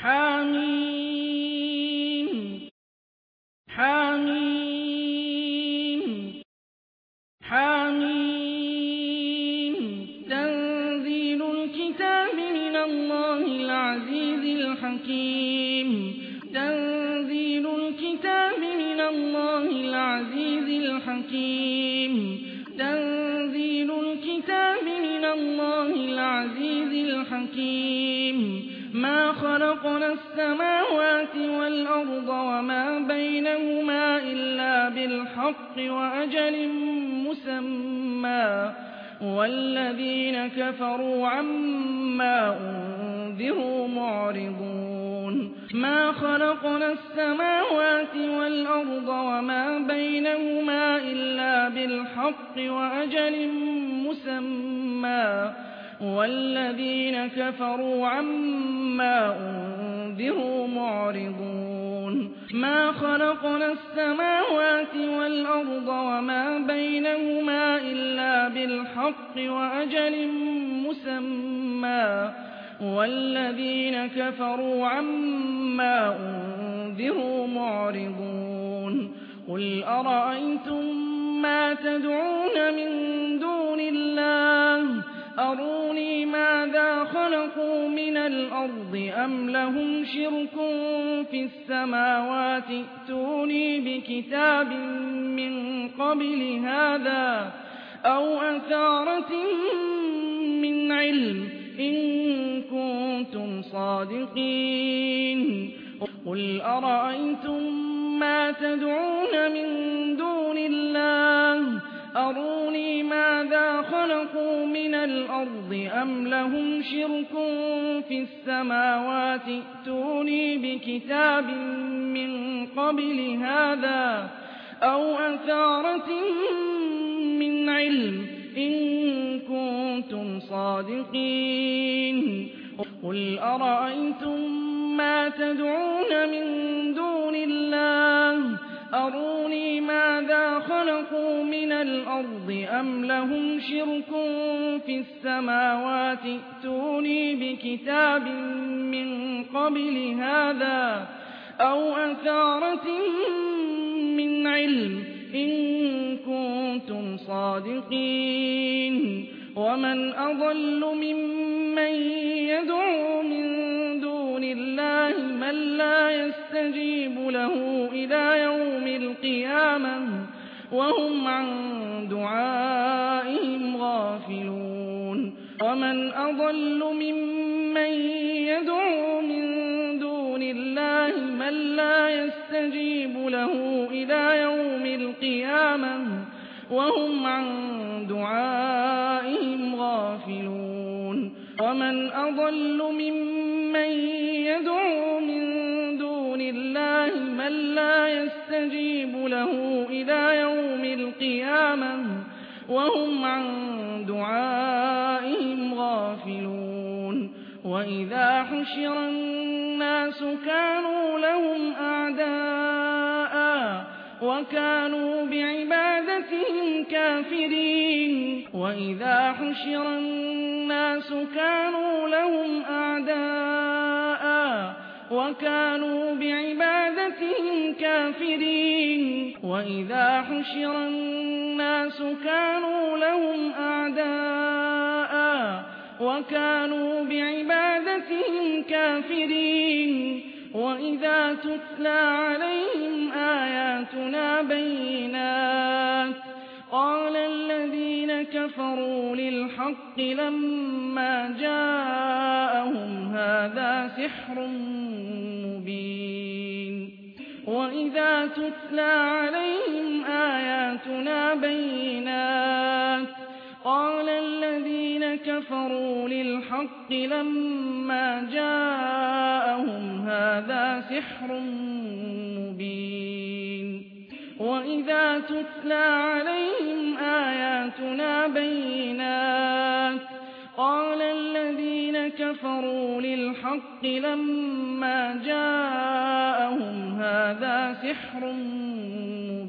حم حم حم تنزيل الكتاب من الله العزيز الحكيم تنزيل الكتاب من الله العزيز الحكيم تنزيل الكتاب من الله العزيز الحكيم ما خلقنا السماوات والأرض وما بينهما إلا بالحق وأجل مسمى والذين كفروا عما أنذروا معرضون ما خلقنا السماوات والأرض وما بينهما إلا بالحق وأجل مسمى والذين كفروا عما أنذروا معرضون ما خلقنا السماوات والأرض وما بينهما إلا بالحق وأجل مسمى والذين كفروا عما أنذروا معرضون قل أرأيتم ما تدعون من دون الله أروني ماذا خلقوا من الأرض أم لهم شرك في السماوات ائتوني بكتاب من قبل هذا أو أثارة من علم إن كنتم صادقين قل أرأيتم ما تدعون من دون الله أروني ماذا خلقوا من الأرض أم لهم شرك في السماوات ائتوني بكتاب من قبل هذا أو أثارة من علم إن كنتم صادقين قل أرأيتم ما تدعون من دون الله أروني ماذا خلقوا من الأرض أم لهم شرك في السماوات ائتوني بكتاب من قبل هذا أو أثارة من علم إن كنتم صادقين ومن أضل ممن يدعو من دون الله من لا يستجيب له إلى يوم القيامة وهم عن دعائهم غافلون ومن أضل ممن يدعو من دون الله من لا يستجيب له إلى يوم القيامة وهم عن دعائهم غافلون ومن أضل ممن يدعو من دون الله من لا يستجيب له إلى يوم القيامة وهم عن دعائهم غافلون وإذا حشر الناس كانوا لهم أعداء وكانوا بعبادتهم كافرين وإذا حشر الناس كانوا لهم أعداء وكانوا بعبادتهم كافرين وإذا حشر الناس كانوا لهم أعداء وكانوا بعبادتهم كافرين وإذا تتلى عليهم آياتنا بينات قال الذين كفروا للحق لما جاءهم هذا سحر مبين وإذا تتلى عليهم آياتنا بينات قال الذين كفروا للحق لما جاءهم هذا سحر مبين وإذا تتلى عليهم آياتنا بينات قال الذين كفروا للحق لما جاءهم هذا سحر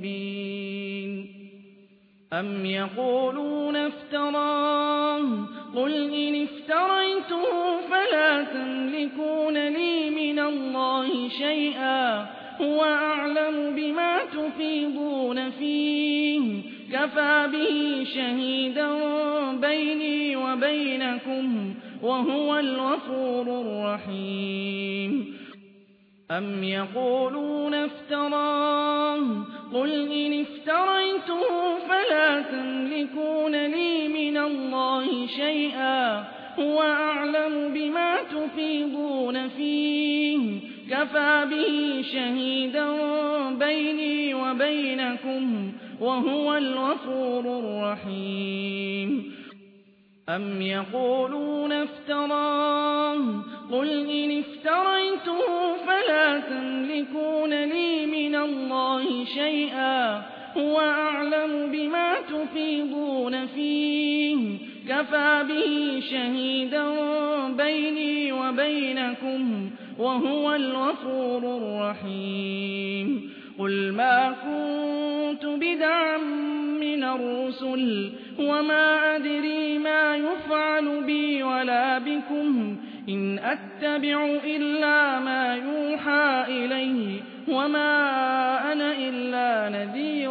مبين أم يقولون افتراه قل إن افتريته فلا تملكون لي من الله شيئا هو أعلم بما تفيضون فيه كفى به شهيدا بيني وبينكم وهو الغفور الرحيم أم يقولون افتراه قل إن افتريته فلا تملكون لي من الله شيئا هو أعلم بما تفيضون فيه كفى به شهيدا بيني وبينكم وهو الغفور الرحيم أم يقولون افتراه قل إن افتريته فلا تملكون لي من الله شيئا هو أعلم بما تفيضون فيه كفى به شهيدا بيني وبينكم وهو الغفور الرحيم قل ما كنت بدعا من الرسل وما أدري ما يفعل بي ولا بكم إن أتبع إلا ما يوحى إلي وما أنا إلا نذير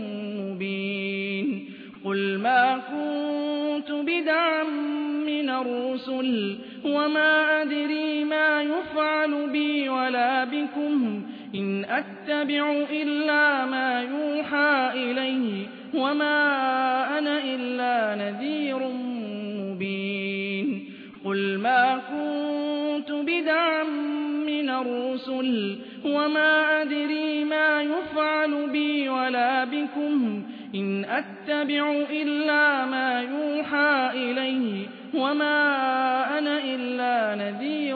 مبين قل ما كنت بدعا من الرسل وما أدري ما يفعل بي ولا بكم إن أتبع إلا ما يوحى إلي وما أنا إلا نذير مبين قل ما كنت بدعا من الرسل وما أدري ما يفعل بي ولا بكم إن أتبع إلا ما يوحى إلي وما أنا إلا نذير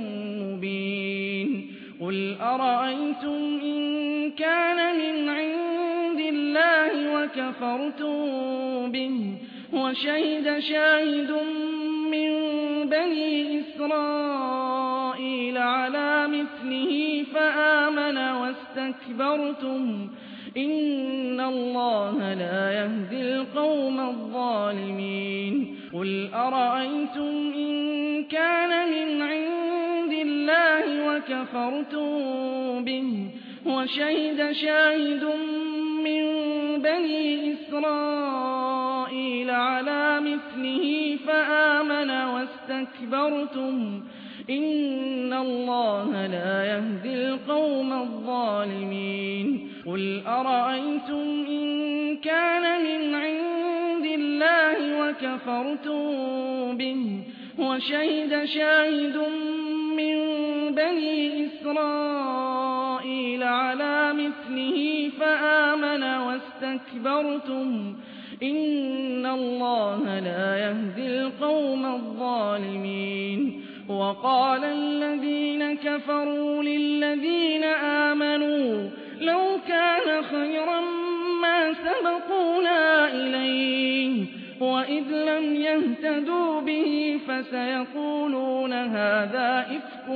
مبين قل أرأيتم إن كان من عند الله وكفرتم به وشهد شاهد من بني إسرائيل على مثله فآمن واستكبرتم إن الله لا يهدي القوم الظالمين قل أرأيتم إن كان من عند الله وكفرتم به وشهد شاهد من بني إسرائيل على مثله فآمن واستكبرتم إن الله لا يهدي القوم الظالمين قل أرأيتم إن كان من عند الله وكفرتم به وشهد شاهد من بني إسرائيل على مثله فآمن واستكبرتم إن الله لا يهدي القوم الظالمين وقال الذين كفروا للذين آمنوا لو كان خيرا ما سبقونا إليه وإذ لم يهتدوا به فسيقولون هذا إفك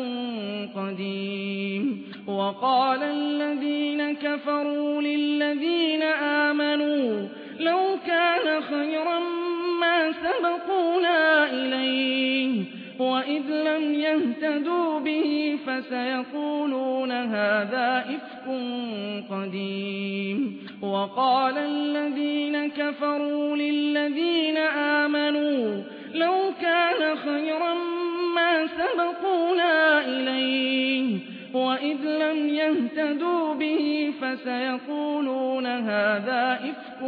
قديم وقال الذين كفروا للذين آمنوا لو كان خيرا ما سبقونا إليه وإذ لم يهتدوا به فسيقولون هذا إفك قديم وقال الذين كفروا للذين آمنوا لو كان خيرا ما سبقونا إليه وإذ لم يهتدوا به فسيقولون هذا إفك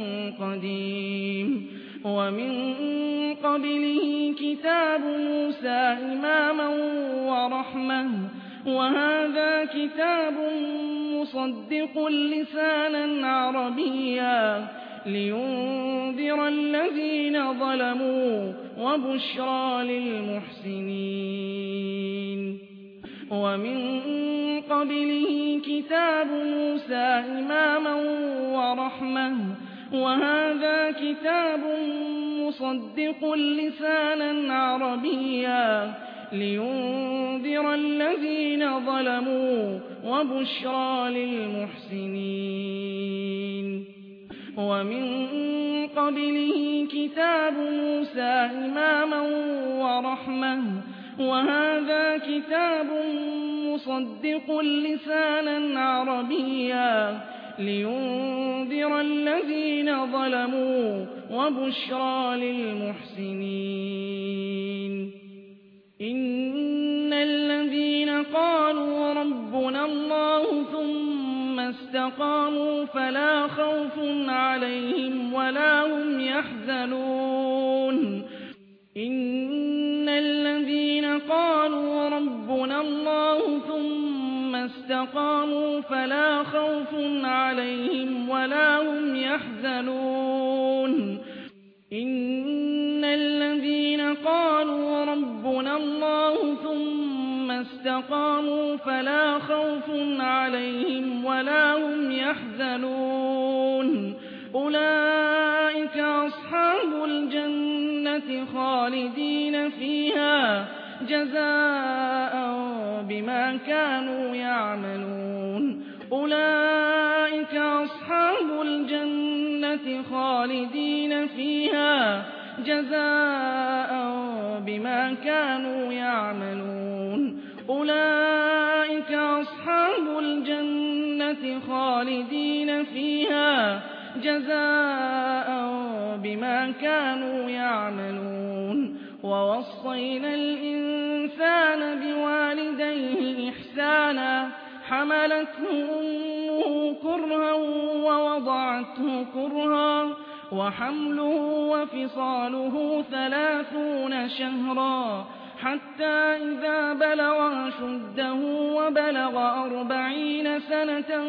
قديم ومن قبله كتاب موسى إماما ورحمة وهذا كتاب مصدق لسانا عربيا لينذر الذين ظلموا وبشرى للمحسنين ومن قبله كتاب موسى إماما ورحمة وهذا كتاب مصدق لسانا عربيا لينذر الذين ظلموا وبشرى للمحسنين ومن قبله كتاب موسى إماما ورحمة وهذا كتاب مصدق لسانا عربيا لينذر الذين ظلموا وبشرى للمحسنين إن الذين قالوا ربنا الله ثم استقاموا فلا خوف عليهم ولا هم يحزنون إن الذين قالوا ربنا الله ثم استقاموا فلا خوف عليهم ولا هم يحزنون إن الذين قالوا ربنا الله ثم استقاموا فلا خوف عليهم ولا هم يحزنون أولئك أصحاب الجنة خالدين فيها جزاء بما كانوا يعملون أولئك أصحاب الجنة خالدين فيها جزاء بما كانوا يعملون أولئك أصحاب الجنة خالدين فيها جزاء بما كانوا يعملون ووصينا الإنسان بوالديه إحسانا حملته أمه كرها ووضعته كرها وحمله وفصاله 30 شهرا حتى إذا بلغ أشده وبلغ 40 سنة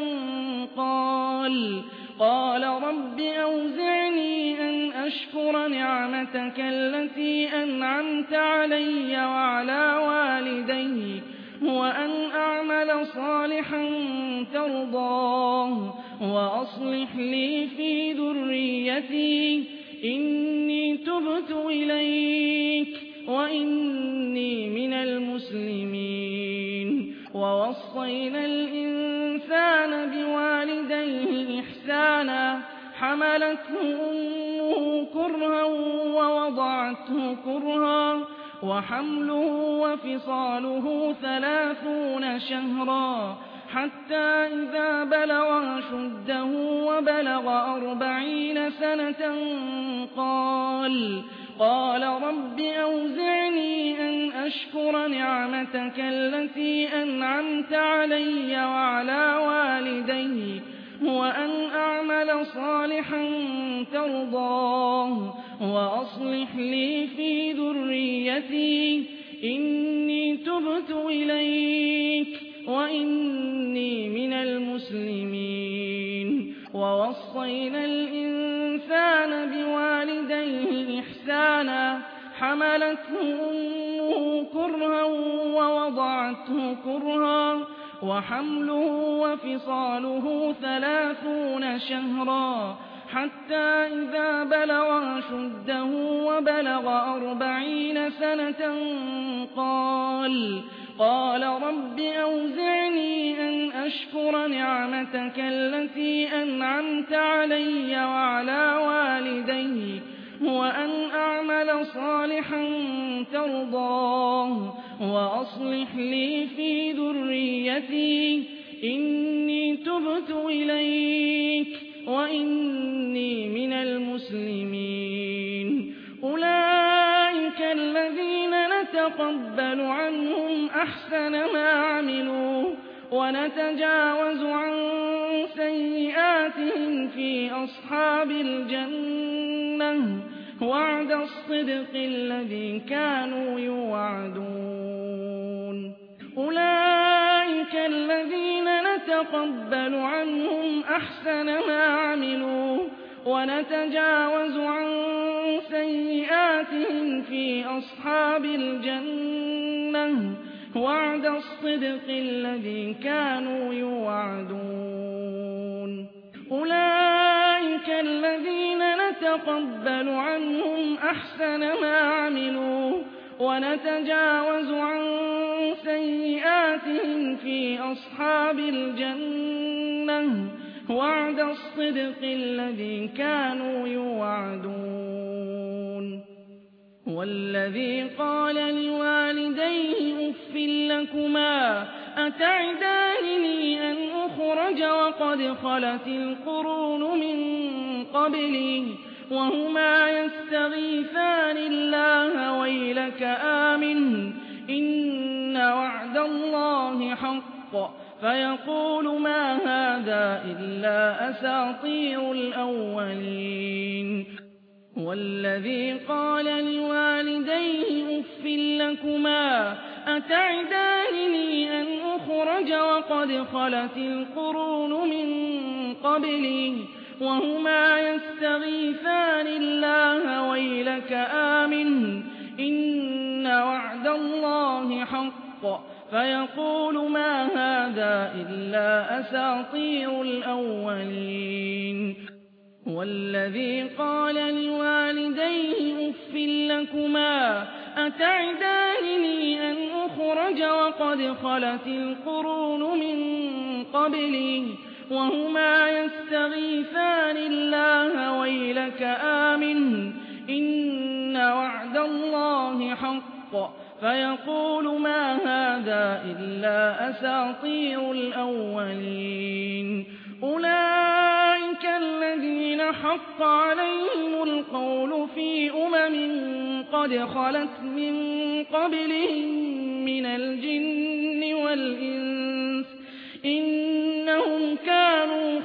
قال رب أوزعني أن أشكر نعمتك التي أنعمت علي وعلى والدي وأن أعمل صالحا ترضاه وأصلح لي في ذريتي إني تبت إليك وإني من المسلمين ووصينا الإنسان بوالديه إحسانا حملته أمه كرها ووضعته كرها وحمله وفصاله 30 شهرا حتى إذا بلغ أشده وبلغ 40 سنة قال رب أوزعني أن أشكر نعمتك التي أنعمت علي وعلى والدي وأن أعمل صالحا ترضاه وأصلح لي في ذريتي إني تبت إليك وإني من المسلمين ووصينا الإنسان بوالديه إحسانا حملته أمه كرها ووضعته كرها وحمله وفصاله 30 شهرا حتى إذا بلغ أشده وبلغ 40 سنة قال رب أوزعني أن أشكر نعمتك التي أنعمت علي وعلى والدي وأن أعمل صالحا ترضاه وأصلح لي في ذريتي إني تبت إليك وإني من المسلمين أولئك الذين نتقبل عنهم أحسن ما عملوا ونتجاوز عن سيئاتهم في أصحاب الجنة وعد الصدق الذي كانوا يوعدون أولئك الذين نتقبل عنهم أحسن ما عملوا ونتجاوز عن سيئاتهم في أصحاب الجنة وعد الصدق الذي كانوا يوعدون أولئك الذين نتقبل عنهم أحسن ما عملوا ونتجاوز عن سيئاتهم في أصحاب الجنة وعد الصدق الذي كانوا يوعدون والذي قال لوالديه أف لكما أتعدانني أن أخرج وقد خلت القرون من قبلي وهما يستغيثان الله ويلك آمن إن وعد الله حق فيقول ما هذا إلا أساطير الأولين والذي قال لوالديه أف لكما أتعدانني أن أخرج وقد خلت القرون من قبلي وهما يستغيثان الله ويلك آمن إن وعد الله حق فيقول ما هذا إلا أساطير الأولين والذي قال لوالديه أف لكما أتعدانني أن أخرج وقد خلت القرون من قبلي وهما يستغيثان الله ويلك آمن إن وعد الله حق فيقول ما هذا إلا أساطير الأولين أولئك الذين حق عليهم القول في قد خلت من قبلهم من الجن والإنس إنهم كانوا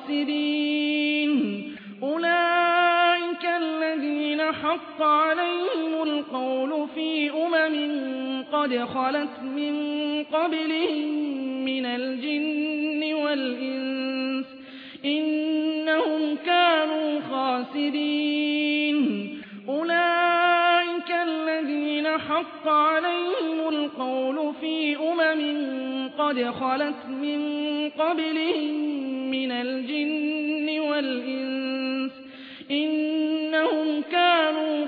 خاسرين أولئك الذين حق عليهم القول في قد خلت من قبلهم من الجن والإنس إنهم كانوا خاسرين أولئك الذين حق عليهم القول في قد خلت من قبلهم من الجن والإنس إنهم كانوا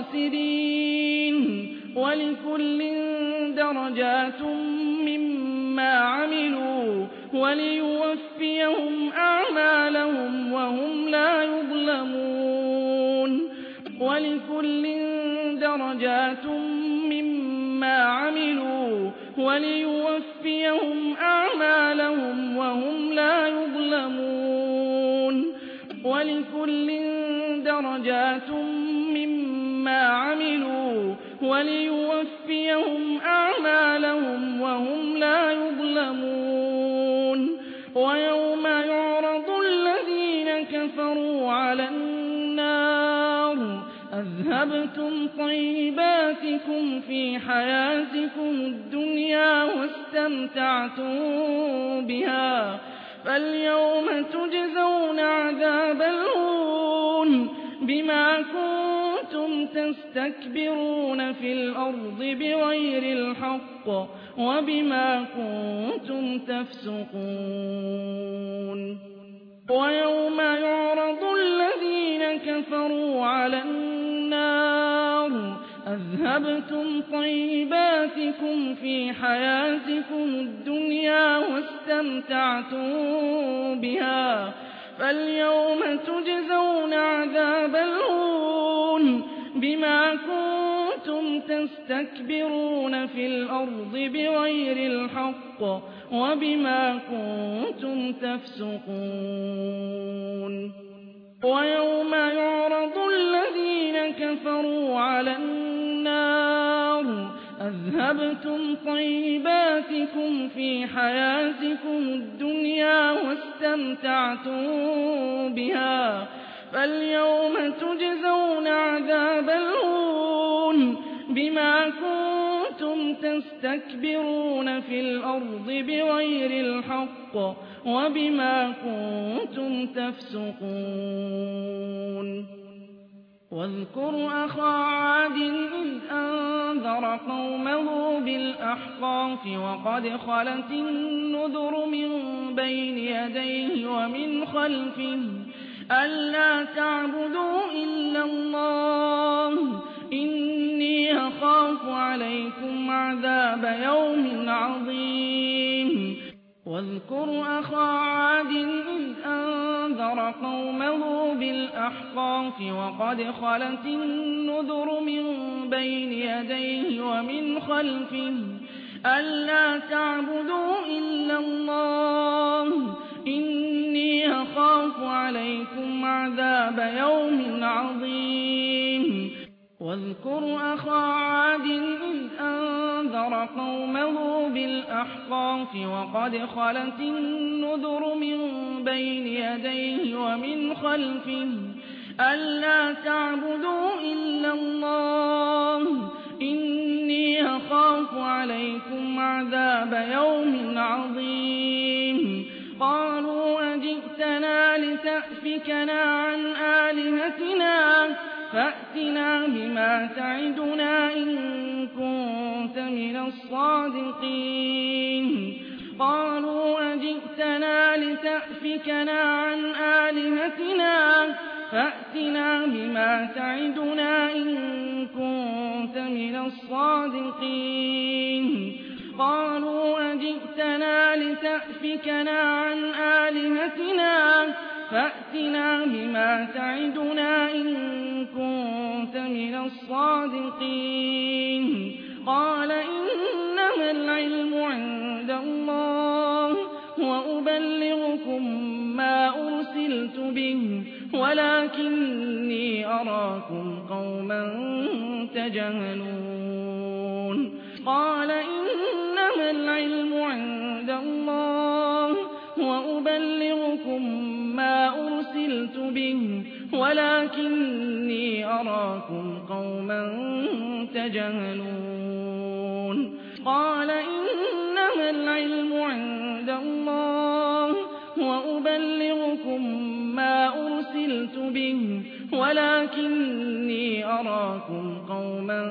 خاسرين ولكل درجات مما عملوا وليوفيهم أعمالهم وهم لا يظلمون ولكل درجات مما عملوا وليوفيهم أعمالهم وهم لا يظلمون ولكل درجات مما عملوا وليوفيهم أعمالهم وهم لا يظلمون ويوم يعرض الذين كفروا على النار أذهبتم طيباتكم في حياتكم الدنيا واستمتعتم بها فاليوم تجزون عذاب الهون بما كنتم تستكبرون في الأرض بغير الحق وبما كنتم تفسقون ويوم يعرض الذين كفروا على النار أذهبتم طيباتكم في حياتكم الدنيا واستمتعتم بها فاليوم تجزون عذاب الهون بما كنتم تستكبرون في الأرض بغير الحق وبما كنتم تفسقون ويوم يعرض الذين كفروا على النار أذهبتم طيباتكم في حياتكم الدنيا واستمتعتم بها فاليوم تجزون عذاب الهون بما كنتم تستكبرون في الأرض بغير الحق وبما كنتم تفسقون واذكر أخا عاد إذ أنذر قومه بالأحقاف وقد خلت النذر من بين يديه ومن خلفه ألا تعبدوا إلا الله إني أخاف عليكم عذاب يوم عظيم واذكر أخا عاد إذ أنذر قومه بالأحقاف وقد خلت النذر من بين يديه ومن خلفه ألا تعبدوا إلا الله إني أخاف عليكم عذاب يوم عظيم واذكر أخا عاد إذ أنذر قومه بالأحقاف وقد خلت النذر من بين يديه ومن خلفه ألا تعبدوا إلا الله إني أخاف عليكم عذاب يوم عظيم قالوا أجئتنا لتأفكنا عن آلهتنا فأتنا بما تعدنا إن كنت من الصادقين قالوا أجئتنا لتأفكنا عن آلهتنا فأتنا بما تعدنا إن كنت من الصادقين قالوا أجئتنا لتأفكنا عن آلهتنا فأتنا بما تعدنا إن كنت من الصادقين قال إنما العلم عند الله وأبلغكم ما أرسلت به ولكني أراكم قوما تجهلون قال إنما العلم عند الله وأبلغكم ما أرسلت به ولكني أراكم قوما تجهلون قال إنما العلم عند الله وأبلغكم ما أرسلت به ولكني أراكم قوما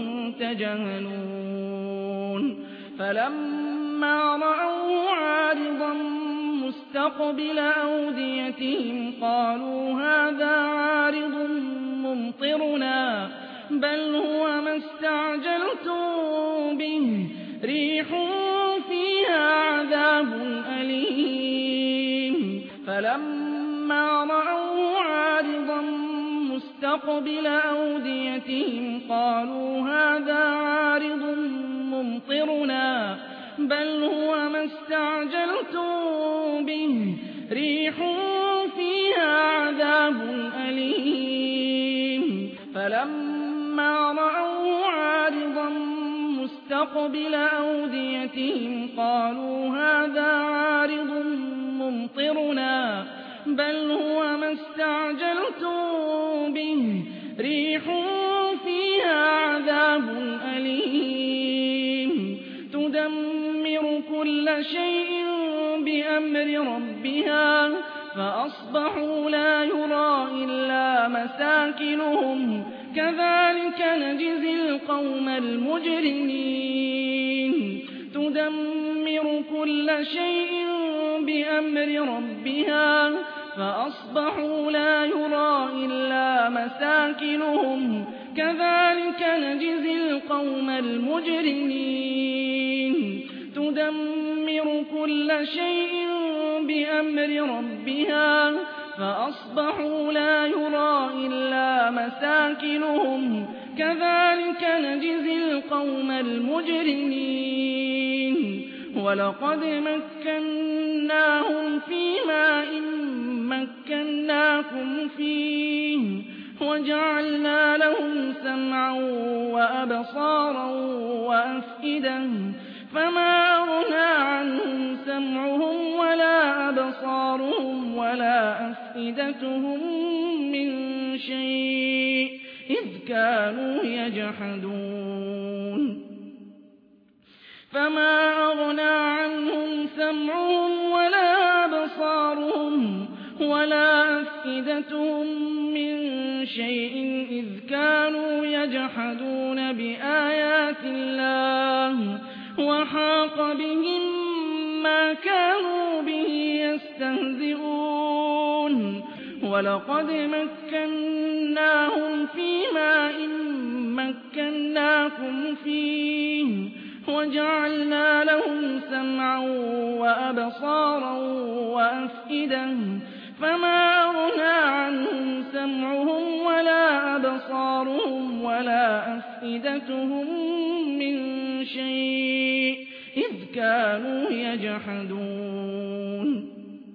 تجهلون فلما رأوه عارضا مستقبل أوديتهم قالوا هذا عارض ممطرنا بل هو ما استعجلتم به ريح فيها عذاب أليم فلما رأوه عارضا مستقبل أوديتهم قالوا هذا عارض ممطرنا بل هو ما استعجلتم به ريح فيها عذاب أليم فلما رأوه عارضا مستقبل أوديتهم قالوا هذا عارض ممطرنا بل هو ما استعجلتم به ريح فيها عذاب أليم تدمر كل شيء بأمر ربها فأصبحوا لا يرى إلا مساكنهم كذلك نجزي القوم المجرمين تدمر كل شيء بأمر ربها فأصبحوا لا يرى إلا مساكنهم كذلك نجزي القوم المجرمين تدمر كل شيء بأمر ربها فأصبحوا لا يرى إلا مساكنهم كذلك نجزي القوم المجرمين ولقد مكناهم في ماء مكناكم فيه وجعلنا لهم سمعا وأبصارا وأفئدة فما أغنى عنهم سمعهم ولا أبصارهم ولا أفئدتهم من شيء إذ كانوا يجحدون فما أغنى عنهم سمعهم ولا أبصارهم ولا أفئدتهم من شيء إذ كانوا يجحدون بآيات الله وحاق بهم ما كانوا به يستهزئون ولقد مكناهم في ماء مكناكم فيه وجعلنا لهم سمعا وأبصارا وأفئدة فما أغنى عنهم سمعهم ولا أبصارهم ولا أفئدتهم من شيء إذ كانوا يجحدون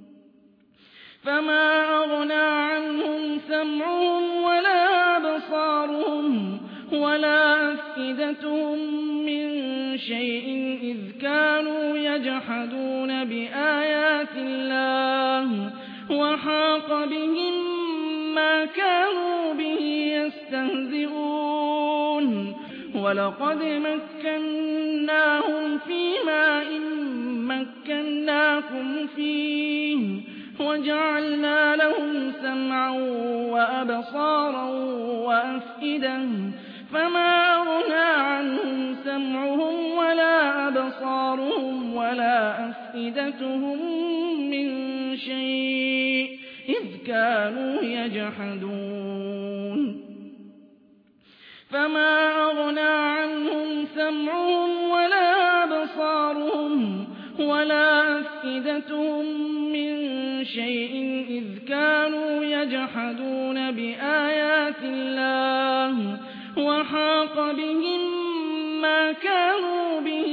فما أغنى عنهم سمعهم ولا أبصارهم ولا أفئدتهم من شيء إذ كانوا يجحدون بآيات الله وحاق بهم ما كانوا به يستهزئون ولقد مكناهم في ماء مكناكم فيه وجعلنا لهم سمعا وأبصارا وأفئدة فما أغنى عنهم سمعهم ولا أبصارهم ولا أفئدتهم من شيء إذ كانوا يجحدون فما أغنى عنهم سمعهم ولا أبصارهم ولا أفئدتهم من شيء إذ كانوا يجحدون بآيات الله وحاق بهم ما كانوا به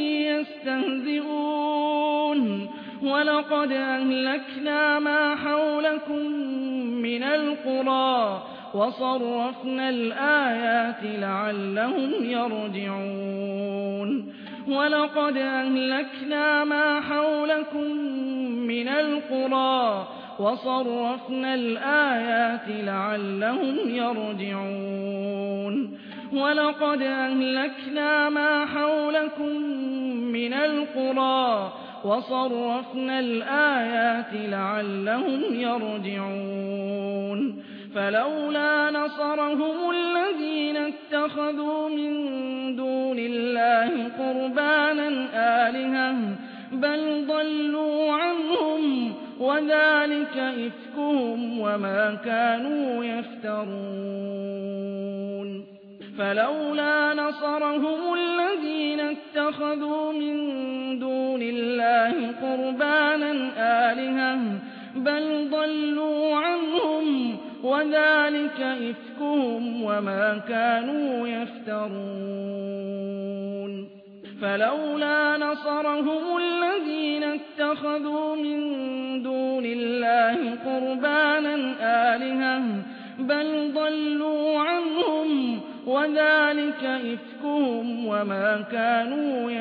يستهزئون ولقد أهلكنا ما حولكم من القرى وصرفنا الآيات لعلهم يرجعون ولقد أهلكنا ما حولكم من القرى وصرفنا الآيات لعلهم يرجعون ولقد أهلكنا ما حولكم من القرى وصرفنا الآيات لعلهم يرجعون فلولا نصرهم الذين اتخذوا من دون الله قربانا آلهة بل ضلوا عنهم وذلك إفكهم وما كانوا يفترون فلولا نصرهم الذين اتخذوا من دون الله قربانا آلهة بل ضلوا عنهم وذلك إفكهم وما كانوا يفترون فلولا نصرهم الذين اتخذوا من دون الله قربانا آلهة بل ضلوا عنهم وذلك إفكهم وما كانوا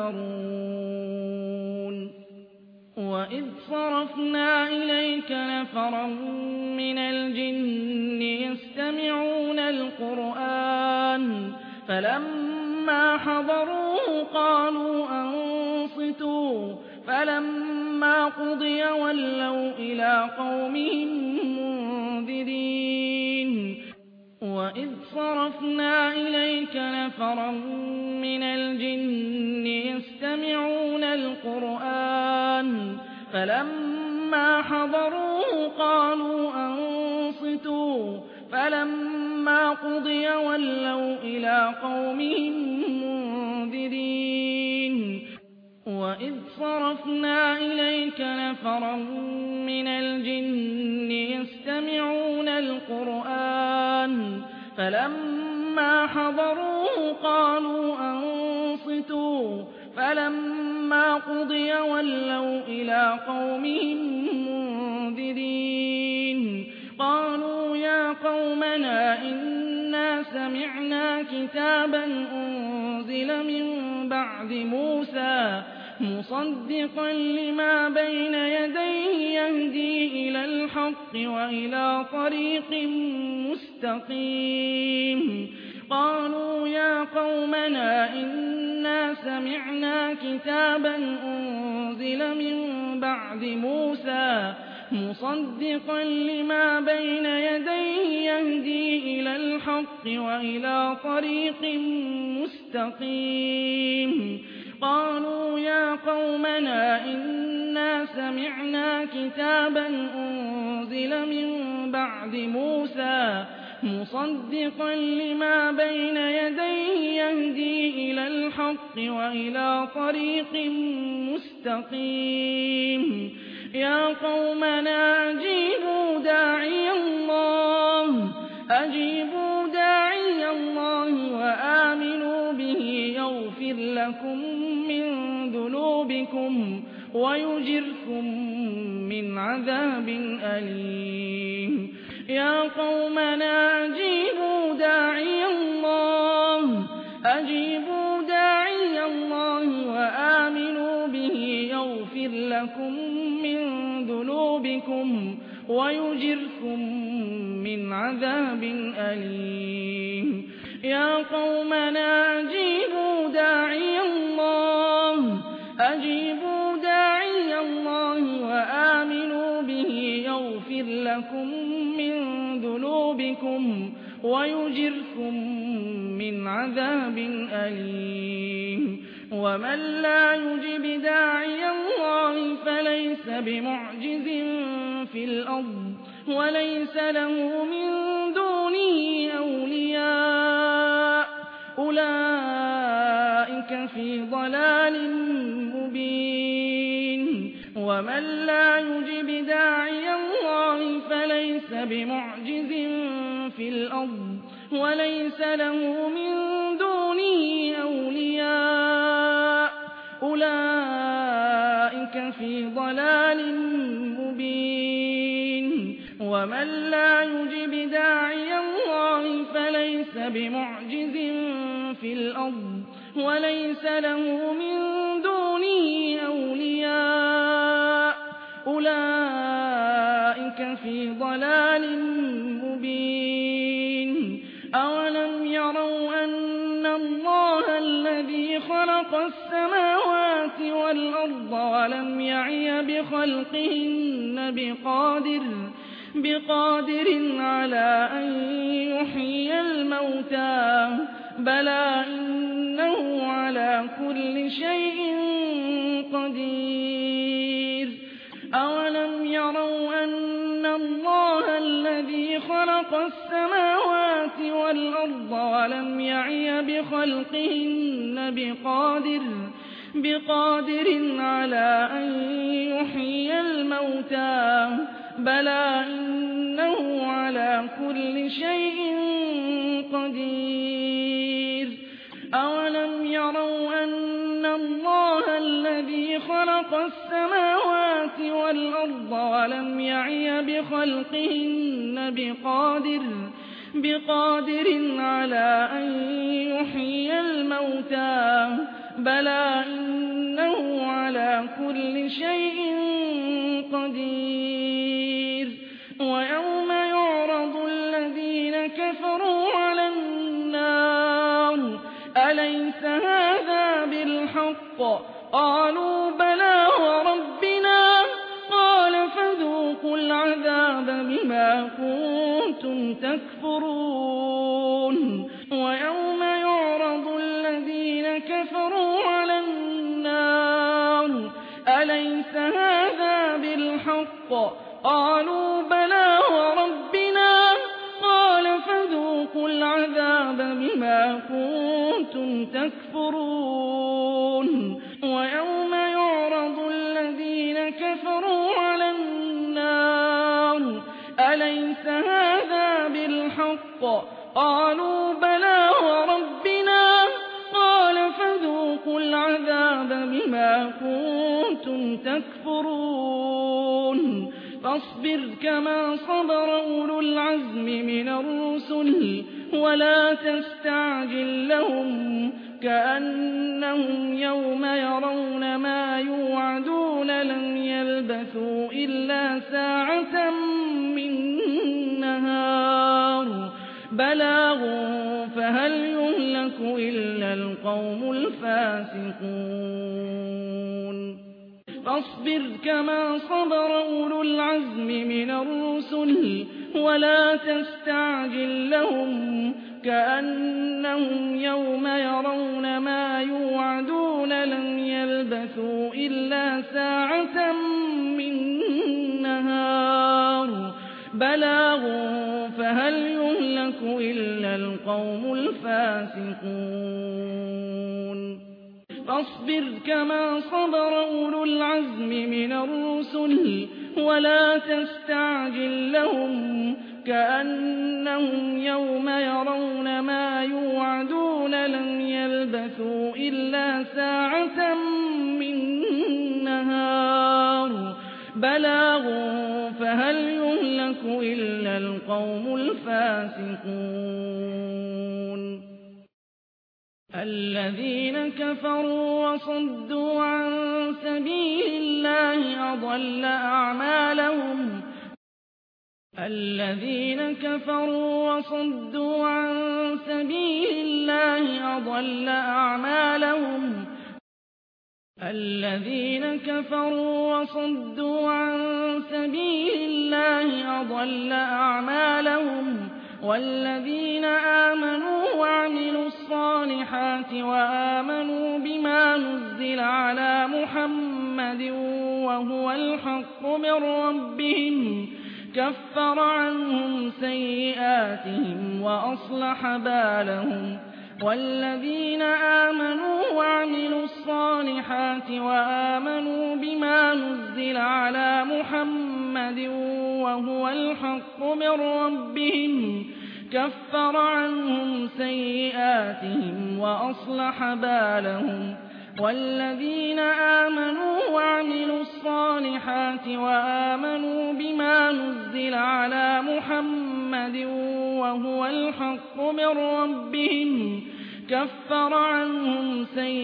يفترون وإذ صرفنا إليك نفرا من الجن يستمعون القرآن فلما حضروه قالوا أنصتوا فلما قضي ولوا إلى قومهم منذرين وإذ صرفنا إليك نفرا من الجن يستمعون القرآن فلما حضروه قالوا أنصتوا فلما قضي ولوا إلى قومهم منذرين وإذ صرفنا إليك نفرا من الجن يستمعون القرآن فلما حضروه قالوا أنصتوا فلما قضي ولوا إلى قومهم منذرين قالوا يا قومنا إنا سمعنا كتابا أنزل من بعد موسى مصدقا لما بين يديه يهدي إلى الحق وإلى طريق مستقيم قالوا يا قومنا إنا سمعنا كتابا أنزل من بعد موسى مصدقا لما بين يديه يهدي إلى الحق وإلى طريق مستقيم قالوا يا قومنا إنا سمعنا كتابا أنزل من بعد موسى مصدقا لما بين يديه يهدي إلى الحق وإلى طريق مستقيم يا قومنا أجيبوا داعي الله وآمنوا به يغفر لكم من ذنوبكم ويجركم من عذاب أليم يا قومنا أجيبوا داعي الله وآمنوا به يغفر لكم من ذنوبكم ويجركم من عذاب أليم يا قومنا أجيبوا داعي الله وآمنوا به يغفر لكم من ذنوبكم ويجركم من عذاب أليم ومن لا يجب داعي الله فليس بمعجز في الأرض وليس له من دونه أولياء أولئك في ضلال مبين ومن لا يجب داعي الله فليس بمعجز في الأرض وليس له من دونه أولياء أولئك في ضلال مبين ومن لا يجب داعي الله فليس بمعجز في الأرض وليس له من دونه أولياء أولئك في ضلال مبين أولم يروا أن الله الذي خلق السماوات والأرض ولم يعي بخلقهن بقادر على أن يحيي الموتى بلى إنه على كل شيء قدير أولم يروا أن الله الذي خلق السماوات والأرض ولم يعي بخلقهن بقادر على أن يحيي الموتى بلى إنه على كل شيء قدير أولم يروا أن الله الذي خلق السماوات والأرض ولم يعي بخلقهن بقادر على أن يحيي الموتى بلى إنه على كل شيء قدير ويوم يعرض الذين كفروا على النار أليس هذا بالحق قالوا بلى وربنا قال فذوقوا العذاب بما كنتم تكفرون ويوم يعرض الذين كفروا على النار أليس هذا بالحق قالوا بلى وربنا قال فذوقوا العذاب بما كنتم تكفرون ويوم يعرض الذين كفروا على النار أليس هذا بالحق قالوا بلى وربنا قال فذوقوا العذاب بما كنتم تكفرون فاصبر كما صبر أولو العزم من الرسل ولا تستعجل لهم كأنهم يوم يرون ما يوعدون لم يلبثوا إلا ساعة من نهار بلاغ فهل يهلك إلا القوم الفاسقون فاصبر كما صبر أولو العزم من الرسل ولا تستعجل لهم كأنهم يوم يرون ما يوعدون لم يلبثوا إلا ساعة من نهار بلاغ فهل يهلك إلا القوم الفاسقون فاصبر كما صبر أولو العزم من الرسل ولا تستعجل لهم كأنهم يوم يرون ما يوعدون لم يلبثوا إلا ساعة من نهار بلاغ فهل يهلك إلا القوم الفاسقون الذين كفروا وصدوا عن سبيل الله أضل أعمالهم الذين كفروا وصدوا عن سبيل الله أضل أعمالهم الذين كفروا وصدوا عن سبيل الله أضل أعمالهم والذين آمنوا وعملوا الصالحات وآمنوا بما نزل على محمد وهو الحق من ربهم كفر عنهم سيئاتهم وأصلح بالهم والذين آمنوا وعملوا الصالحات وآمنوا بما نزل على محمد وهو الحق من ربهم كفر عنهم سيئاتهم وأصلح بالهم والذين آمنوا وعملوا الصالحات وآمنوا بما نزل على محمد وهو الحق من ربهم كفر عنهم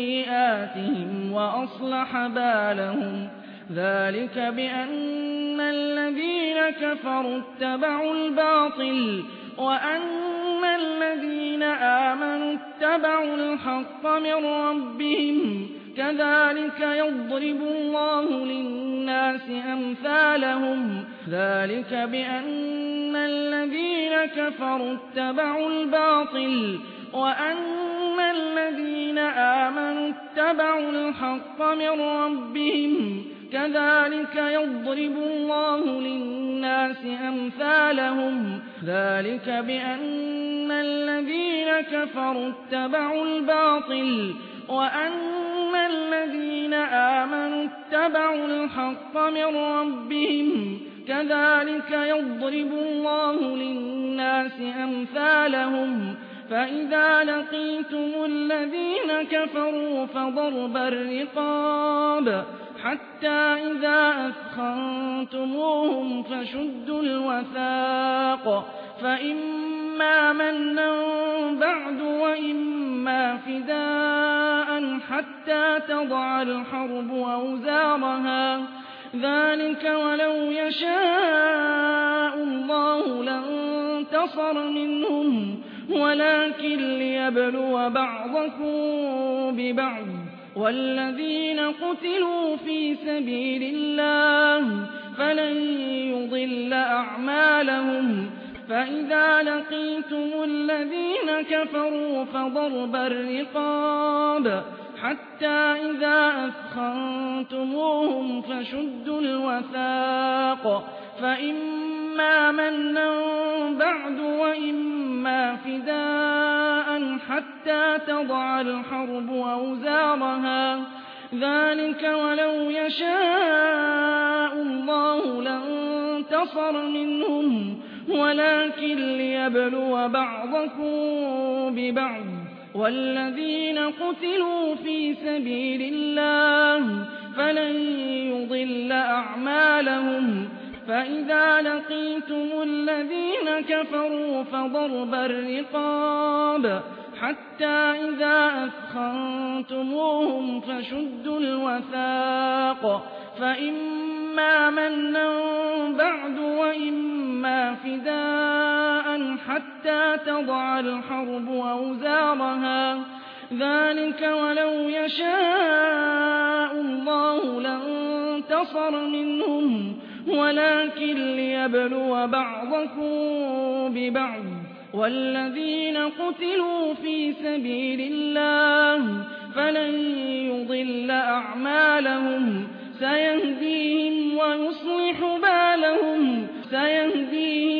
سيئاتهم وأصلح بالهم ذلك بأن الذين كفروا اتبعوا الباطل وأن الذين آمنوا اتبعوا الحق من ربهم كذلك يضرب الله للناس أمثالهم ذلك بأن الذين كفروا اتبعوا الباطل وأن الذين آمنوا اتبعوا الحق من ربهم كذلك يضرب الله للناس أمثالهم ذلك بأن الذين كفروا اتبعوا الباطل وأن الذين آمنوا اتبعوا الحق من ربهم كذلك يضرب الله للناس أمثالهم فإذا لقيتم الذين كفروا فضرب الرقاب حتى إذا أثخنتموهم فشدوا الوثاق فإما منا بعد وإما فداء حتى تضع الحرب أوزارها ذلك ولو يشاء الله لانتصر منهم ولكن ليبلو بعضكم ببعض والذين قتلوا في سبيل الله فلن يضل أعمالهم فإذا لقيتم الذين كفروا فضرب الرقاب حتى إذا أثخنتموهم فشدوا الوثاق فإما منا بعد وإما فداء حتى تضع الحرب أوزارها ذلك ولو يشاء الله لانتصر منهم ولكن ليبلو بعضكم ببعض والذين قتلوا في سبيل الله فلن يضل أعمالهم فإذا لقيتم الذين كفروا فضرب الرقاب حتى إذا أثخنتموهم فشدوا الوثاق فإما منا بعد وإما فداء حتى تضع الحرب أوزارها ذلك ولو يشاء الله لانتصر منهم ولكن ليبلو بعضكم ببعض والذين قتلوا في سبيل الله فلن يضل أعمالهم سيهديهم ويصلح بالهم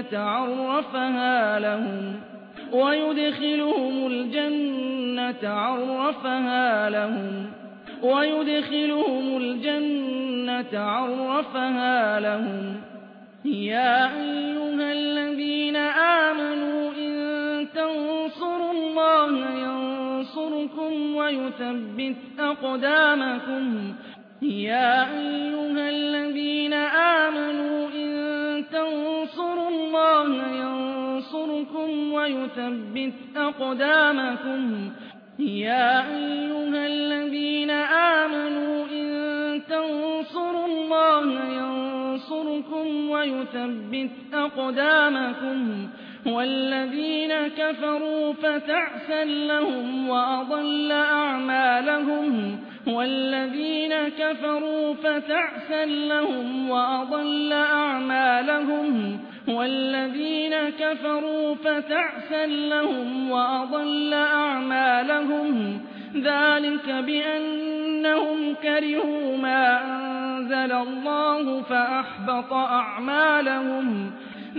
عرفها لهم ويدخلهم الجنة عرفها لهم يا أيها الذين آمنوا إن تنصروا الله ينصركم ويثبت أقدامكم يا أيها الذين آمنوا إن تنصروا الله ينصركم ويثبت أقدامكم يا أيها الذين آمنوا إن تنصروا الله ينصركم ويثبت أقدامكم والذين كفروا فتعسا لهم وأضل أعمالهم ذلك بأنهم كرهوا ما أنزل الله فأحبط أعمالهم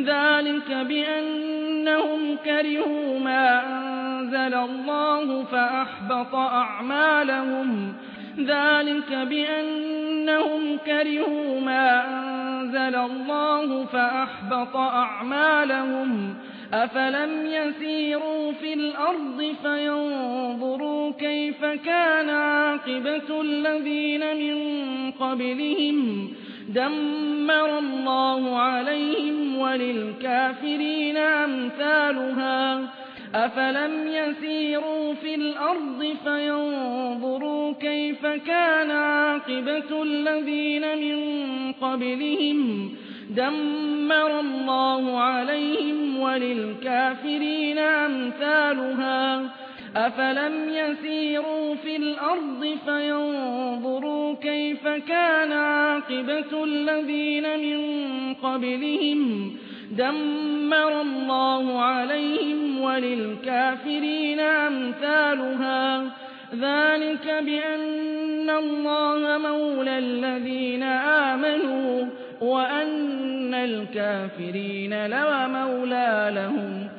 أفلم يسيروا في الأرض فينظروا كيف كان عاقبة الذين من قبلهم دمر الله عليهم وللكافرين أمثالها أفلم يسيروا في الأرض فينظروا كيف كان عاقبة الذين من قبلهم دمر الله عليهم وللكافرين أمثالها أفلم يسيروا في الأرض فينظروا كيف كان عاقبة الذين من قبلهم دمر الله عليهم وللكافرين أمثالها ذلك بأن الله مولى الذين آمنوا وأن الكافرين لا مولى لهم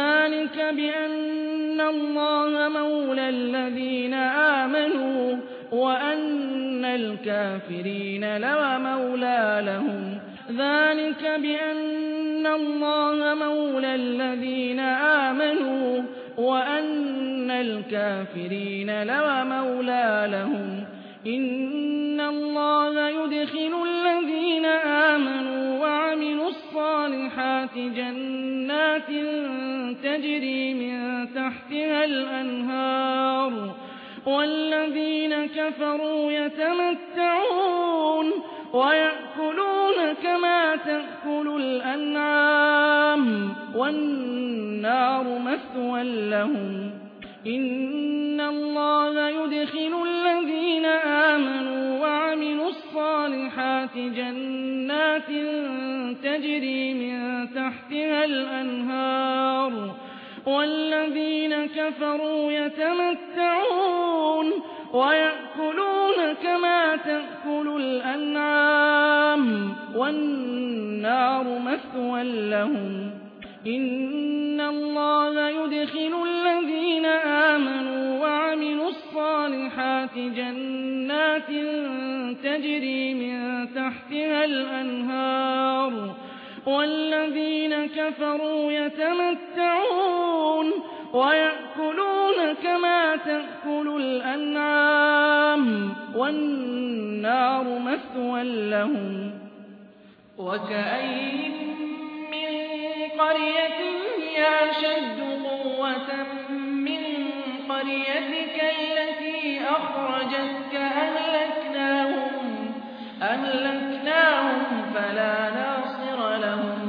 إن الله يدخل الذين آمنوا وعملوا الصالحات جنات تجري من تحتها الأنهار والذين كفروا يتمتعون ويأكلون كما تأكل الأنعام والنار مثوى لهم إن الله يدخل الذين آمنوا وعملوا الصالحات جنات تجري من تحتها الأنهار والذين كفروا يتمتعون ويأكلون كما تأكل الأنعام والنار مثوى لهم إن الله يدخل الذين آمنوا وعملوا الصالحات جنات تجري من تحتها الأنهار والذين كفروا يتمتعون ويأكلون كما تأكل الأنعام والنار مثوى لهم وكأين من قرية هي أشد قوة من قريتك التي أخرجتك أهلكناهم فلا ناصر لهم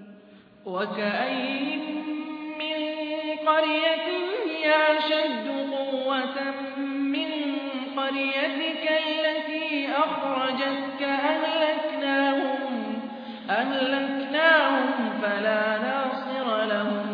وكأين من قرية هي أشد قوة من قريتك التي أخرجتك أهلكناهم فلا ناصر لهم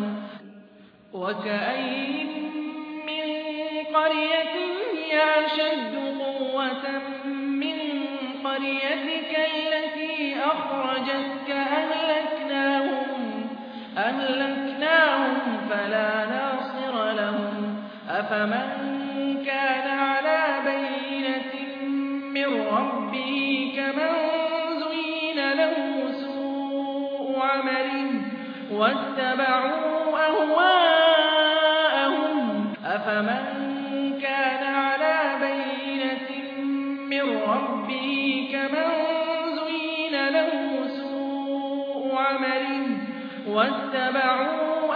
وكأين من قرية هي أشد قوة من قريتك التي أخرجتك فأهلكناهم فلا ناصر لهم أفمن كان على بينة من ربه كمن زين له سوء عمله واتبعوا أهواءهم أفمن كان على بينة من ربه كمن زين له سوء عمله واتبعوا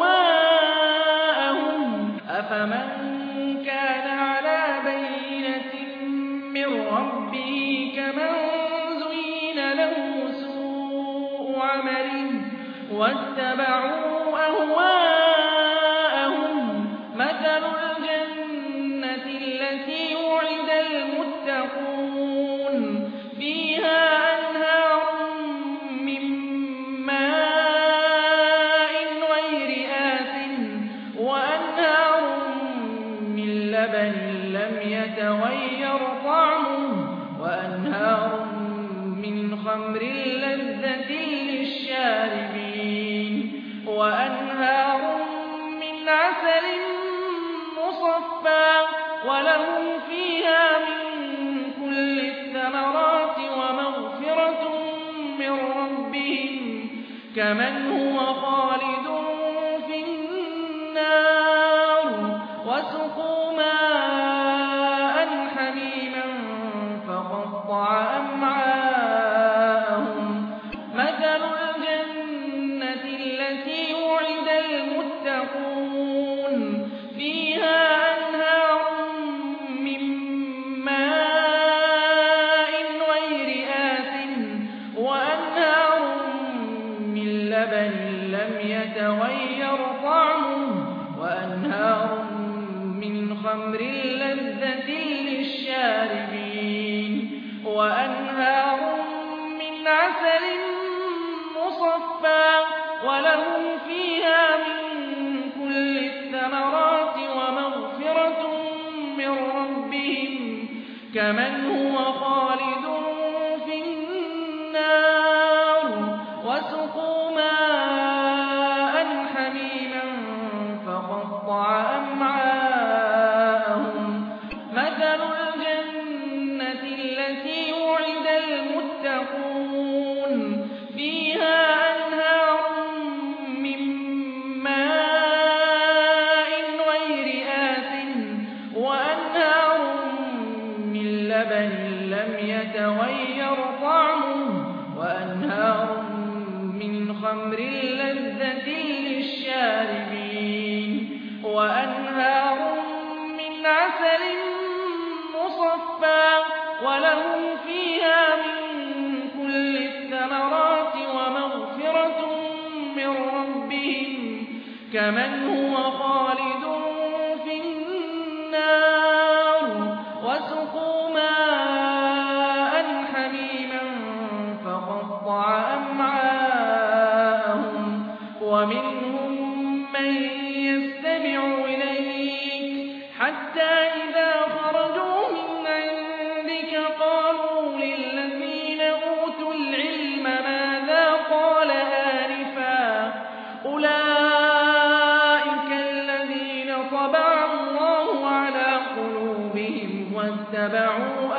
أهواءهم أفمن كان على بينة من ربه كمن زين له سوء عمله واتبعوا أهواءهم مثل الجنة التي وعد المتقون فيها أنهار من ماء غير آسن وأنهار من لبن لم يتغير طعمه وأنهار من خمر لذة للشاربين وأنهار من عسل مصفى ولهم فيها من كل الثمرات ومغفرة من ربهم كمن هو خالد في النار وسقوا ماء حميما فقطع أمعاءهم مثل الجنة التي وعد المتقون فيها أنهار من ماء غير آسن وأنهار من لبن لم يتغير طعمه وأنهار من خمر لذة للشاربين وأنهار من عسل مصفى ولهم فيها من كل الثمرات ومغفرة من ربهم كمن هو خالد في النار وسقوا ماء حميما فقطع أمعاءهم مثل الجنة التي وعد المتقون فيها أنهار من ماء غير آسن وأنهار من لبن لم يتغير طعمه وأنهار من خمر لذة للشاربين وأنهار من عسل مصفى ولهم فيها من كل الثمرات ومغفرة من ربهم كمن هو خالد في النار وسقوا ماء حميما فقطع أمعاءهم ومنهم من يستمع إليك حتى إذا خرجوا من عندك قالوا للذين أوتوا العلم ماذا قال آنفا أولئك الذين طبع الله على قلوبهم واتبعوا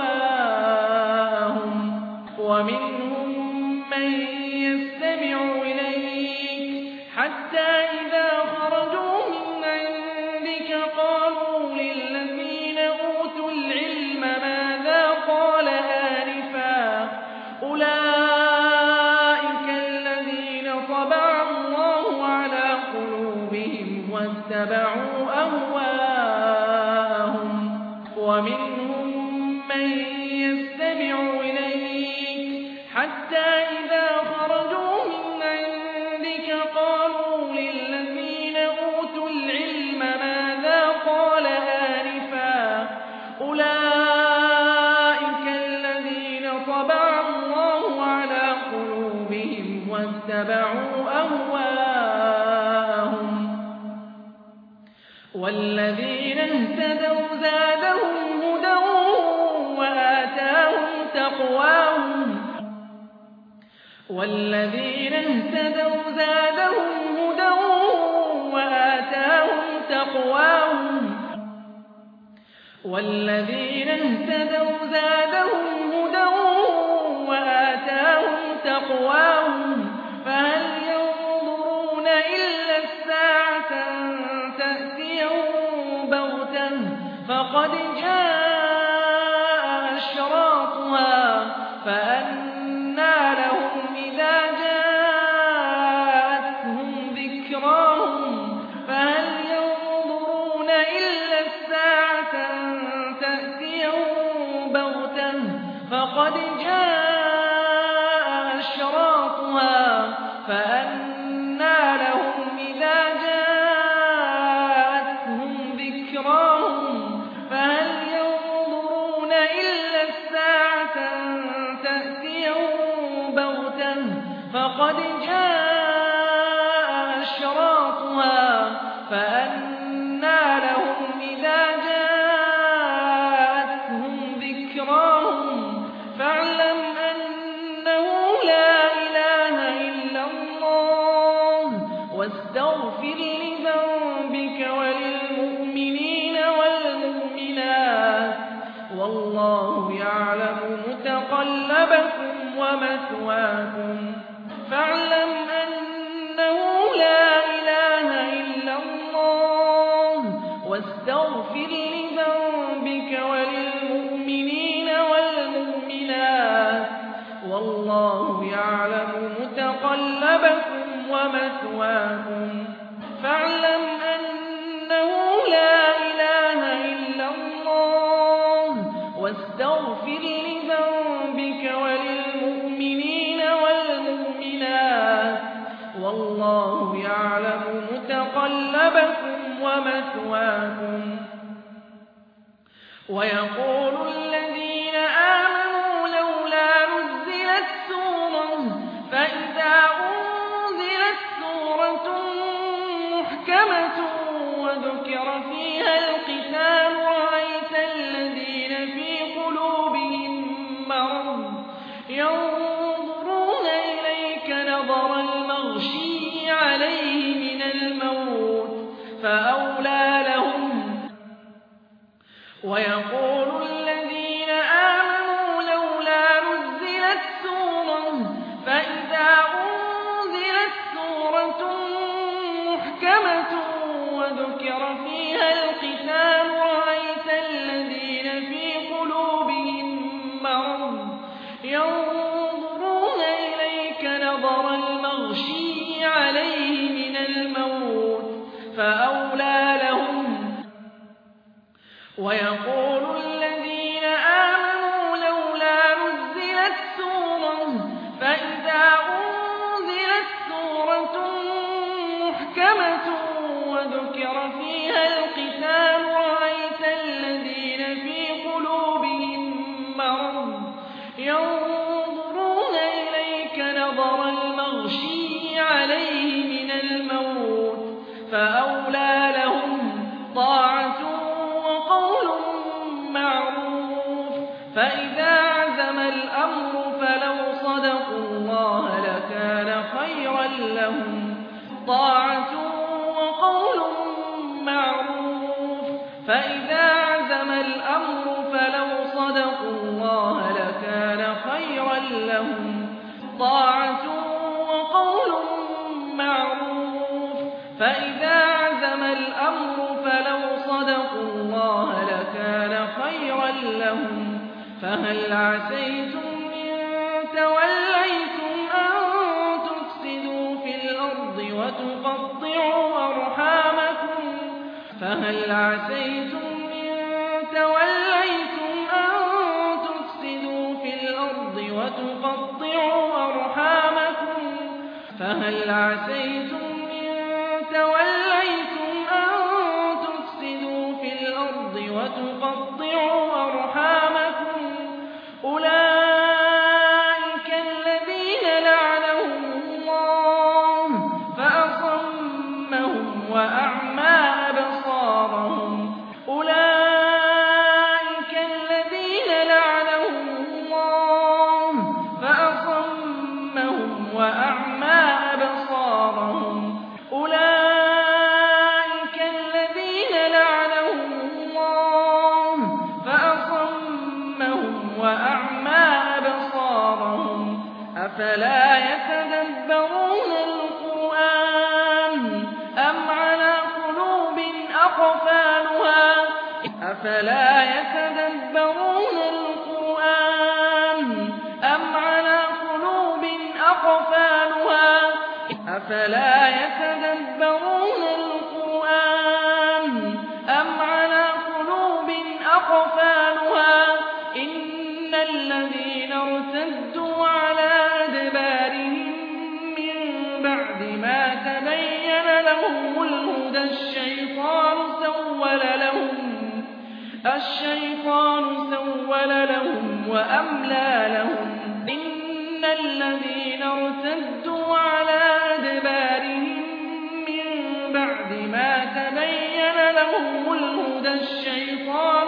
أهواءهم ومنهم من يستمع إليك حتى إذا خرجوا من عندك قالوا للذين أوتوا العلم ماذا قال آنفا أولئك الذين طبع الله على قلوبهم واتبعوا أهواءهم ومنهم من يستمع إليك حتى إذا خرجوا من عندك قالوا للذين أوتوا العلم ماذا قال آنفا أولئك الذين طبع الله على قلوبهم واتبعوا أهواءهم والذين اهتدوا زادهم هدى وآتاهم تقواهم والذين اهتدوا زادهم هدى وآتاهم تقواهم والذين اهتدوا زادهم هدى وآتاهم تقواهم فهل ينظرون إلا الساعة أن تأتيهم بغتة فقد جاء أشراطها فأنى لهم إذا جاءتهم ذكراهم فهل ينظرون إلا الساعة أن تأتيهم بغتة فقد جاء أشراطها فأنى لهم إذا جاءتهم ذكراهم فهل ينظرون إلا الساعة أن تأتيهم بغتة فقد جاء أشراطها فأنى لهم إذا جاءتهم ذكراهم فاعلم أنه لا إله إلا الله واستغفر لذنبك وللمؤمنين والمؤمنات والله يعلم متقلبكم ومثواكم فاعلم أنه لا إله إلا الله واستغفر لذنبك وللمؤمنين والمؤمنات والله يعلم متقلبكم ومثواكم فاعلم أنه لا إله إلا الله واستغفر لذنبك وللمؤمنين والمؤمنات والله يعلم متقلبكم ومثواكم ويقول الذين آمنوا لولا نزلت سورة فإذا أنزلت سورة محكمة وذكر فيها القتال رأيت الذين في قلوبهم مرض ينظرون إليك نظر المغشي عليه من الموت فأولى لهم ويقول الذين آمنوا لولا نزلت سورة فإذا أنزلت سورة محكمة وذكر فيها القتال رأيت الذين في قلوبهم مرض ينظرون إليك نظر المغشي عليه من الموت فأولى لهم ويقول الذين آمنوا لولا نزلت سورة فإذا أنزلت سورة محكمة وذكر فيها القتال رأيت الذين في قلوبهم مرض ينظرون إليك نظر المغشي عليه من الموت فأولى لهم طاعة وقول معروف فإذا عزم الأمر فلو صدقوا الله لكان خيرا لهم طاعة وقول معروف فإذا عزم الأمر فلو صدقوا الله لكان خيرا لهم طاعة وقول معروف فإذا عزم الأمر فلو صدقوا الله لكان خيرا لهم فهل عسيتم إن توليتم أن تفسدوا في الأرض وتقطعوا أرحامكم فهل عسيتم إن توليتم أن تفسدوا في الأرض وتقطعوا أرحامكم فهل عسيتم إن توليتم أن تفسدوا في الأرض وتقطعوا أرحامكم أولئك الذين لعنهم الله فأصمهم وأعمى أبصارهم أولئك الذين لعنهم الله فأصمهم أفلا يتدبرون القرآن أم على قلوب أقفالها أفلا يتدبرون القرآن أم على قلوب أقفالها أفلا يتدبرون القرآن أم على قلوب أقفالها إن الذين ارتدوا على أدبارهم من بعد ما تبين لهم الهدى الشيطان سول لهم وأملى لهم إن الذين ارتدوا على أدبارهم من بعد ما تبين لهم الهدى الشيطان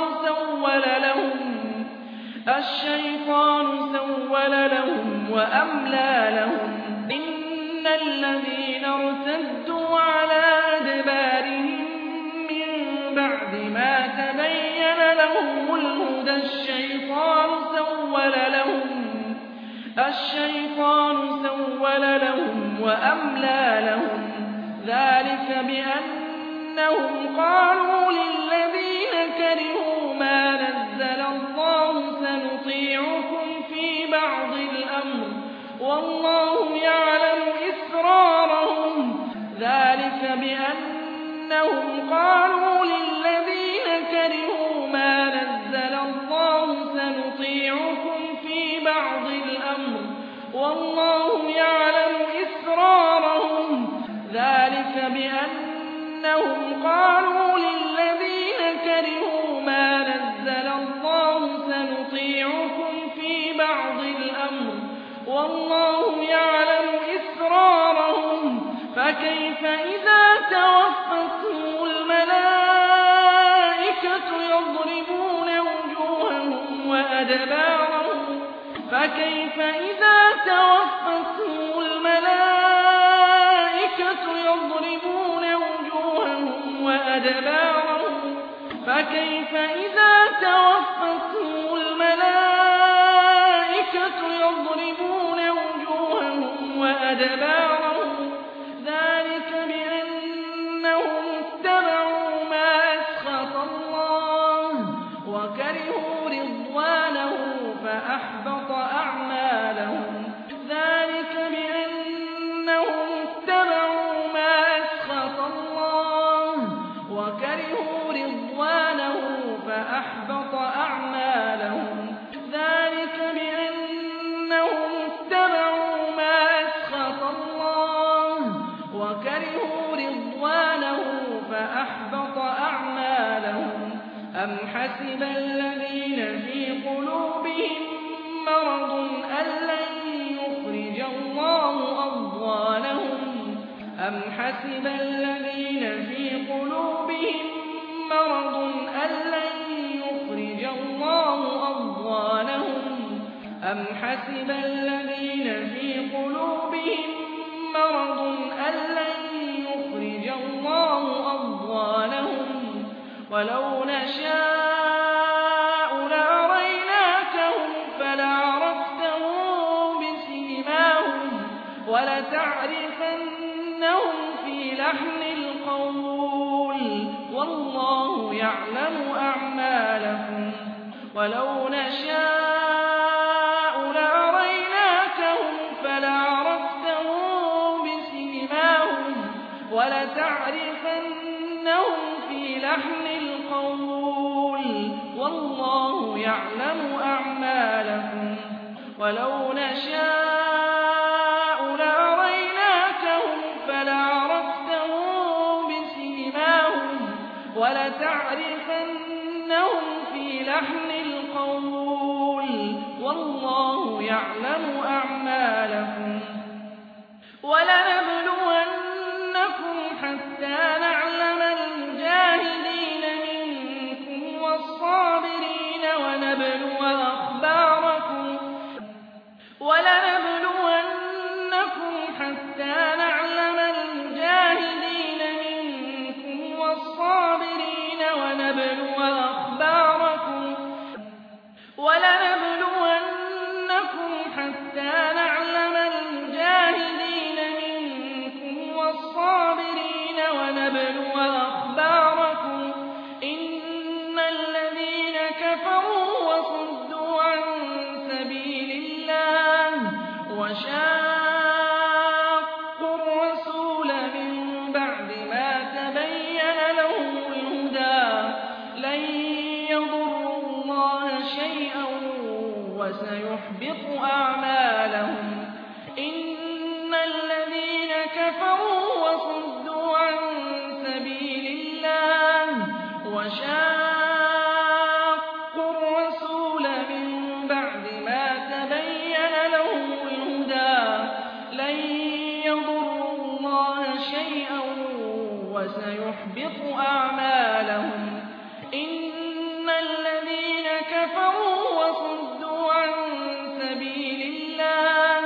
سول لهم وأملى لهم إن الذين ارتدوا على أدبارهم من بعد ما تبين لهم الهدى الشيطان سول لهم وأملى لهم ذلك بأنهم قالوا للذين كرهوا ما نزل الله سنطيعكم في بعض الأمر والله يعلم إسرارهم ذلك بأنهم قالوا للذين كرهوا ما نزل الله سنطيعكم في بعض الأمر والله يعلم إسرارهم ذلك بأنهم قالوا للذين كرهوا ما نزل الله سنطيعكم في بعض الأمر والله يعلم إسرارهم فكيف إذا توفتهم الملائكة يضربون وجوههم وأدبارهم فكيف إذا توفتهم الملائكة يضربون وجوههم وأدبارهم فكيف إذا توفتهم الملائكة يضربون وجوههم وأدبارهم ذلك بأنهم اتبعوا ما أسخط الله وكرهوا رضوانه فأحبط أعمالهم ذلك بأنهم اتبعوا ما أسخط الله وكرهوا رضوانه فأحبط أعمالهم ذلك بأنهم اتبعوا ما أسخط الله وكرهوا رضوانه فأحبط أعمالهم أم حسب الذين في قلوبهم مرض أن لن يخرج الله أضغانهم أم حسب الذين في قلوبهم مرض أن لن يخرج الله أضغانهم أم حسب الذين في قلوبهم مرض أن لن يخرج الله أضغانهم ولو نشاء لأريناكهم فلعرفتهم بسيماهم ولتعرفنهم في لحن القول والله يعلم أعمالكم ولو نشاء لأريناكهم فلعرفتهم بسيماهم ولتعرفنهم في لحن القول والله يعلم أعمالكم ولو نشاء لأريناكهم فلعرفتهم بسيماهم ولتعرفنهم في لحن القول والله يعلم أعمالكم ولنبلونكم حتى نعلم المجاهدين منكم والصابرين ونبلو أخباركم حتى نعلم المجاهدين منكم والصابرين ونبلو أخباركم حتى نعلم ونبلو أخباركم إن الذين كفروا وصدوا عن سبيل الله وشاقوا الرسول من بعد ما تبين لهم الهدى لن يضروا الله شيئا وسيحبط أعمالهم إن الذين كفروا وصدوا عن سبيل الله وشاقوا الرسول من بعد ما تبين لهم الهدى لن يضروا الله شيئا وسيحبط أعمالهم إن الذين كفروا وصدوا عن سبيل الله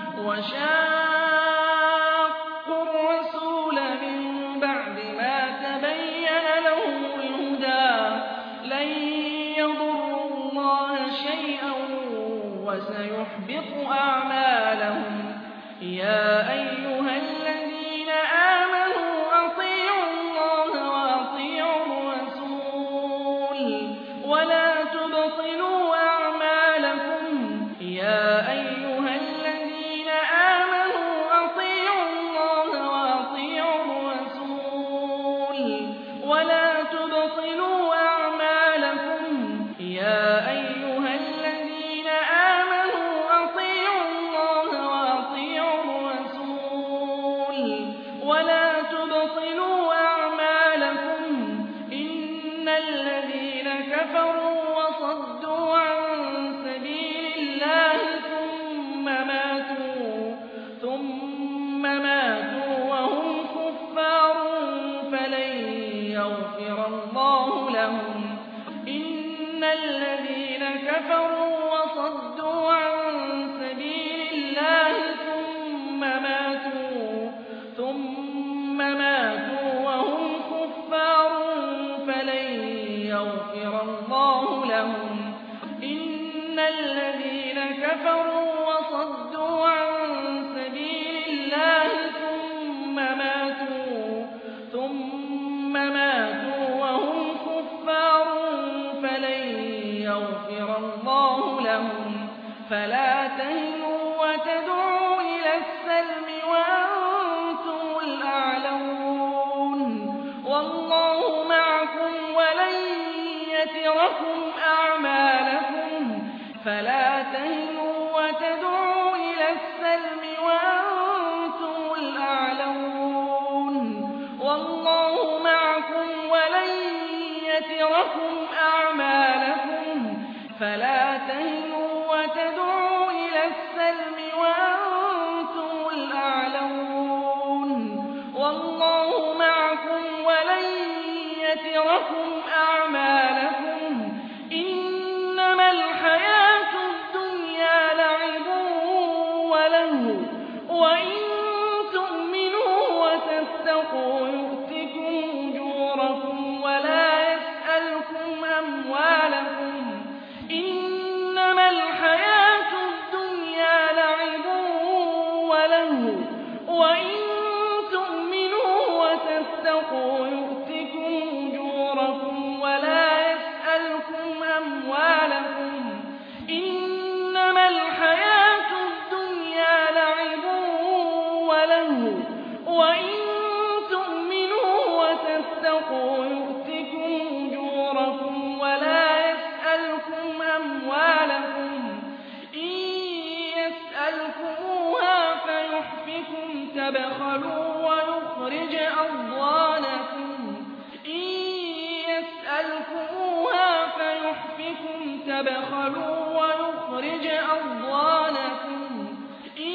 وشاقوا الرسول من بعد ما تبين لهم الهدى لن يضروا الله شيئا وسيحبط أعمالهم يا أيها الذين آمنوا أطيعوا الله وأطيعوا الرسول ولا تبطلوا أعمالكم يا أيها الذين آمنوا أطيعوا الله وأطيعوا الرسول ولا تبطلوا أعمالكم يا أيها الذين آمنوا أطيعوا الله وأطيعوا الرسول ولا تبطلوا أعمالكم إن الذين كفروا وصدوا عن سبيل الله ثم ماتوا وهم كفار فلن يغفر الله لهم إن الذين كفروا وصدوا عن سبيل الله ثم ماتوا وهم كفار فلن يغفر الله لهم إن الذين كفروا وصدوا عن سبيل الله ثم ماتوا وهم كفار فلن يغفر الله لهم فلا تهنوا وتدعوا إلى السلم وأنتم الأعلون والله معكم ولن يتركم أعمالكم فلا تهنوا وتدعوا إلى السلم وأنتم الأعلون والله معكم ولن يتركم أعمالكم فلا تهنوا وتدعوا إلى السلم وأنتم الأعلون والله معكم ولن يتركم أعمالكم إنما الحياة الدنيا لعب ولهو وإن تؤمنوا وتتقوا يؤتكم أجوركم ولا يسألكم أموالكم إنما الحياة الدنيا لعب ولهو وإن تؤمنوا وتتقوا يؤتكم أجوركم ولا يسألكم أموالكم إنما الحياة الدنيا لعب ولهو وإن تؤمنوا وتتقوا يؤتكم أجوركم ولا يسألكم أموالكم إن يسألكموها فيحفكم تبخلوا ويخرج أضغانكم إن يسألكموها فيحفكم تبخلوا ويخرج أضغانكم إن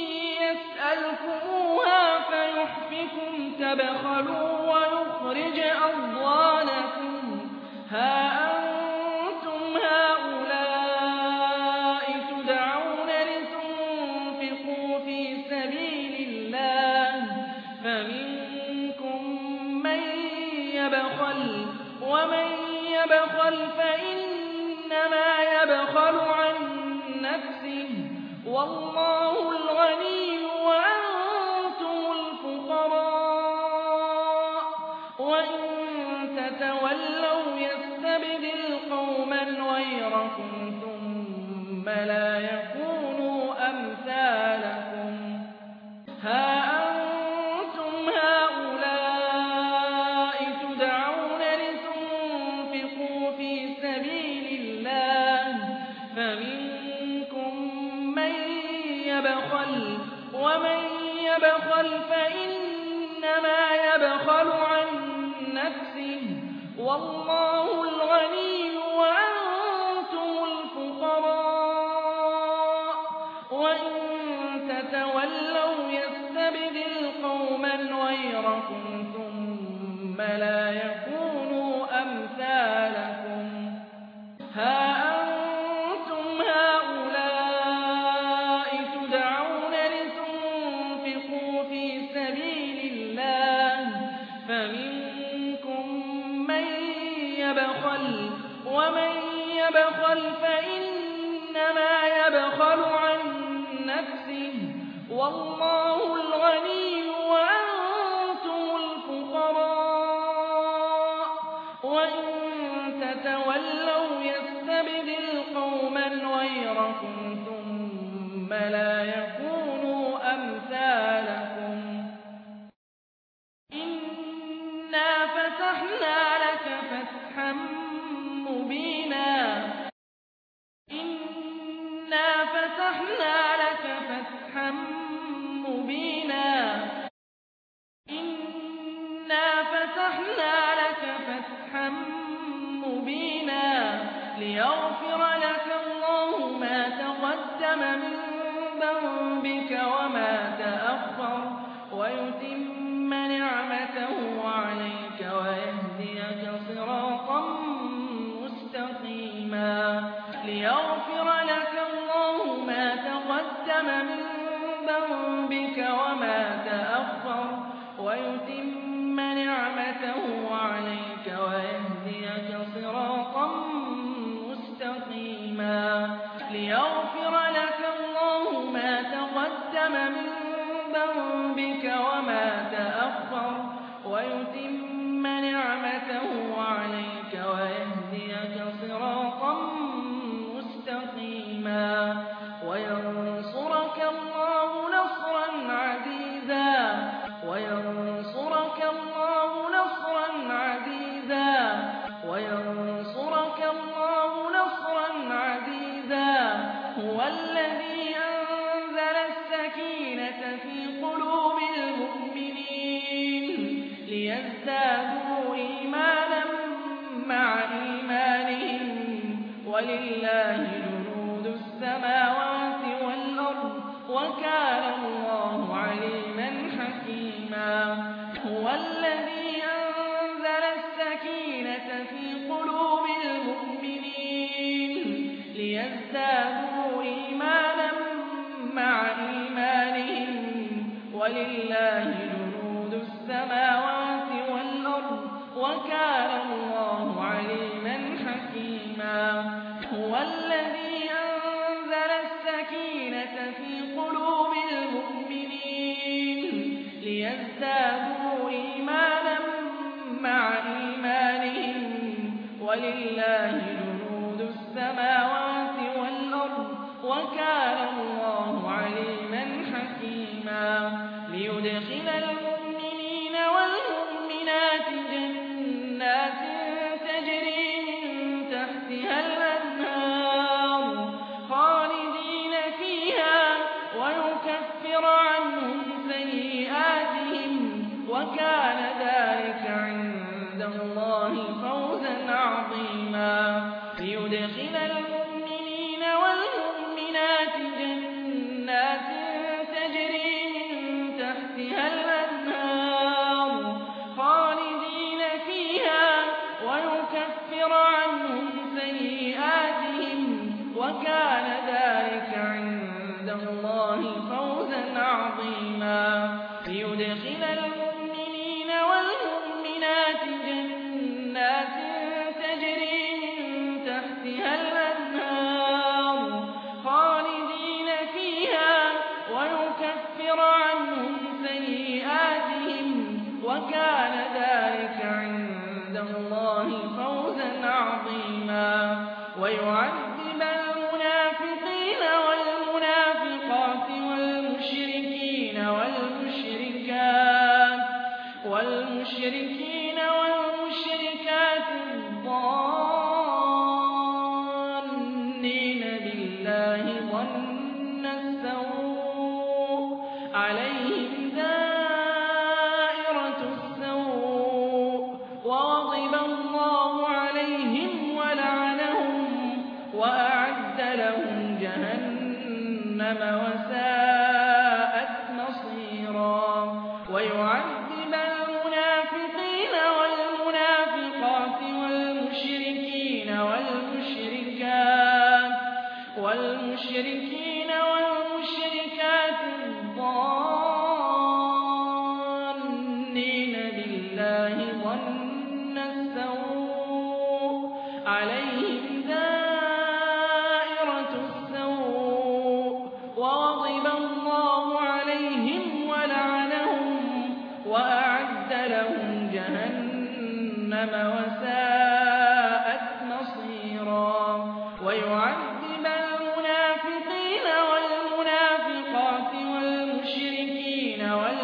يسألكموها فيحفكم تبخلوا ويخرج أضغانكم ها أنتم هؤلاء تدعون لتنفقوا في سبيل الله فمنكم من يبخل ومن يبخل فإنما يبخل عن نفسه والله الغني وأنتم الفقراء ثم لا يكونوا أمثالكم ها أنتم هؤلاء تدعون لتنفقوا في سبيل الله فمنكم من يبخل ومن يبخل فإنما يبخل عن نفسه والله الغني وأنتم الفقراء وإن تتولوا يستبدل قوما غيركم ثم لا يكونوا أمثالكم ها أنتم هؤلاء تدعون لتنفقوا في سبيل الله فمنكم من يبخل ومن يبخل فإنما يبخل عن نفسه والله الغني وأنتم الفقراء وإن تتولوا يستبدل قوما غيركم ثم لا يكونوا أمثالكم إنا فتحنا لك فتحا مبينا إنا فتحنا لك فتحا مبينا إنا فتحنا لك فتحا مبينا ليغفر لك الله ما تقدم من ذنبك وما تأخر ويتم نعمته عليك ويهديك صراطا مستقيما ليغفر لك الله ما تقدم من ذنبك وما تأخر ويتم نعمته عليك ويهديك صراطا مستقيما ليغفر لك الله ما تقدم من ذنبك وما تأخر ويتم نعمته عليك ويهديك صراطا مستقيما وينصرك الله نصرا عزيزا وينصرك الله نصرا عزيزا وينصرك الله نصرا عزيزا هو الذي أنزل السكينة في قلوب المؤمنين ليزدادوا إيمانا مع إيمانهم ولله جنود السماوات والأرض وكان الله عليما حكيما هو الذي أنزل السكينة في قلوب المؤمنين ليزدادوا إيمانا مع إيمانهم ولله جنود السماوات والأرض وكان الله عليما حكيما هو الذي أنزل السكينة في قلوب المؤمنين ليزدادوا إيمانا مع إيمانهم ولله جنود السماوات والأرض وكان الله عليما حكيما ليدخل المؤمنين والمؤمنات جنات تجري من تحتها الأنهار خالدين فيها ويكفر عنهم سيئاتهم وكان ذلك عند الله فوزا عظيما ليدخل المؤمنين والمؤمنات جنات تجري من تحتها الأنهار خالدين فيها ويكفر عنهم سيئاتهم وكان ذلك عند الله فوزا عظيما ليدخل المؤمنين والمؤمنات جنات تجري من تحتها الأنهار خالدين فيها ويكفر عنهم سيئاتهم وكان ذلك عند الله فوزا عظيما ويعذب المنافقين والمشركين والمشركات الظانين بالله ظن السوء عليهم دائرة السوء وغضب الله عليهم ولعنهم وأعد لهم جهنم وساءت مصيرا ويعذب المنافقين والمنافقات والمشركين والمشركات الظانين بالله ظن السوء عليهم دائرة السوء وغضب الله عليهم ولعنهم وأعد لهم جهنم وساءت مصيرا ويعذب المنافقين والمنافقات والمشركين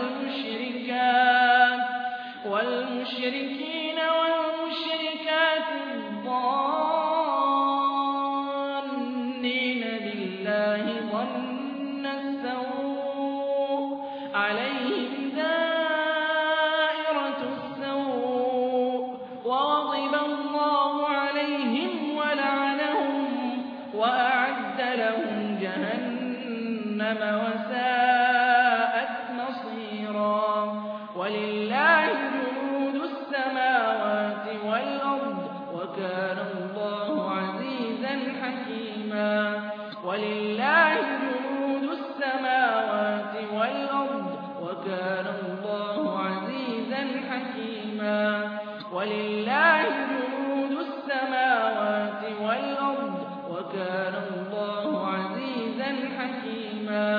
والمشركات الظانين بالله ظن السوء عليهم دائرة السوء وغضب الله عليهم ولعنهم وأعد لهم جهنم وساءت مصيرا ولله جنود السماوات والأرض وكان الله عزيزا حكيما ولله جنود السماوات والأرض وكان الله عزيزا حكيما ولله جنود السماوات والأرض وكان الله عزيزا حكيما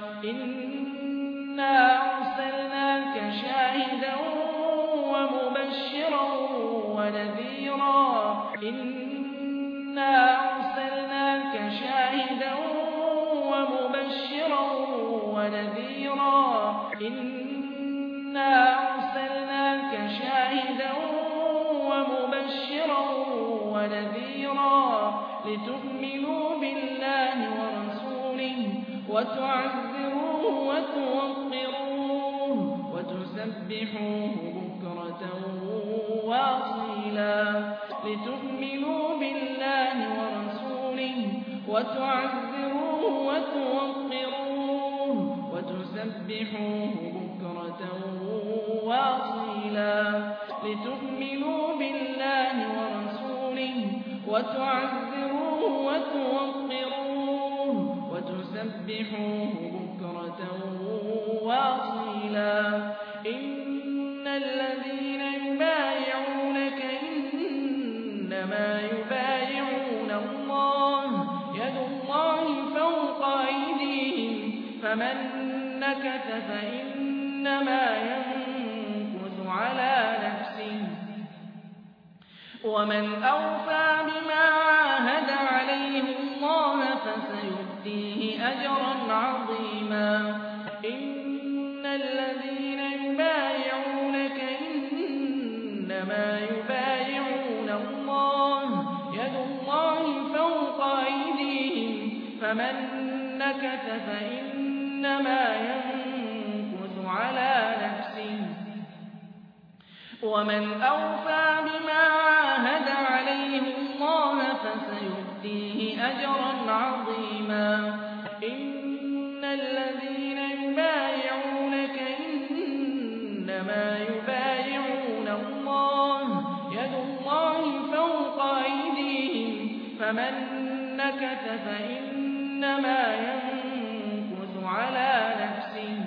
إنا أرسلناك شاهدا ومبشرا ونذيرا إنا أرسلناك شاهدا ومبشرا ونذيرا إنا أرسلناك شاهدا ومبشرا ونذيرا لتؤمنوا بالله ورسوله وتعزروه وتوقروه وتسبحوه بكرة وأصيلا لتؤمنوا بالله ورسوله وتعزروه وتوقروه وتسبحوه بكرة وأصيلا لتؤمنوا بالله ورسوله وتعزروه وتوقروه وتسبحوه بكرة وأصيلا إن الذين يبايعونك إنما يبايعون الله يد الله فوق أيديهم فمن نكث فإنما ينكث على نفسه ومن أوفى بما عاهد عليه الله فسيؤتيه أجرا عظيما إن الذين يبايعونك إنما يبايعون الله يد الله فوق أيديهم فمن نكث فإنما ينكث على نفسه ومن أوفى بما عاهد عليه الله فسيؤتيه أجرا عظيما إن الذين يبايعونك إنما يبايعون الله يد الله فوق أيديهم فمن نكث فإنما ينكث على نفسه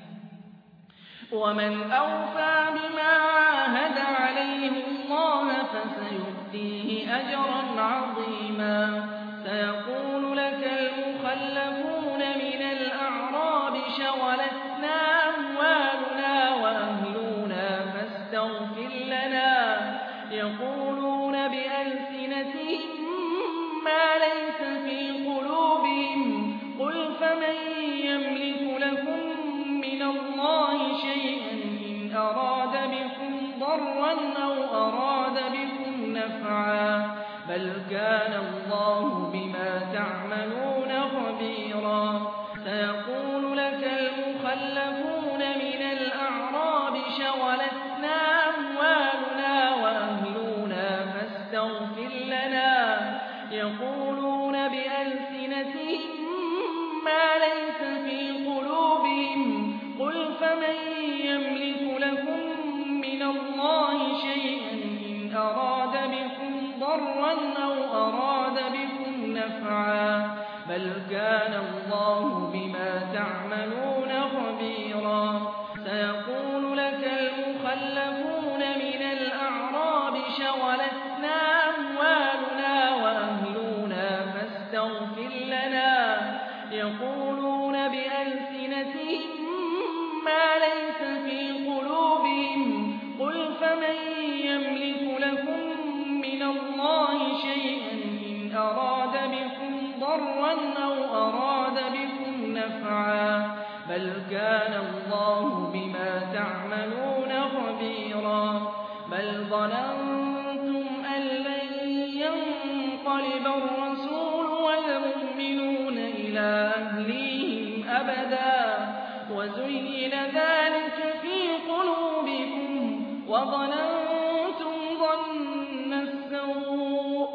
ومن أوفى بما عاهد عليه الله فسيؤتيه أجرا عظيما سيقول لك المخلفون من الأعراب شغلتنا أموالنا وأهلنا فاستغفر لنا يقولون بألسنتهم ما ليس في قلوبهم قل فمن يملك لكم من الله شيئا إن أراد بكم ضرا أو أراد بكم نفعا بل كان الله بما تعملون خبيرا سيقول لك المخلفون من الأعراب شغلتنا أموالنا وأهلنا فاستغفر لنا يقولون بألسنتهم ما ليس في قلوبهم قل فمن يملك لكم من الله شيئا إن أراد بكم ضرا أو أراد بكم نفعا بل كان الله بما تعملون خبيرا سيقول لك المخلفون من الأعراب شغلتنا أموالنا وأهلنا فاستغفر لنا يقولون بألسنتهم ما ليس في قلوبهم قل فمن يملك لكم من الله شيئا إن أراد بكم ضرا أو أراد بكم نفعا بل كان الله بما تعملون خبيرا بل ظننتم أن لن ينقلب الرسول والمؤمنون إلى أهليهم أبدا وزين ذلك في قلوبكم وظننتم ظن السوء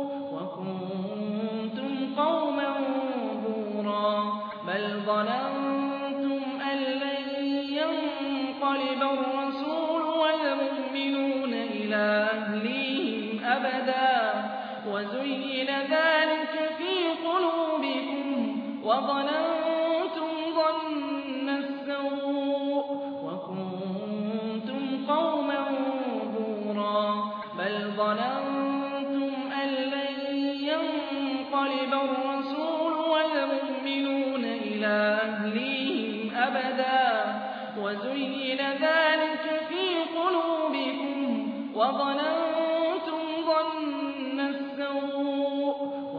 وكنتم قوما بورا بل ظننتم أن لن ينقلب الرسول والمؤمنون إلى أهليهم أبدا وزين ذلك في قلوبكم وظننتم ظن السوء وكنتم قوما بورا بل ظننتم أن لن ينقلب الرسول والمؤمنون إلى أهليهم أبدا وزين ذلك في قلوبكم وظننتم ظن السوء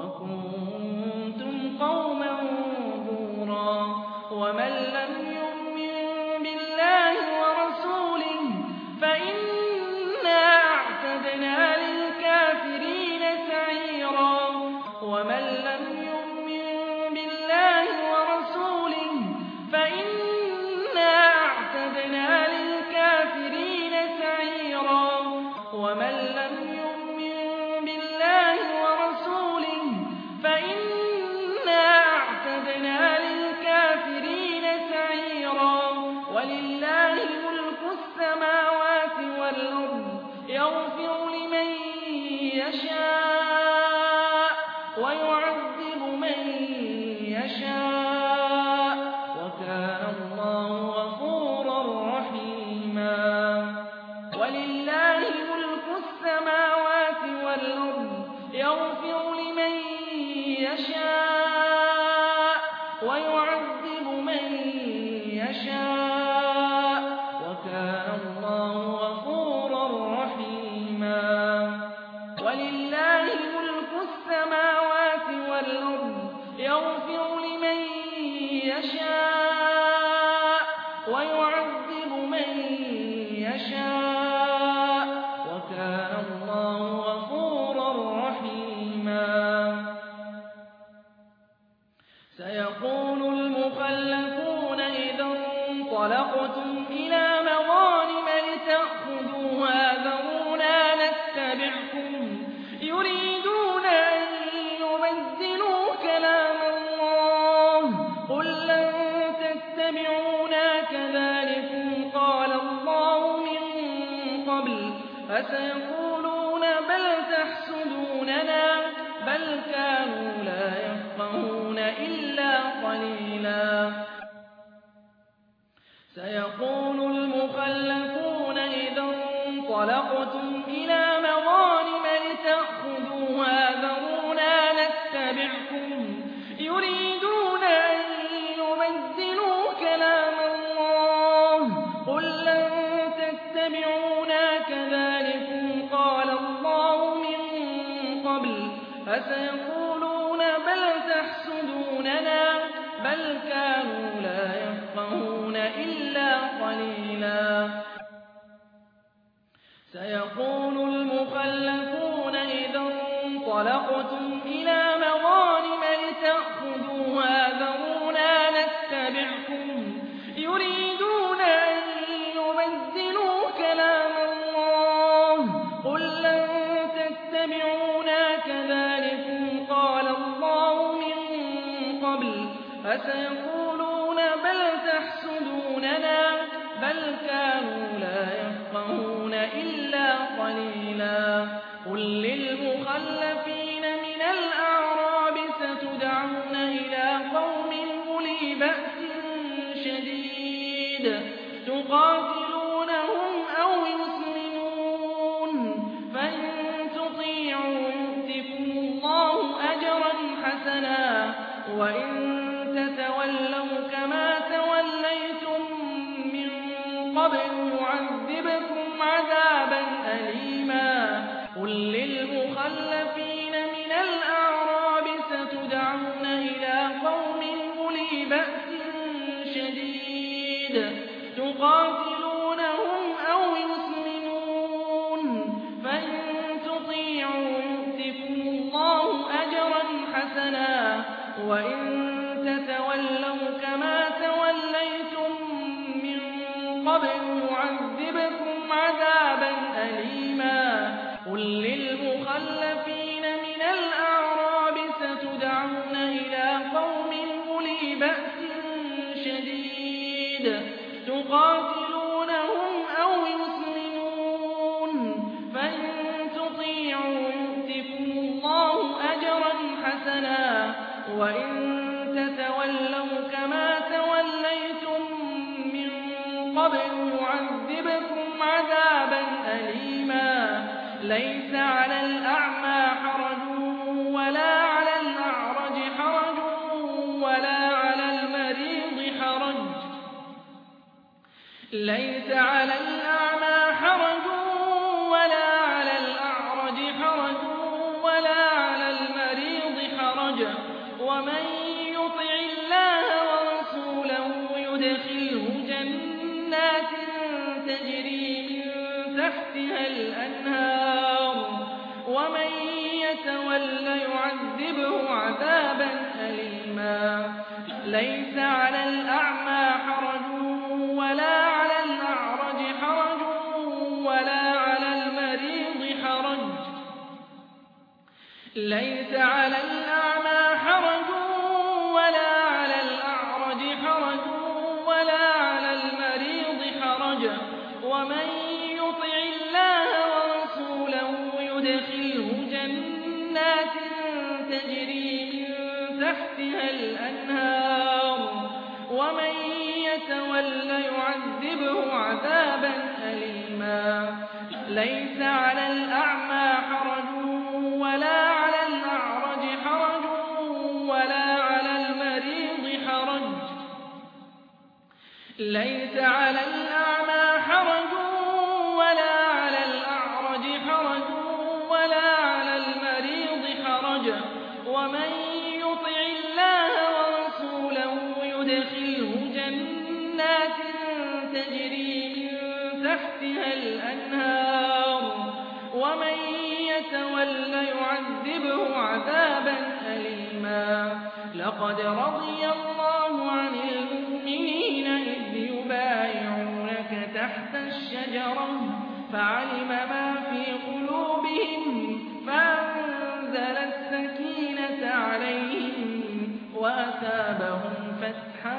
وكنتم قوما بورا ومن لم يؤمن بالله ورسوله فإنا أعتدنا للكافرين سعيرا ومن لم يؤمن بالله ورسوله فإنا أعتدنا للكافرين سعيرا ومن لم يؤمن بالله ورسوله فإنا أعتدنا للكافرين سعيرا ولله ملك السماوات والأرض يغفر لمن يشاء ويعذب من يشاء وكان الله غفورا رحيما ولله ملك السماوات والأرض يغفر لمن يشاء ويعذب من يشاء وكان الله غفورا رحيما ولله ملك السماوات والأرض يغفر لمن يشاء ويعذب من يشاء وكان الله غفورا رحيما سيقول المخلفون إذا انطلقتم إلى مغانم لتأخذوها ذرونا نتبعكم يريدون أن يبدلوا كلام الله قل لن تتبعونا كذلكم قال الله من قبل فسيقولون بل تحسدوننا بل كانوا لا يفقهون إلا قليلا سيقول المخلفون إذا انطلقتم إلى مغانم لتأخذوها ذرونا نتبعكم يريدون أن يبدلوا كلام الله قل لن تتبعونا كذلكم قال الله من قبل فسيقولون بل تحسدوننا بل كانوا لا يفقهون إلا قليلا سيقول المخلفون إذا انطلقتم إلى مغانم لتأخذوها ذرونا نتبعكم يريدون أن يبدلوا كلام الله قل لن تتبعونا كذلكم قال الله من قبل فسيقولون بل تحسدوننا بل كانوا لا يفقهون إلا قليلا قل للمخلفين من الأعراب ستدعون إلى قوم أولي بأس شديد تقاتلونهم أو يسلمون فإن تطيعوا يؤتكم الله أجرا حسنا وإن تتولوا كما توليتم من قبل يعذبكم عذابا أليما قل للمخلفين من الأعراب ستدعون إلى قوم أولي بأس شديد تقاتلونهم أو يسلمون فإن تطيعوا يؤتكم الله أجرا حسنا وإن تتولوا كما توليتم من قبل يعذبكم عذابا أليما قل للمخلفين من الأعراب ستدعون إلى قوم أولي بأس شديد تقاتلونهم أو يسلمون فإن تطيعوا يؤتكم الله أجرا حسنا وإن تتولوا كما توليتم من قبل يعذبكم عذابا أليما ليس على الأعمى حرج ولا على الأعرج حرج ولا على المريض حرج ليس على الأعمى حرج ولا على الأعرج حرج ولا على المريض حرج ومن يطع الله ورسوله يدخله جنات تجري من تحتها الأنهار ومن يتول يعذبه عذابا أليما ليس على الأعمى حرج ولا على الأعرج حرج ولا على المريض حرج ليس على الأعمى حرج ولا على الأعرج حرج ولا على المريض حرج ومن يطع الله ورسوله يدخله جنات تجري من تحتها الأنهار ومن يتول يعذبه عذابا أليما ليس على الأعمى حرج ولا على الأعرج حرج ولا على المريض حرج ليس على الأعمى حرج ولا على الأعرج حرج ولا على المريض حرج ومن يطع الله ورسوله يدخله جنات تجري من تحتها الأنهار ومن يتول يعذبه عذابا أليما لقد رضي الله عن المؤمنين إذ يبايعونك تحت الشجرة فعلم ما في قلوبهم فأنزل السكينة عليهم وأثابهم فتحا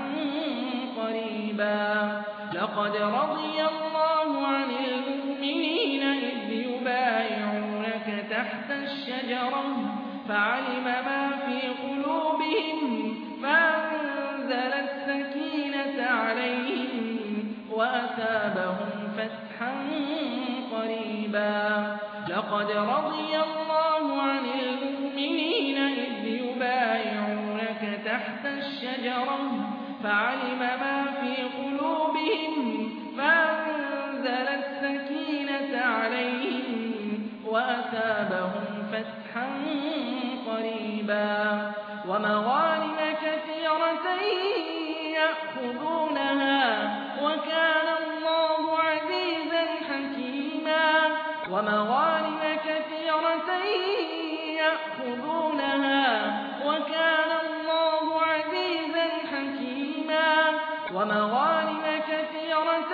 قريبا لقد رضي الله عن المؤمنين إذ يبايعونك تحت الشجرة فعلم ما في قلوبهم فأنزل السكينة عليهم وأثابهم فتحا قريبا لقد رضي الله عن المؤمنين إذ يبايعونك تحت الشجرة فعلم ما في قلوبهم فأنزل السكينة عليهم وأثابهم فتحا قريبا ومغانم كثيرة يأخذونها وكان الله عزيزا حكيما ومغانم كثيرة يأخذونها وكان الله عزيزا حكيما ومغانم كثيرة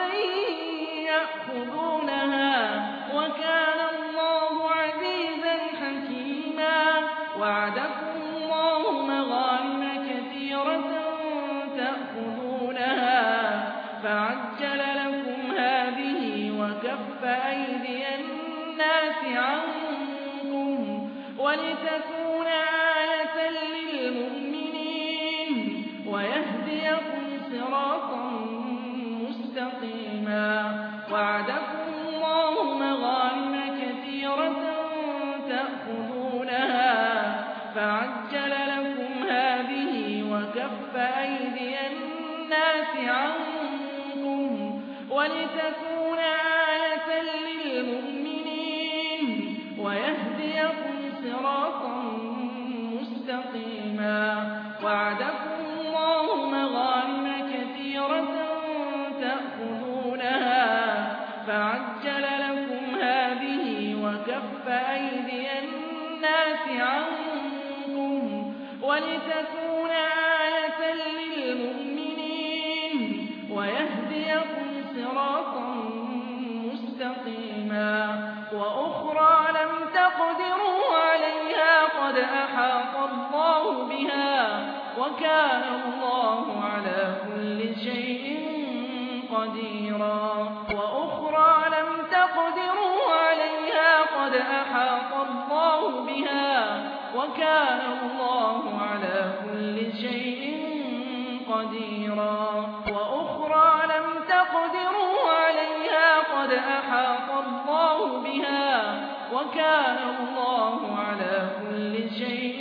يأخذونها وكان الله عزيزا حكيما وعدكم الله مغانم كثيرة تأخذونها فعجل لكم هذه وكف أيدي الناس عنكم ولتكون آية للمؤمنين ويهديكم صراطا مستقيما وعدكم الله مغانم كثيرة تأخذونها فعجل لكم هذه وكف أيدي الناس عنكم ولتكون آية للمؤمنين ويهديكم صراطا مستقيما وعدكم الله مغانم كثيرة تأخذونها فعجل لكم هذه وكف أيدي الناس عنكم ولتكون آية للمؤمنين ويهديكم صراطا مستقيما وأخرى لم تقدروا عليها قد أحاط الله بها وكان الله على كل شيء قديرا وأخرى لم تقدروا عليها قد أحاط الله بها وكان الله على كل شيء قديرا وأخرى لم تقدروا عليها قد أحاط الله بها وكان الله على كل شيء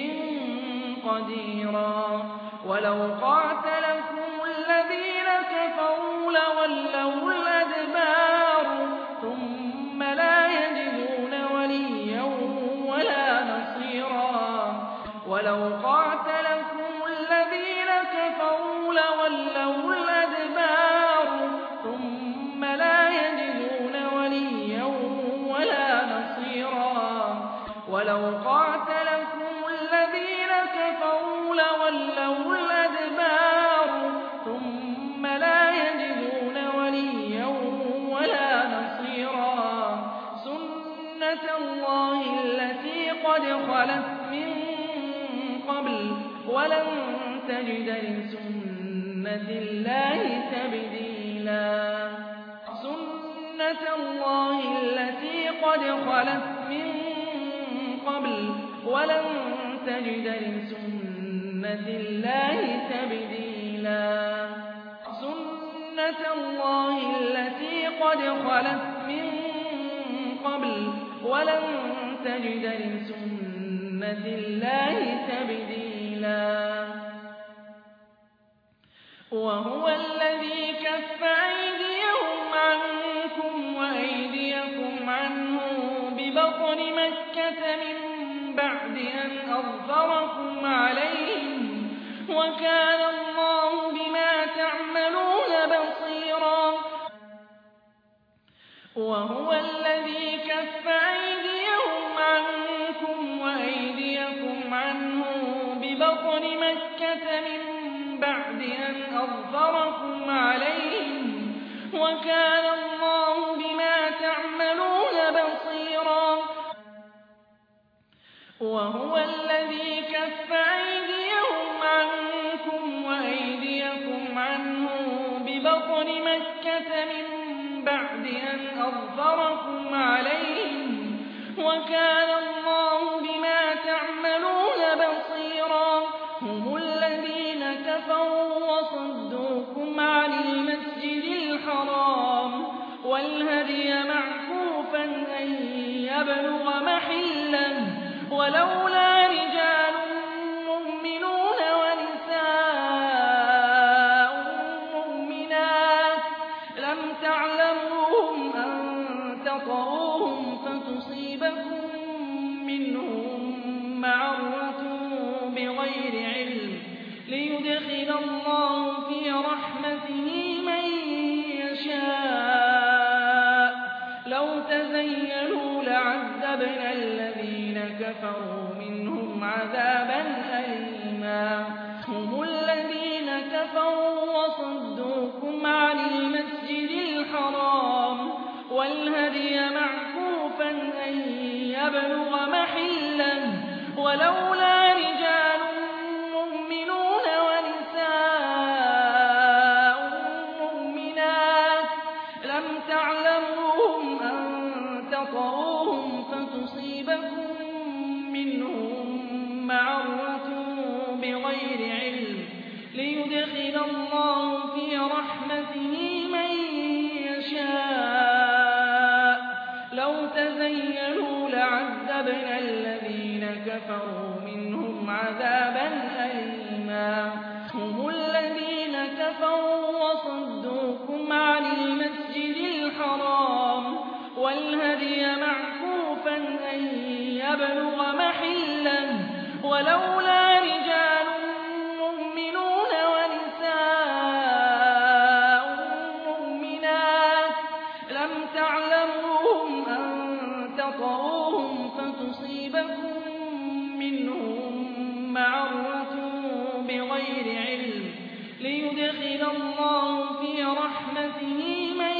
قديرا ولو قاتلكم الذين كفروا لولوا الأدبار ثم لا يجدون وليا ولا نصيرا ولو قاتلكم الذين كفروا لولوا الأدبار ثم لا يجدون وليا ولا نصيرا ولو قاتلكم الذين كفروا لولوا الأدبار ثم لا يجدون وليا ولا نصيرا سنة الله التي قد خلت من قبل ولن تجد لسنة الله تبديلا سنة الله التي قد خلت من قبل ولن تجد لسنة الله تبديلا سنة الله التي قد خلت من قبل ولن تجد لسنة الله تبديلا وهو الذي كف أيديهم عنكم وأيديكم عنهم ببطن مكة من بعد أن أظفركم عليهم وكان الله بما تعملون بصيرا وهو الذي كف أيديهم عنكم وأيديكم عنهم ببطن مكة من بعد أن أظفركم عليهم وكان الله بما تعملون بصيرا وهو الذي كف أيديهم عنكم وأيديكم عنهم ببطن مكة من بعد أن أظفركم عليهم وكان الله بما تعملون بصيرا هم الذين كفروا وصدوكم عن المسجد الحرام والهدي معكوفا أن يبلغ محله ولولا رجال مؤمنون ونساء مؤمنات لم تعلموهم أن تطؤوهم فتصيبكم منهم معرة بغير علم ليدخل الله في رحمته من يشاء لو تزينوا لَعَذَّبْنَا الَّذِينَ كَفَرُوا مِنْهُمْ عَذَابًا أَلِيمًا هُمُ الَّذِينَ كَفَرُوا وَصَدُّوكُمْ عَنِ الْمَسْجِدِ الْحَرَامِ وَالْهَدْيَ مَعْكُوفًا أَن يَبْلُغَ مَحِلَّهُ وَلَوْلَا رِجَالٌ مُّؤْمِنُونَ وَنِسَاءٌ مُّؤْمِنَاتٌ لَّمْ تَعْلَمُوهُمْ أَن تَطَئُوهُمْ فَتُصِيبَكُم مِّنْهُم مَّعَرَّةٌ بِغَيْرِ عِلْمٍ لِّيُدْخِلَ اللَّهُ فِي رَحْمَتِهِ مَن يَشَاءُ لَوْ تَزَيَّلُوا لَعَذَّبْنَا الَّذِينَ كَفَرُوا مِنْهُمْ عَذَابًا أَلِيمًا هُمُ الَّذِينَ كَفَرُوا وَصَدُّوكُمْ عَنِ الْمَسْجِدِ الْحَرَامِ وَالْهَدْيَ مَعْكُوفًا أَن يَبْلُغَ مَحِلَّهُ وَلَوْلَا رِجَالٌ مُّؤْمِنُونَ وَنِسَاءٌ مُّؤْمِنَاتٌ لَّمْ تَعْلَمُوهُمْ أَن تَطَئُوهُمْ فَتُصِيبَكُم مِّنْهُم مَّعَرَّةٌ بِغَيْرِ عِلْمٍ لِّيُدْخِلَ اللَّهُ فِي رَحْمَتِهِ مَن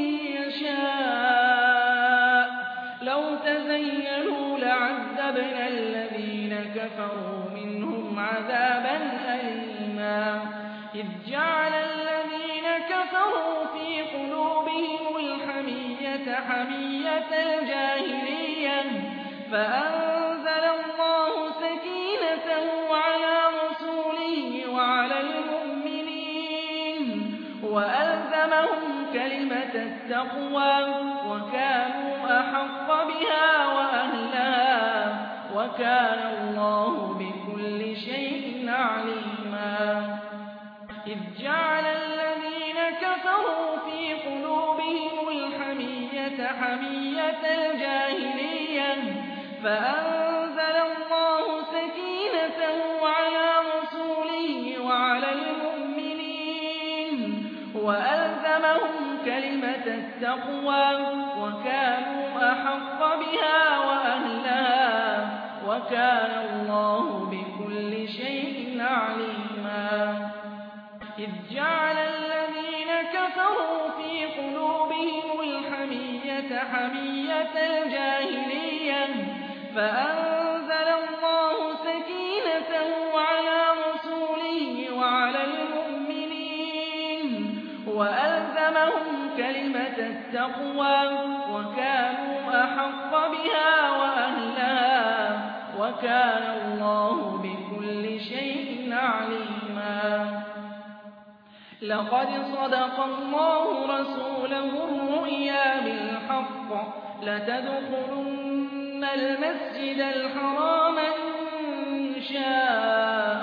يَشَاءُ لَوْ تَزَيَّلُوا لَعَذَّبْنَا الَّذِينَ كَفَرُوا مِنْهُمْ عَذَابًا أَلِيمًا إِذْ جَعَلَ الَّذِينَ كَفَرُوا فِي قُلُوبِهِمُ الْحَمِيَّةَ حَمِيَّةَ الْجَاهِلِيَّةِ فَأَنزَلَ اللَّهُ سَكِينَتَهُ عَلَىٰ رَسُولِهِ وَعَلَى الْمُؤْمِنِينَ وَأَلْزَمَهُمْ كَلِمَةَ التَّقْوَىٰ وَكَانُوا أَحَقَّ بِهَا وَأَهْلَهَا وَكَانَ اللَّهُ بِكُلِّ شَيْءٍ عَلِيمًا إِذْ جَعَلَ الَّذِينَ كَفَرُوا فِي قُلُوبِهِمُ الْحَمِيَّةَ حَمِيَّةَ الْجَاهِلِيَّةِ فَأَنزَلَ اللَّهُ سَكِينَتَهُ عَلَىٰ رَسُولِهِ وَعَلَى الْمُؤْمِنِينَ وَأَلْزَمَهُمْ كَلِمَةَ التَّقْوَىٰ وَكَانُوا أَحَقَّ بِهَا وَأَهْلَهَا وَكَانَ اللَّهُ بِكُلِّ شَيْءٍ عَلِيمًا إِذْ جَعَلَ الَّذِينَ كَفَرُوا فِي قُلُوبِهِمُ الْحَمِيَّةَ حَمِيَّةَ الْجَاهِلِيَّةِ فَأَنزَلَ اللَّهُ سَكِينَتَهُ عَلَىٰ رَسُولِهِ وَعَلَى الْمُؤْمِنِينَ وَأَلْزَمَهُمْ كَلِمَةَ التَّقْوَىٰ وَكَانُوا أَحَقَّ بِهَا وَأَهْلَهَا وَكَانَ اللَّهُ بِكُلِّ شَيْءٍ عَلِيمًا لَقَدْ صَدَقَ اللَّهُ رَسُولَهُ الرُّؤْيَا بِالْحَقِّ لَتَدْخُلُنَّ الْمَسْجِدَ الْحَرَامَ إِن شَاءَ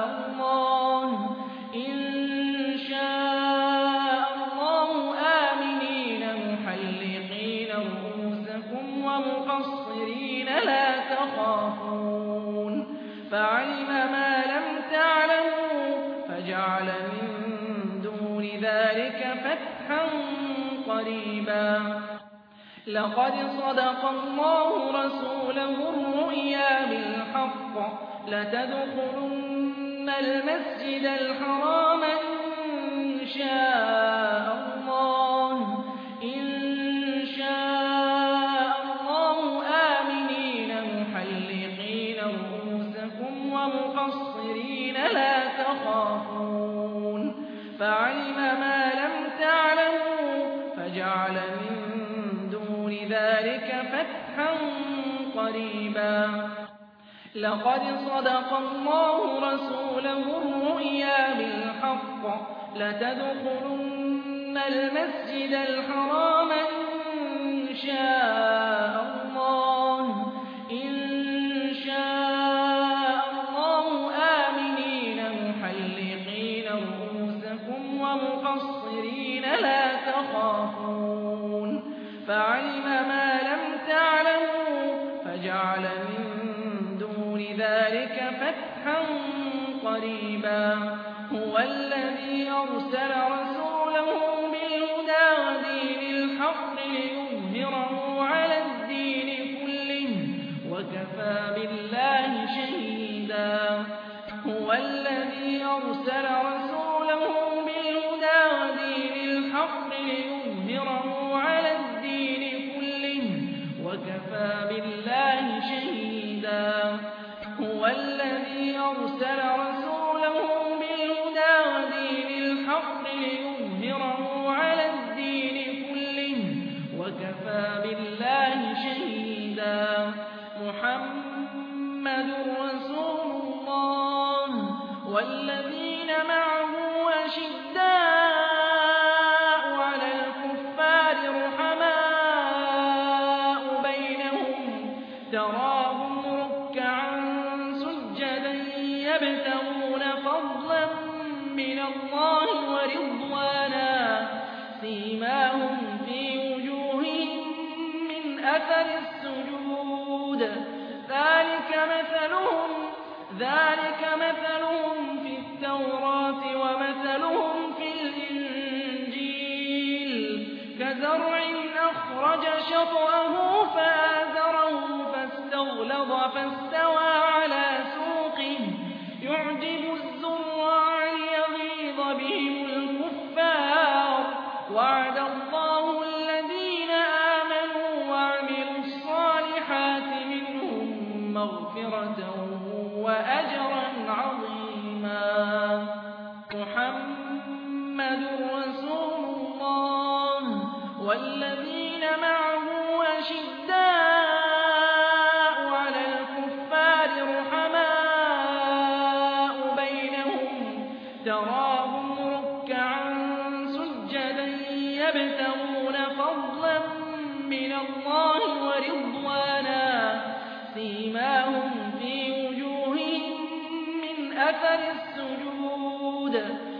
اللَّهُ آمِنِينَ مُحَلِّقِينَ رُءُوسَكُمْ وَمُقَصِّرِينَ لَا تَخَافُونَ فَعَلِمَ مَا لَمْ تَعْلَمُوا فَجَعَلَ مِن دُونِ ذَٰلِكَ فَتْحًا قَرِيبًا لَقَدْ صَدَقَ اللَّهُ رَسُولَهُ الرُّؤْيَا بِالْحَقِّ لَتَدْخُلُنَّ الْمَسْجِدَ الْحَرَامَ إِن شَاءَ اللَّهُ آمِنِينَ مُحَلِّقِينَ رُءُوسَكُمْ وَمُقَصِّرِينَ لَا تَخَافُونَ فَعَلِمَ مَا لَمْ تَعْلَمُوا فَجَعَلَ مِن دُونِ ذَٰلِكَ فَتْحًا قَرِيبًا لَقَدْ صَدَقَ اللَّهُ رَسُولَهُ الرُّؤْيَا بِالْحَقِّ لَتَدْخُلُنَّ الْمَسْجِدَ الْحَرَامَ إن شاء اللَّهُ آمِنِينَ مُحَلِّقِينَ رُءُوسَكُمْ وَمُقَصِّرِينَ لَا تَخَافُونَ فَعَلِمَ مَا لَمْ تَعْلَمُوا فَجَعَلَ مِن دُونِ ذَٰلِكَ فَتْحًا قَرِيبًا هُوَ الَّذِي أَرْسَلَ رَسُولَهُ بِالْهُدَىٰ وَدِينِ الْحَقِّ لِيُظْهِرَهُ عَلَى الدِّينِ كُلِّهِ وَكَفَىٰ بِاللَّهِ شَهِيدًا هُوَ الَّذِي أَرْسَلَ رَسُولَهُ بِالْهُدَىٰ وَدِينِ الْحَقِّ لِيُظْهِرَهُ عَلَى الدِّينِ كُلِّهِ وَكَفَىٰ بِاللَّهِ شَهِيدًا هُوَ الَّذِي أَرْسَلَ رَسُولَهُ بِالْهُدَىٰ وَدِينِ الْحَقِّ لِيُظْهِرَهُ عَلَى الدِّينِ كُلِّهِ وَكَفَىٰ بِاللَّهِ شَهِيدًا مُّحَمَّدٌ رَّسُولُ اللَّهِ وَالَّذِينَ مَعَهُ أَشِدَّاءُ عَلَى الْكُفَّارِ رُحَمَاءُ بَيْنَهُمْ تَرَاهُمْ رُكَّعًا سُجَّدًا يَبْتَغُونَ فَضْلًا مِّنَ اللَّهِ وَرِضْوَانًا سِيمَاهُمْ فِي وُجُوهِهِم مِّنْ أَثَرِ السُّجُودِ ذَٰلِكَ مَثَلُهُمْ فِي التَّوْرَاةِ وَمَثَلُهُمْ فِي الْإِنجِيلِ كَزَرْعٍ أَخْرَجَ شَطْأَهُ فَآزَرَهُ فَاسْتَغْلَظَ فَاسْتَوَىٰ عَلَىٰ سُوقِهِ يُعْجِبُ الزُّرَّاعَ لِيَغِيظَ بِهِمُ الْكُفَّارَ وَعَدَ اللَّهُ الَّذِينَ آمَنُوا وَعَمِلُوا الصَّالِحَاتِ مِنْهُم مَّغْفِرَةً وَأَجْرًا عَظِيمًا مُّحَمَّدٌ رَّسُولُ اللَّهِ وَالَّذِينَ مَعَهُ أَشِدَّاءُ عَلَى الْكُفَّارِ رُحَمَاءُ بَيْنَهُمْ تَرَاهُمْ رُكَّعًا سُجَّدًا يَبْتَغُونَ فَضْلًا مِّنَ اللَّهِ وَرِضْوَانًا سِيمَاهُمْ فِي وُجُوهِهِم مِّنْ أَثَرِ السُّجُودِ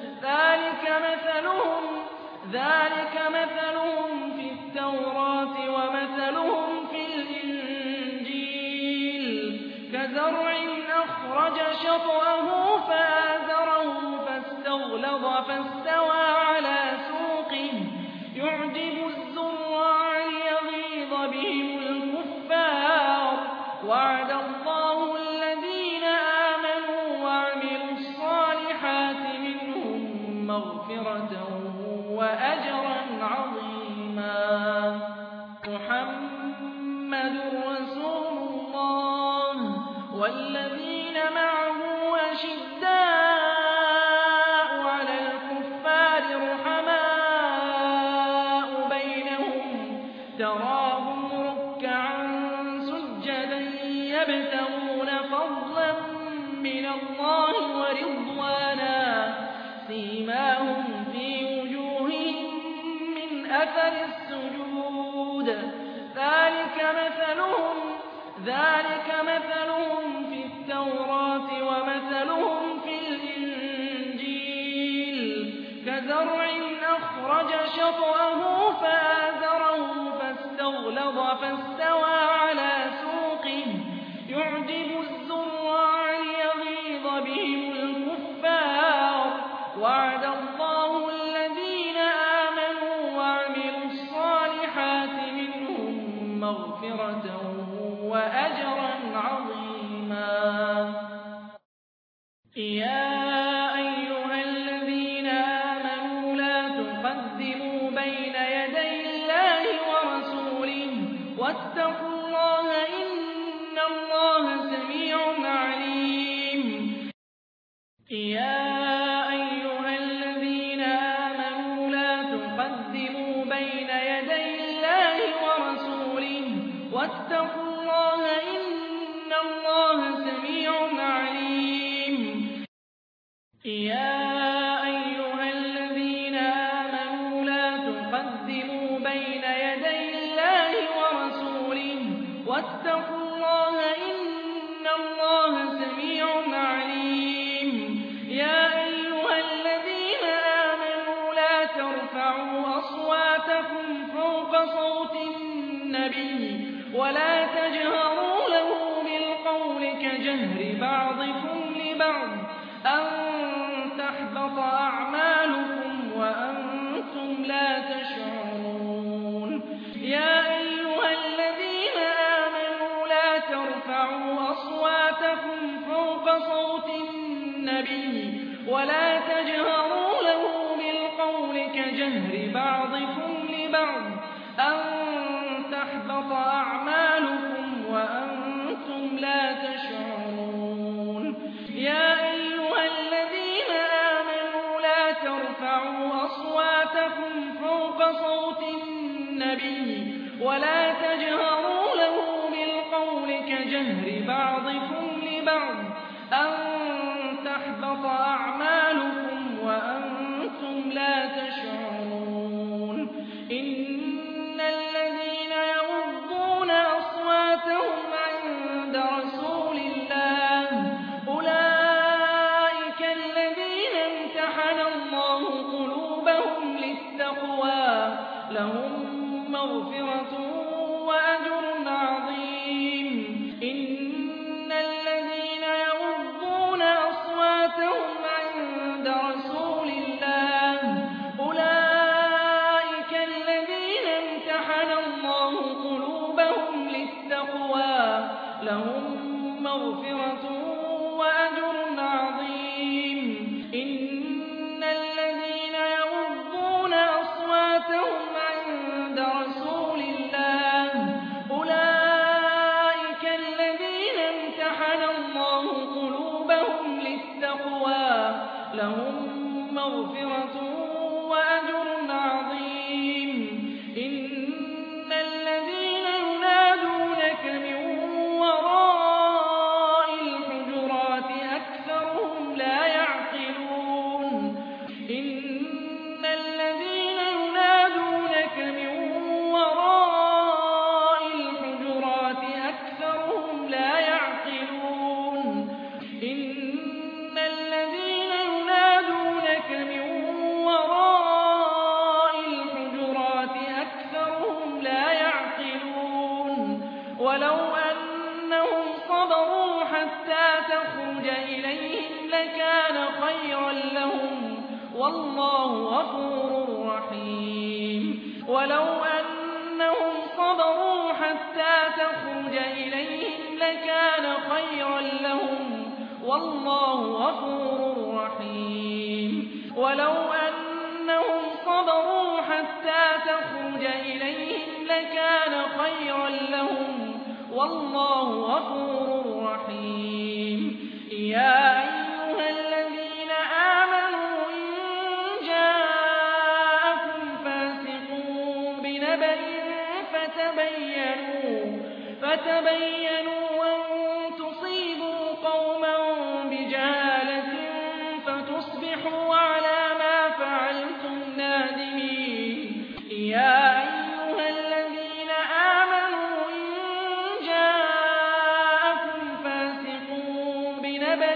ذَٰلِكَ مَثَلُهُمْ فِي التَّوْرَاةِ وَمَثَلُهُمْ في الْإِنجِيلِ كَزَرْعٍ أَخْرَجَ شَطْأَهُ فَآزَرَهُ فَاسْتَغْلَظَ فَاسْتَوَىٰ عَلَىٰ سُوقِهِ يُعْجِبُ الزُّرَّاعَ لِيَغِيظَ بِهِمُ الْكُفَّارَ وَعَدَ اللَّهُ الَّذِينَ آمَنُوا وَعَمِلُوا الصَّالِحَاتِ مِنْهُم مَّغْفِرَةً وَأَجْرًا عَظِيمًا مُّحَمَّدٌ رَّسُولُ اللَّهِ وَالَّذِينَ مَعَهُ أَشِدَّاءُ عَلَى الْكُفَّارِ رُحَمَاءُ بَيْنَهُمْ تَرَاهُمْ رُكَّعًا سُجَّدًا يَبْتَغُونَ فَضْلًا مِّنَ اللَّهِ وَرِضْوَانًا سِيمَاهُمْ فِي وُجُوهِهِم مِّنْ أَثَرِ السُّجُودِ ذَٰلِكَ مَثَلُهُمْ فِي التَّوْرَاةِ وَمَثَلُهُمْ في الْإِنجِيلِ كَزَرْعٍ أَخْرَجَ شَطْأَهُ فَآزَرَهُ فَاسْتَغْلَظَ فَاسْتَوَىٰ عَلَىٰ سُوقِهِ يُعْجِبُ الزُّرَّاعَ لِيَغِيظَ بِهِمُ الْكُفَّارَ وَعَدَ اللَّهُ الَّذِينَ آمَنُوا وَعَمِلُوا الصَّالِحَاتِ مِنْهُم مَّغْفِرَةً وَأَجْرًا عَظِيمًا يَا أَيُّهَا الَّذِينَ آمَنُوا لَا تُقَدِّمُوا بَيْنَ يَدَيِ اللَّهِ وَرَسُولِهِ وَاتَّقُوا اللَّهَ ۚ إِنَّ اللَّهَ سَمِيعٌ عَلِيمٌ يَا أَيُّهَا الَّذِينَ آمَنُوا لَا تُقَدِّمُوا بَيْنَ يَدَيِ اللَّهِ وَرَسُولِهِ وَاتَّقُوا اللَّهَ ۚ إِنَّ اللَّهَ سَمِيعٌ عَلِيمٌ يَا أَيُّهَا الَّذِينَ آمَنُوا لَا تُقَدِّمُوا بَيْنَ يَدَيِ اللَّهِ وَرَسُولِهِ وَاتَّقُوا اللَّهَ ۚ إِنَّ اللَّهَ سَمِيعٌ عَلِيمٌ يَا أَيُّهَا الَّذِينَ آمَنُوا لَا تَرْفَعُوا أَصْوَاتَكُمْ فَوْقَ صَوْتِ النَّبِيِّ وَلَا تَجْهَرُوا لَهُ بِالْقَوْلِ كَجَهْرِ بَعْضِكُمْ لِبَعْضٍ أَن تَحْبَطَ أَعْمَالُكُمْ وَأَنتُمْ لَا تَشْعُرُونَ يَا أَيُّهَا الَّذِينَ آمَنُوا لَا ترفعوا أصواتكم فوق صوت النبي ولا تجهروا له بالقول كجهر بعضكم لبعض أن تحبط أعمالكم وأنتم لا تشعرون. يا أيها الذين آمنوا لا ترفعوا أصواتكم فوق صوت النبي ولا تجهروا له بالقول كجهر بعضكم لبعض أن تحبط أعمالكم وأنتم لا تشعرون. إن الذين يغضون أصواتهم عند رسول الله أولئك الذين امتحن الله قلوبهم للتقوى لهم مغفرة وأجر عظيم. إن الذين يغضون أصواتهم عند رسول الله أولئك الذين امتحن الله قلوبهم للتقوى لهم مغفرة وأجر عظيم. إن الذين يغضون أصواتهم عند رسول الله أولئك الذين امتحن الله قلوبهم للتقوى لهم مغفرة وأجر عظيم. إن الذين ينادونك من وراء الحجرات أكثرهم لا يعقلون. إن الذين ينادونك من وراء الحجرات أكثرهم لا يعقلون. إن الذين ينادونك من وراء الحجرات أكثرهم لا يعقلون. ولو أنهم صبروا حتى تخرج إليهم لكان خيرا لهم والله غفور رحيم. ولو أنهم صبروا حتى تخرج إليهم لكان خيرا لهم والله غفور رحيم. ولو أنهم صبروا حتى تخرج إليهم لكان خيرا لهم والله غفور رحيم. يا أيها الذين آمنوا إن جاءكم فاسق بنبأ فتبينوا أن تصيبوا قوما بجهالة فتصبحوا على ما فعلتم نادمين. يا أيها الذين آمنوا إن جاءكم فاسق بنبأ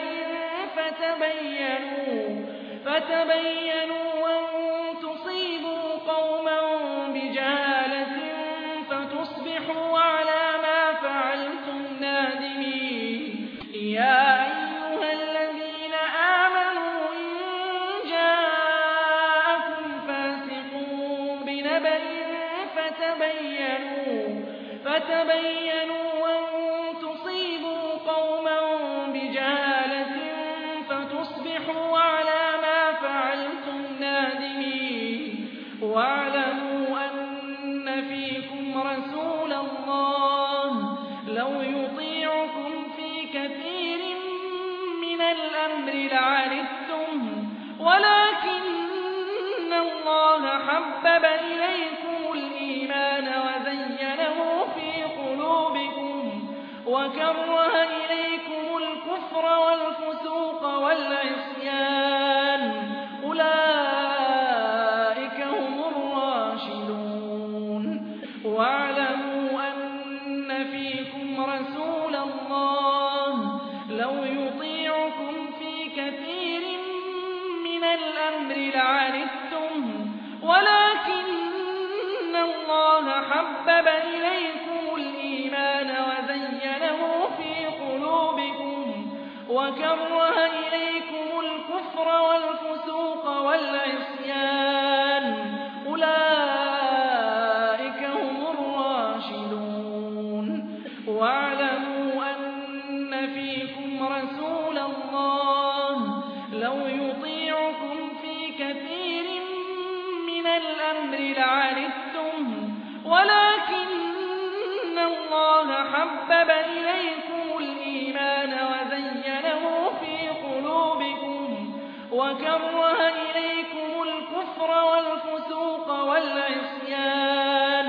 فتبينوا أن تصيبوا قوما بجهالة فتصبحوا على ما فعلتم نادمين. يا أيها الذين آمنوا إن جاءكم فاسق بنبأ فتبينوا أن تصيبوا قوما بجهالة فتصبحوا على ما فعلتم نادمين. واعلموا أن فيكم رسول الله لو يطيعكم في كثير من الأمر لعنتم ولكن الله حبب إليكم الإيمان وزينه في قلوبكم وكره إليكم الكفر والفسوق والعصيان أولئك هم الراشدون. واعلموا أن فيكم رسول الله لو يطيعكم في كثير من الأمر لعنتم ولكن الله حبب إليكم الإيمان وزينه في قلوبكم وكره إليكم الكفر والفسوق والعصيان أولئك هم الراشدون. واعلموا فيكم رسول الله لو يطيعكم في كثير من الأمر لعنتم ولكن الله حبب إليكم الإيمان وزينه في قلوبكم وكره إليكم الكفر والفسوق والعصيان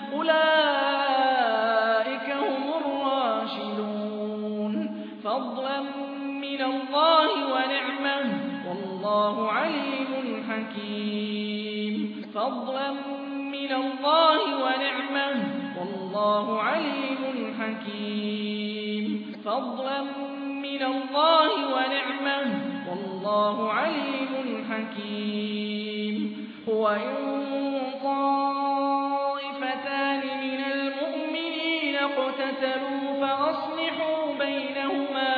أولئك هم الراشدون فضلا من الله ونعمة والله عليم حكيم فضلا من الله ونعمة والله عليم حكيم فضلا من الله ونعمة والله عليم حكيم هو إن طائفتان من المؤمنين اقتتلوا فأصلحوا بينهما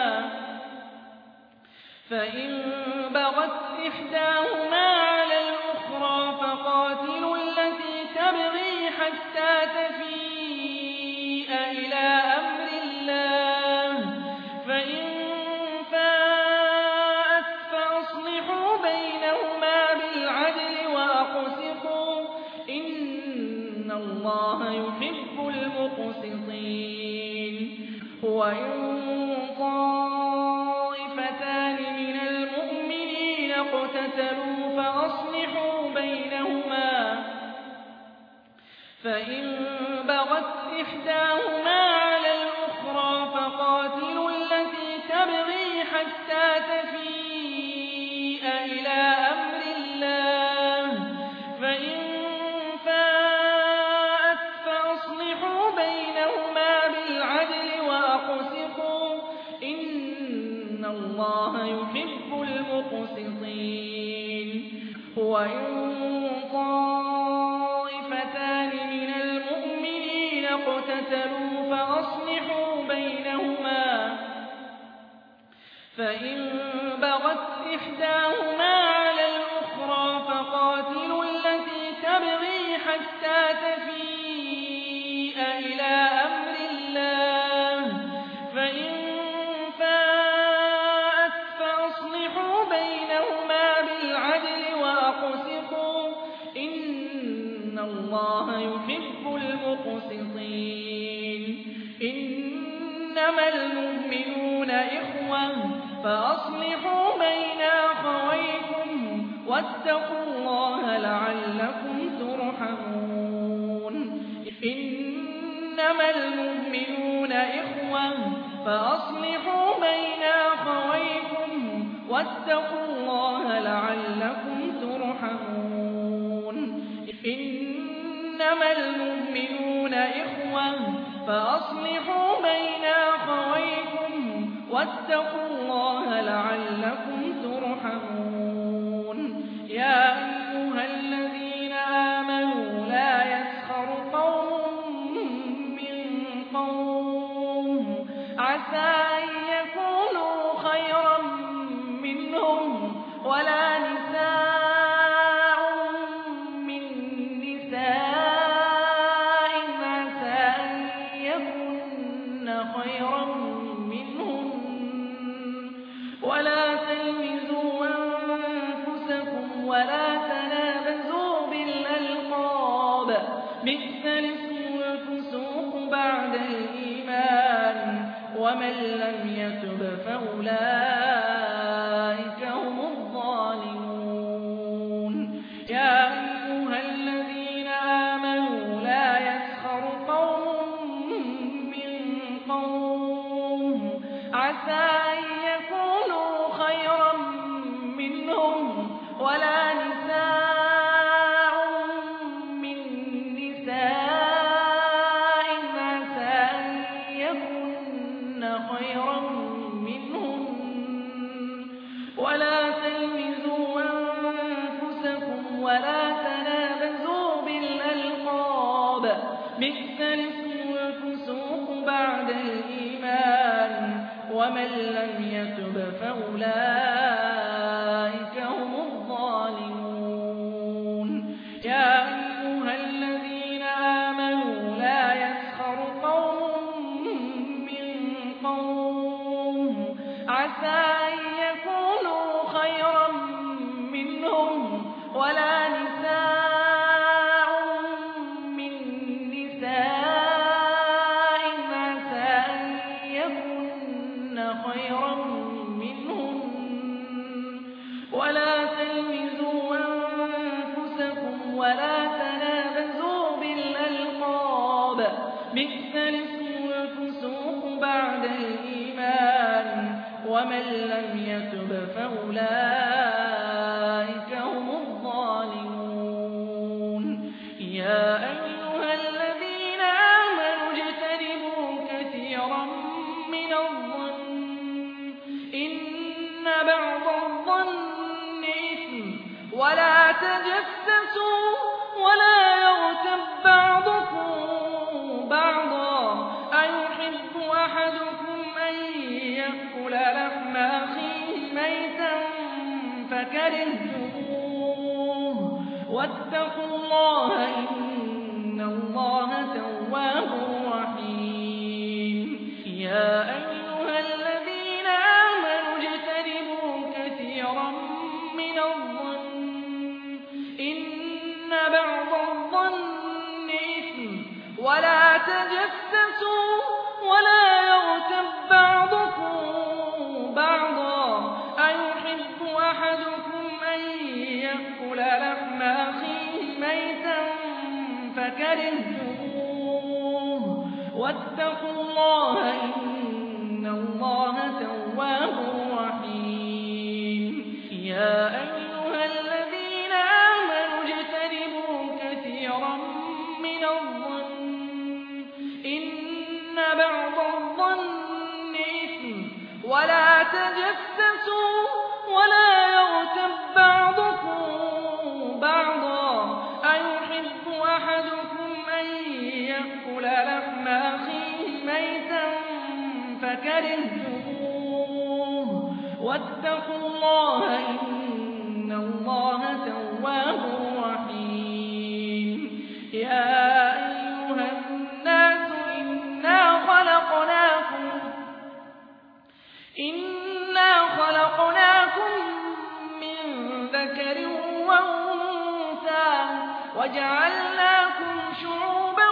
فإن بغت إحداهما على الأخرى فقاتلوا التي تبغي حتى تفيء إلى أمر الله فإن فاءت فأصلحوا بينهما بالعدل وأقسطوا إن الله يحب المقسطين هو إن طائفتان من المؤمنين اقتتلوا فأصلحوا بينهما فإن بغت إحداهما على الأخرى فقاتلوا التي تبغي حتى تفيء إلى أمر الله فإن فاءت فأصلحوا بينهما بالعدل وأقسطوا إن الله يحب المقسطين هو إن طائفتان من المؤمنين اقتتلوا فأصلحوا بينهما فإن بغت إحداهما على الأخرى فقاتلوا التي تبغي حتى تفيء إلى أمر الله فإن فاءت فأصلحوا بينهما بالعدل وأقسطوا إن الله يحب المقسطين إنما المؤمنون إخوة فأصلحوا بين أخويكم واتقوا الله لعلكم ترحمون إنما المؤمنون إخوة فأصلحوا بين أخويكم واتقوا الله لعلكم ترحمون إنما المؤمنون إخوة فأصلحوا بين أخويكم واتقوا الله لعلكم ترحمون يا أيها الذين آمنوا لا يسخر قوم من قوم عسى أن يكونوا خيرا منهم ولا نساء من نساء عسى أن يكن خيرا منهم ولا تلمزوا أنفسكم ولا تنابزوا بالألقاب بئس الاسم الفسوق بعد الإيمان ومن لم يتب فأولئك هم الظالمون يا أيها الذين آمنوا لا يسخر قوم من قوم عسى أن يكونوا خيرا منهم ولا نساء من نساء عسى أن يكن خيرا منهم ولا تلمزوا أنفسكم ولا تنابزوا بالألقاب بئس الاسم الفسوق بعد الإيمان ومن لم يتب فأولئك هم الظالمون يا أيها الذين آمنوا لا يسخر قوم من قوم عسى أن يكونوا خيرا منهم ولا نساء من نساء عسى أن يكن خيرا منهم ولا تلمزوا أنفسكم ولا تنابزوا بالألقاب بئس الاسم الفسوق بعد الإيمان ومن لم يتب فأولئك هم الظالمون يا أيها الذين آمنوا اجتنبوا كثيرا من الظن إن بعض الظن إثم ولا تجسسوا ولا يغتب بعضكم بعضا أيحب أحدكم أن يأكل لحم أخيه ميتا فكرهتموه واتقوا الله إن الله تواب رحيم يا أيها الذين آمنوا اجتنبوا كثيرا من الظن إن بعض الظن إثم ولا تجسسوا ولا يغتب بعضكم بعضا أيحب أحدكم أن يأكل لحم أخيه ميتا فكرهتموه واتقوا الله إن الله تواب رحيم يا أيها الذين آمنوا اجتنبوا كثيرا من الظن إن بعض الظن إثم ولا تجسسوا ولا يغتب بعضكم بعضا أيحب أحدكم أن يأكل لحم أخيه ميتا فكرهتموه واتقوا الله إن الله تواب رحيم يا أيها الناس إنا خلقناكم من ذكر وأنثى وجعلناكم شعوبا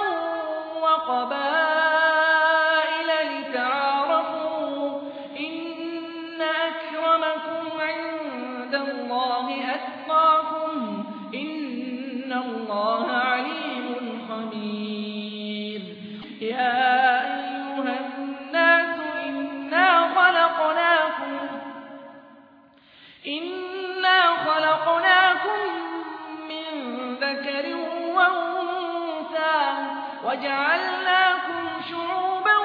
وقبائل لتعارفوا إن أكرمكم عند الله أتقاكم إن الله عليم خبير يا أيها الناس إنا خلقناكم من ذكر وأنثى وجعلناكم شعوبا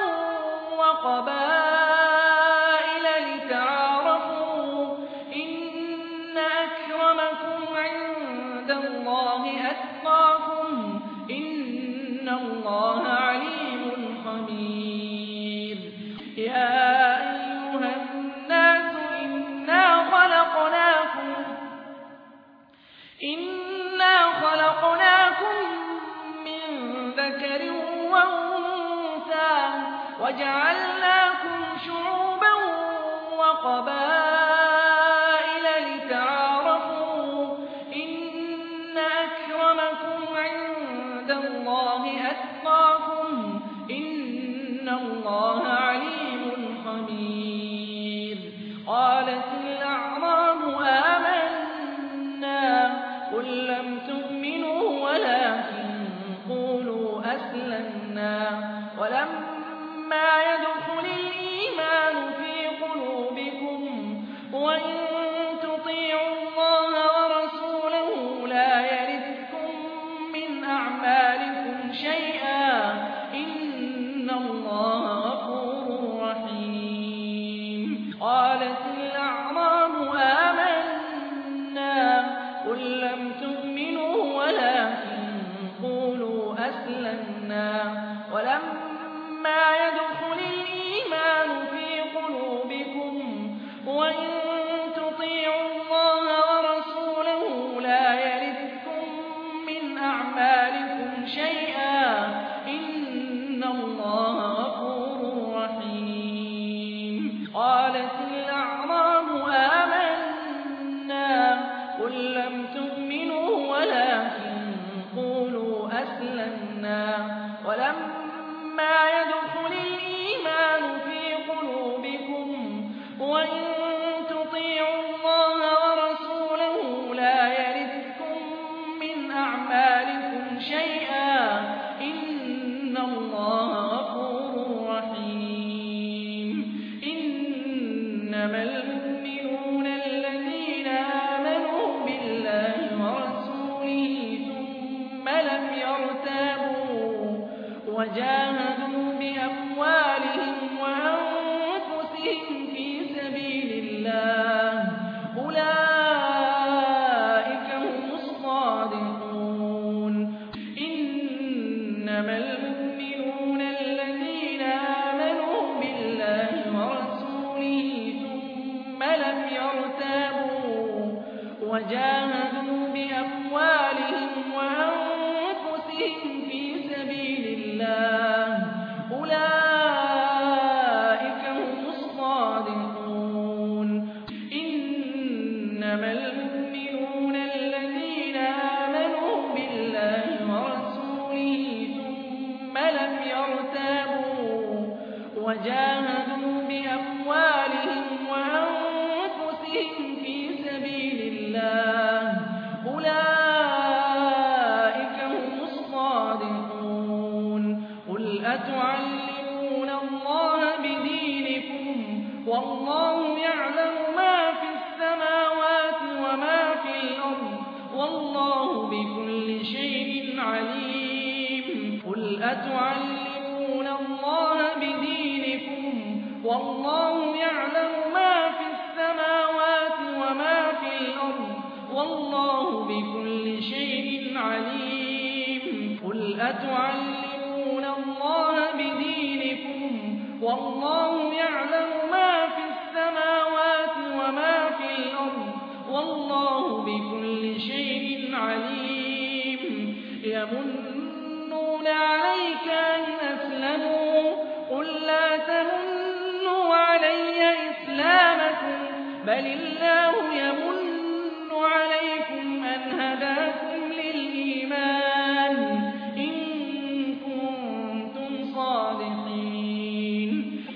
وقبائل لتعارفوا إن أكرمكم عند الله أتقاكم إن الله عليم خبير يا أيها الناس إنا خلقناكم من ذكر وأنثى وجعلناكم شعوبا وقبائل لتعارفوا إن أكرمكم عند الله أتقاكم إن الله عليم خبير قالت الأعراب آمنا قل لم تؤمنوا ولكن قولوا أسلمنا ولما يدخل الإيمان في قلوبكم وإن تطيعوا الله ورسوله لا يلدكم من أعمالكم شيئا إن الله غفور رحيم قالت الأعراب آمنا قل لم تؤمنوا ولكن قولوا أسلمنا ولما يدخل الإيمان في قلوبكم وإن تطيعوا الله ورسوله لا يلدكم من أعمالكم شيئا إن الله غفور رحيم قالت الأعراب إنما المؤمنون الذين آمنوا بالله ورسوله ثم لم يرتابوا وجاهدوا بأموالهم وأنفسهم في سبيل الله أولئك هم الصادقون. إنما المؤمنون الذين آمنوا بالله ورسوله ثم لم يرتابوا وجاهدوا بأموالهم وأنفسهم في سبيل الله أولئك هم الصادقون. إنما المؤمنون الذين آمنوا بالله ورسوله ثم لم يرتابوا وجاهدوا بأموالهم وأنفسهم في سبيل الله أولئك هم الصادقون. قل أتعلمون الله بدينكم والله يعلم ما في السماوات وما في الأرض والله بكل شيء عليم. قل أتعلمون الله بدينكم والله يعلم ما في السماوات وما في الأرض والله بكل شيء عليم. قل أتعلمون الله بدينكم والله يعلم ما في السماوات وما في الأرض والله بكل شيء عليم. يمنون عليك أن أسلموا قل لا تمنوا علي إسلامكم بل الله يمن عليكم أن هداكم للإيمان إن كنتم صادقين.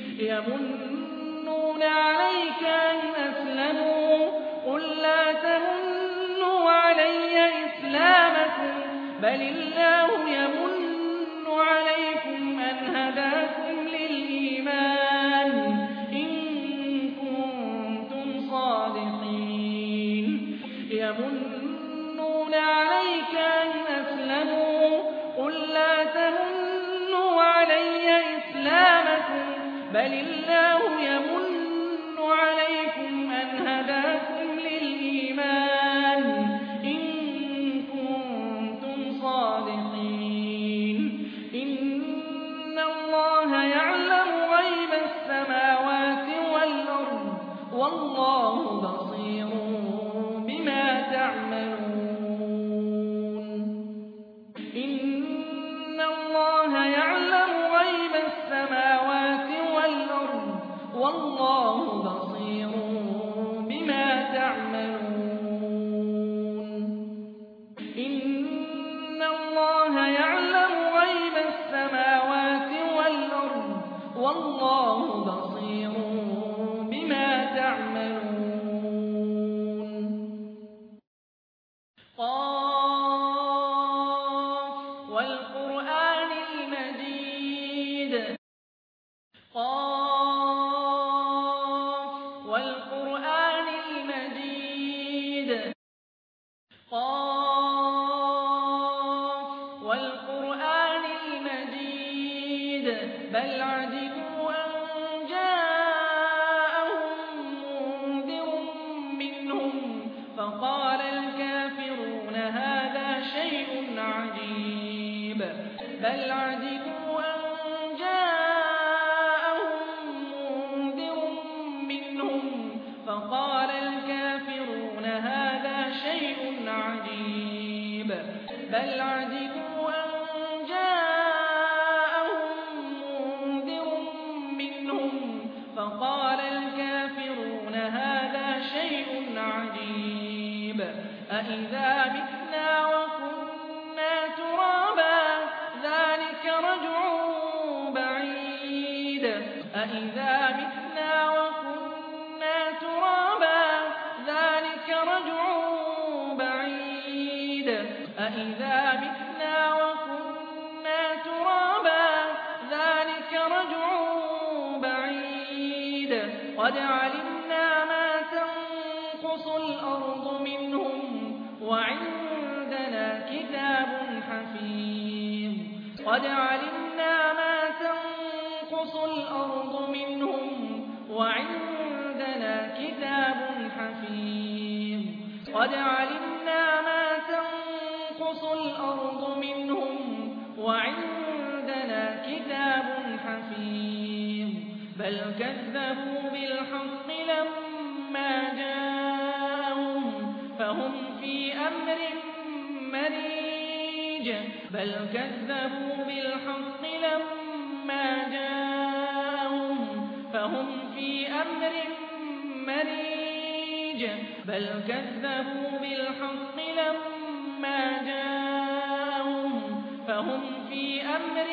يمنون عليك أن أسلموا قل لا تمنوا علي إسلامكم بل الله يمن عليكم أن هداكم للإيمان إن كنتم صادقين. يمنون عليك أن أسلموا قل لا تمنوا علي إسلامكم بل الله يمن عليكم أن هداكم للإيمان إن كنتم صادقين. إن الله يعلم غيب السماوات والأرض والله بصير بما تعملون. إن الله يعلم غيب السماوات والأرض والله بصير بما تعملون. إن الله يعلم غيب السماوات والأرض والله بصير بما تعملون. قاف والقرآن المجيد. قاف والقرآن المجيد. قاف والقرآن المجيد. بل عجبوا أن جاءهم منذر منهم فقال الكافرون هذا شيء عجيب. بل عجبوا أن جاءهم منذر منهم فقال الكافرون هذا شيء عجيب. بل عجبوا أن جاءهم منذر منهم فقال الكافرون هذا شيء عجيب. أإذا متنا وكنا ترابا ذلك رجع بعيد. أإذا متنا وكنا ترابا ذلك رجع بعيد. أإذا متنا وكنا ترابا ذلك رجع بعيد. قد علمنا قد علمنا ما تنقص الأرض منهم وعندنا كتاب حفيظ قد علمنا ما تنقص الأرض منهم وعندنا كتاب حفيظ بل كذبوا بالحق لما جاءهم فهم في أمر مريج بل كذبوا بالحق لما جاءهم فهم في أمر مريج بل كذبوا بالحق لما جاءهم فهم في أمر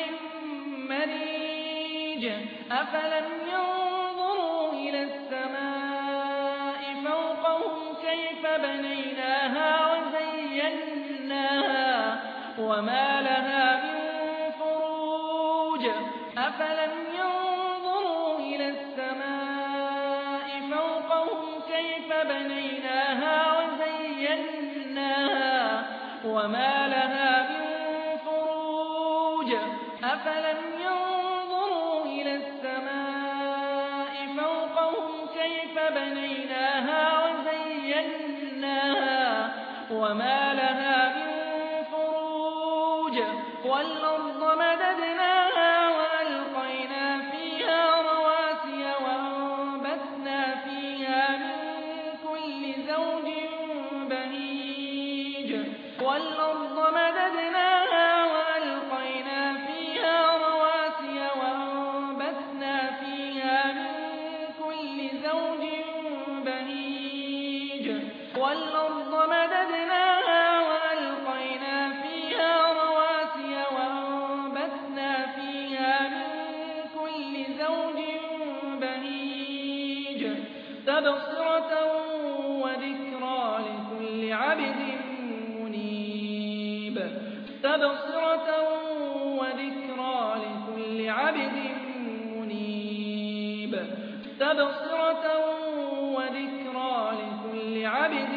مريج أفلم ينظروا إلى السماء فوقهم كيف بنيناها وزيناها وما لها من فروج أفلم ينظروا إلى السماء فوقهم كيف بنيناها وزيناها وما لها من فروج أفلم ينظروا إلى السماء فوقهم كيف بنيناها وزيناها وما لها من فروج والأرض مددناها وألقينا فيها رواسي وأنبتنا فيها من كل زوج بهيج والأرض مددناها وألقينا فيها رواسي وأنبتنا فيها من كل زوج بهيج والأرض مددناها وألقينا فيها رواسي وأنبتنا فيها من كل زوج بهيج تبصرة وذكرى لكل عبد منيب تبصرة وذكرى لكل عبد منيب تبصرة وذكرى لكل عبد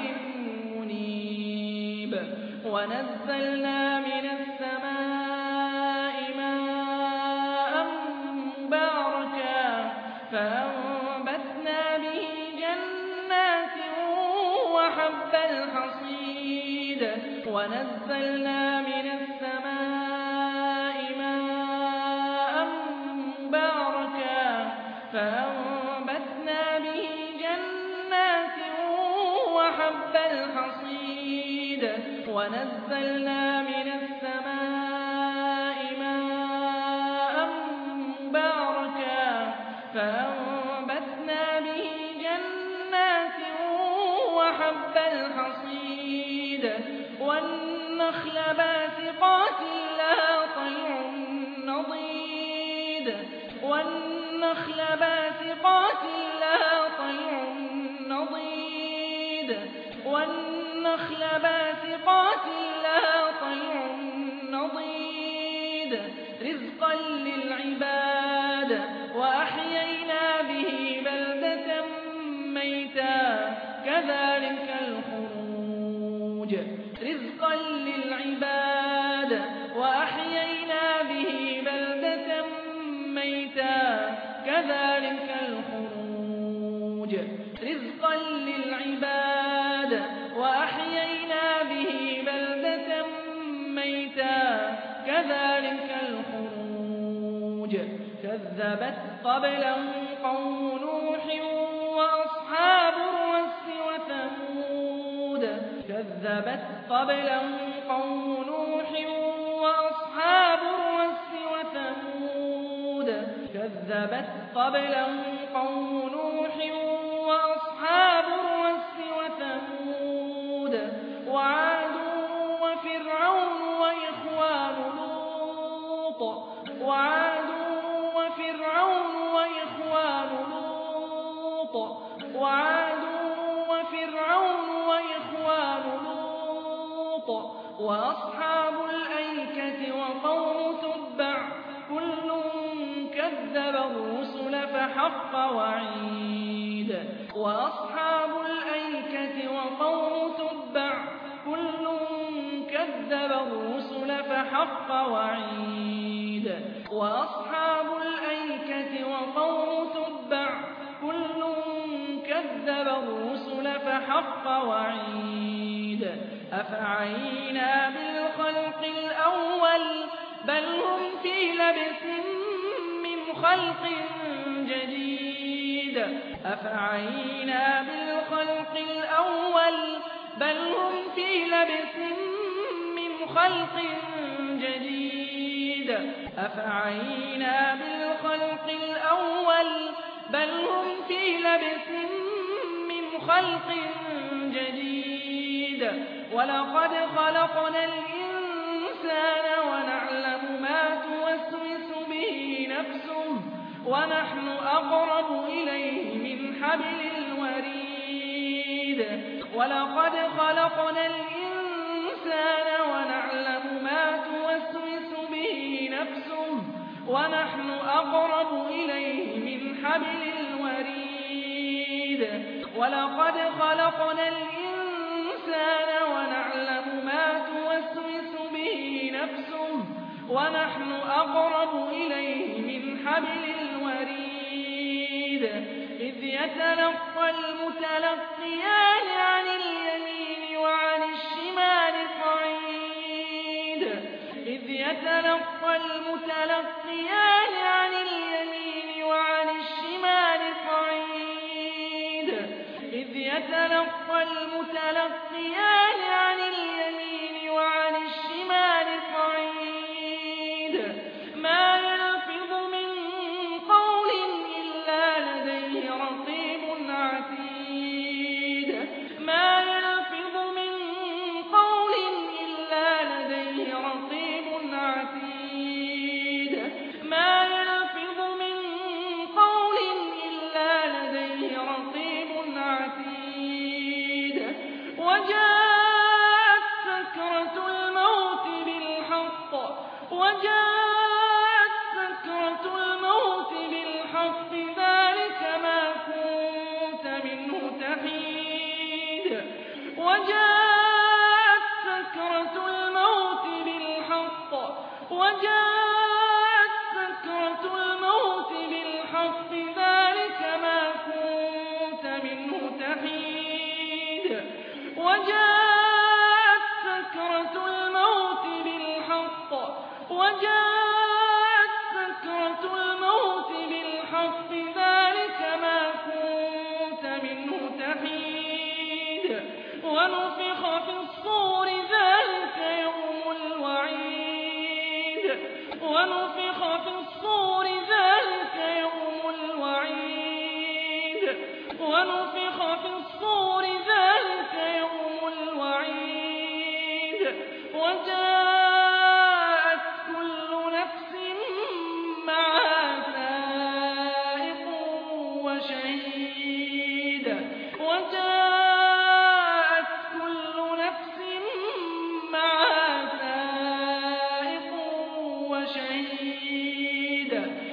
منيب ونزلنا من السماء ماء مباركا فأنبتنا به جنات وحب الحصيد ونزلنا من السماء ماء مباركا فأنبتنا به جنات وحب الحصيد ونزلنا من السماء ماء مباركا فأنبتنا به جنات وحب الحصيد والنخل باسقات لها طلع نضيد والنخل باسقات لها طلع نضيد والنخل باسقات لها طلع نضيد رزقا للعباد وأحيينا به بلدة ميتا كذلك الخروج رزقا للعباد وأحيينا به بلدة ميتا كذلك الخروج رزقا للعباد وأحيينا به بلدة ميتا كذلك الخروج كذبت قبلهم قوم نوح وأصحاب الرس وثمود كذبت قبلهم قوم نوح وأصحاب الرس وثمود كذبت قبلهم قوم نوح وأصحاب الرس وثمود وعاد وفرعون وإخوان لوط وعاد وفرعون وإخوان لوط وعاد وفرعون وإخوان لوط وأصحاب الأيكة وقوم تبع كل كذب الرسل فحق وعيد وأصحاب الأيكة وقوم تبع كل كذب الرسل فحق وعيد وأصحاب الأيكة وقوم تبع كل كذب الرسل فحق وعيد أفعينا بالخلق الأول بل هم في لبس من خلق جديد أفعينا بالخلق الأول بل هم في لبس من خلق جديد أفعينا بالخلق الأول بل هم في لبس من خلق جديد ولقد خلقنا الإنسان ونعلم ما توسوس به نفسه ونحن أقرب إليه من حبل الوريد ولقد خلقنا الإنسان ونعلم ما توسوس به نفسه ونحن أقرب إليه من حبل الوريد ولقد خلقنا الإنسان ونعلم ما توسوس به نفسه ونحن أقرب إليه من حبل الوريد إذ يتلقى المتلقيان عن اليمين وعن الشمال قعيد إذ يتلقى المتلقيان عن اليمين وعن الشمال قعيد إذ يتلقى المتلقيان عن اليمين وعن الشمال قعيد ما يلفظ من قول إلا لديه رقيب عتيد ما يلفظ من قول إلا لديه رقيب عتيد ما يلفظ من قول إلا لديه رقيب عتيد وجاءت سكرة الموت بالحق وجاءت سكرة الموت بالحق ذلك ما كنت منه تحيد وجاءت سكرة الموت بالحق وجاءت سكرة الموت بالحق ذلك ما كنت منه تحيد وجاءت سكرة الموت بالحق وجاءت سكرة الموت بالحق ذلك ما كنت منه تحيد ونفخ في الصور ذلك يوم الوعيد ونفخ في الصور ذلك يوم الوعيد ونفخ في الصور ذلك يوم الوعيد وجاءت كل نفس معها سائق وشهيد وجاءت كل نفس معها سائق وشهيد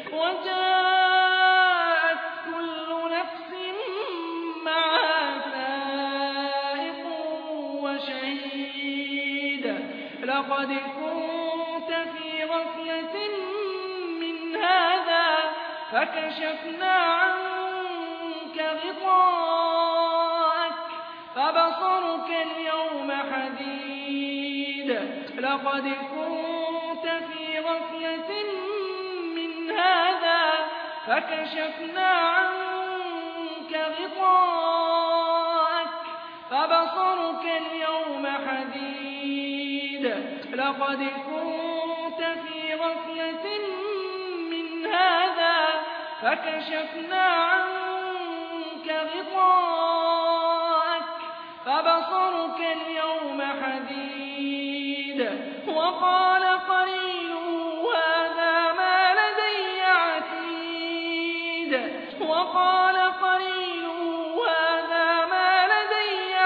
وجاءت كل نفس معها سائق وشهيد لقد كنت في غفلة من هذا فكشفنا عنك غطاءك فبصرك اليوم حديد لقد كنت في غفلة من هذا فكشفنا عنك غطاءك فبصرك اليوم حديد لقد كنت في غفلة من هذا فكشفنا عنك غطاءك فبصرك اليوم حديد وقال قرينه هذا ما لدي عتيد وقال قرينه هذا ما لدي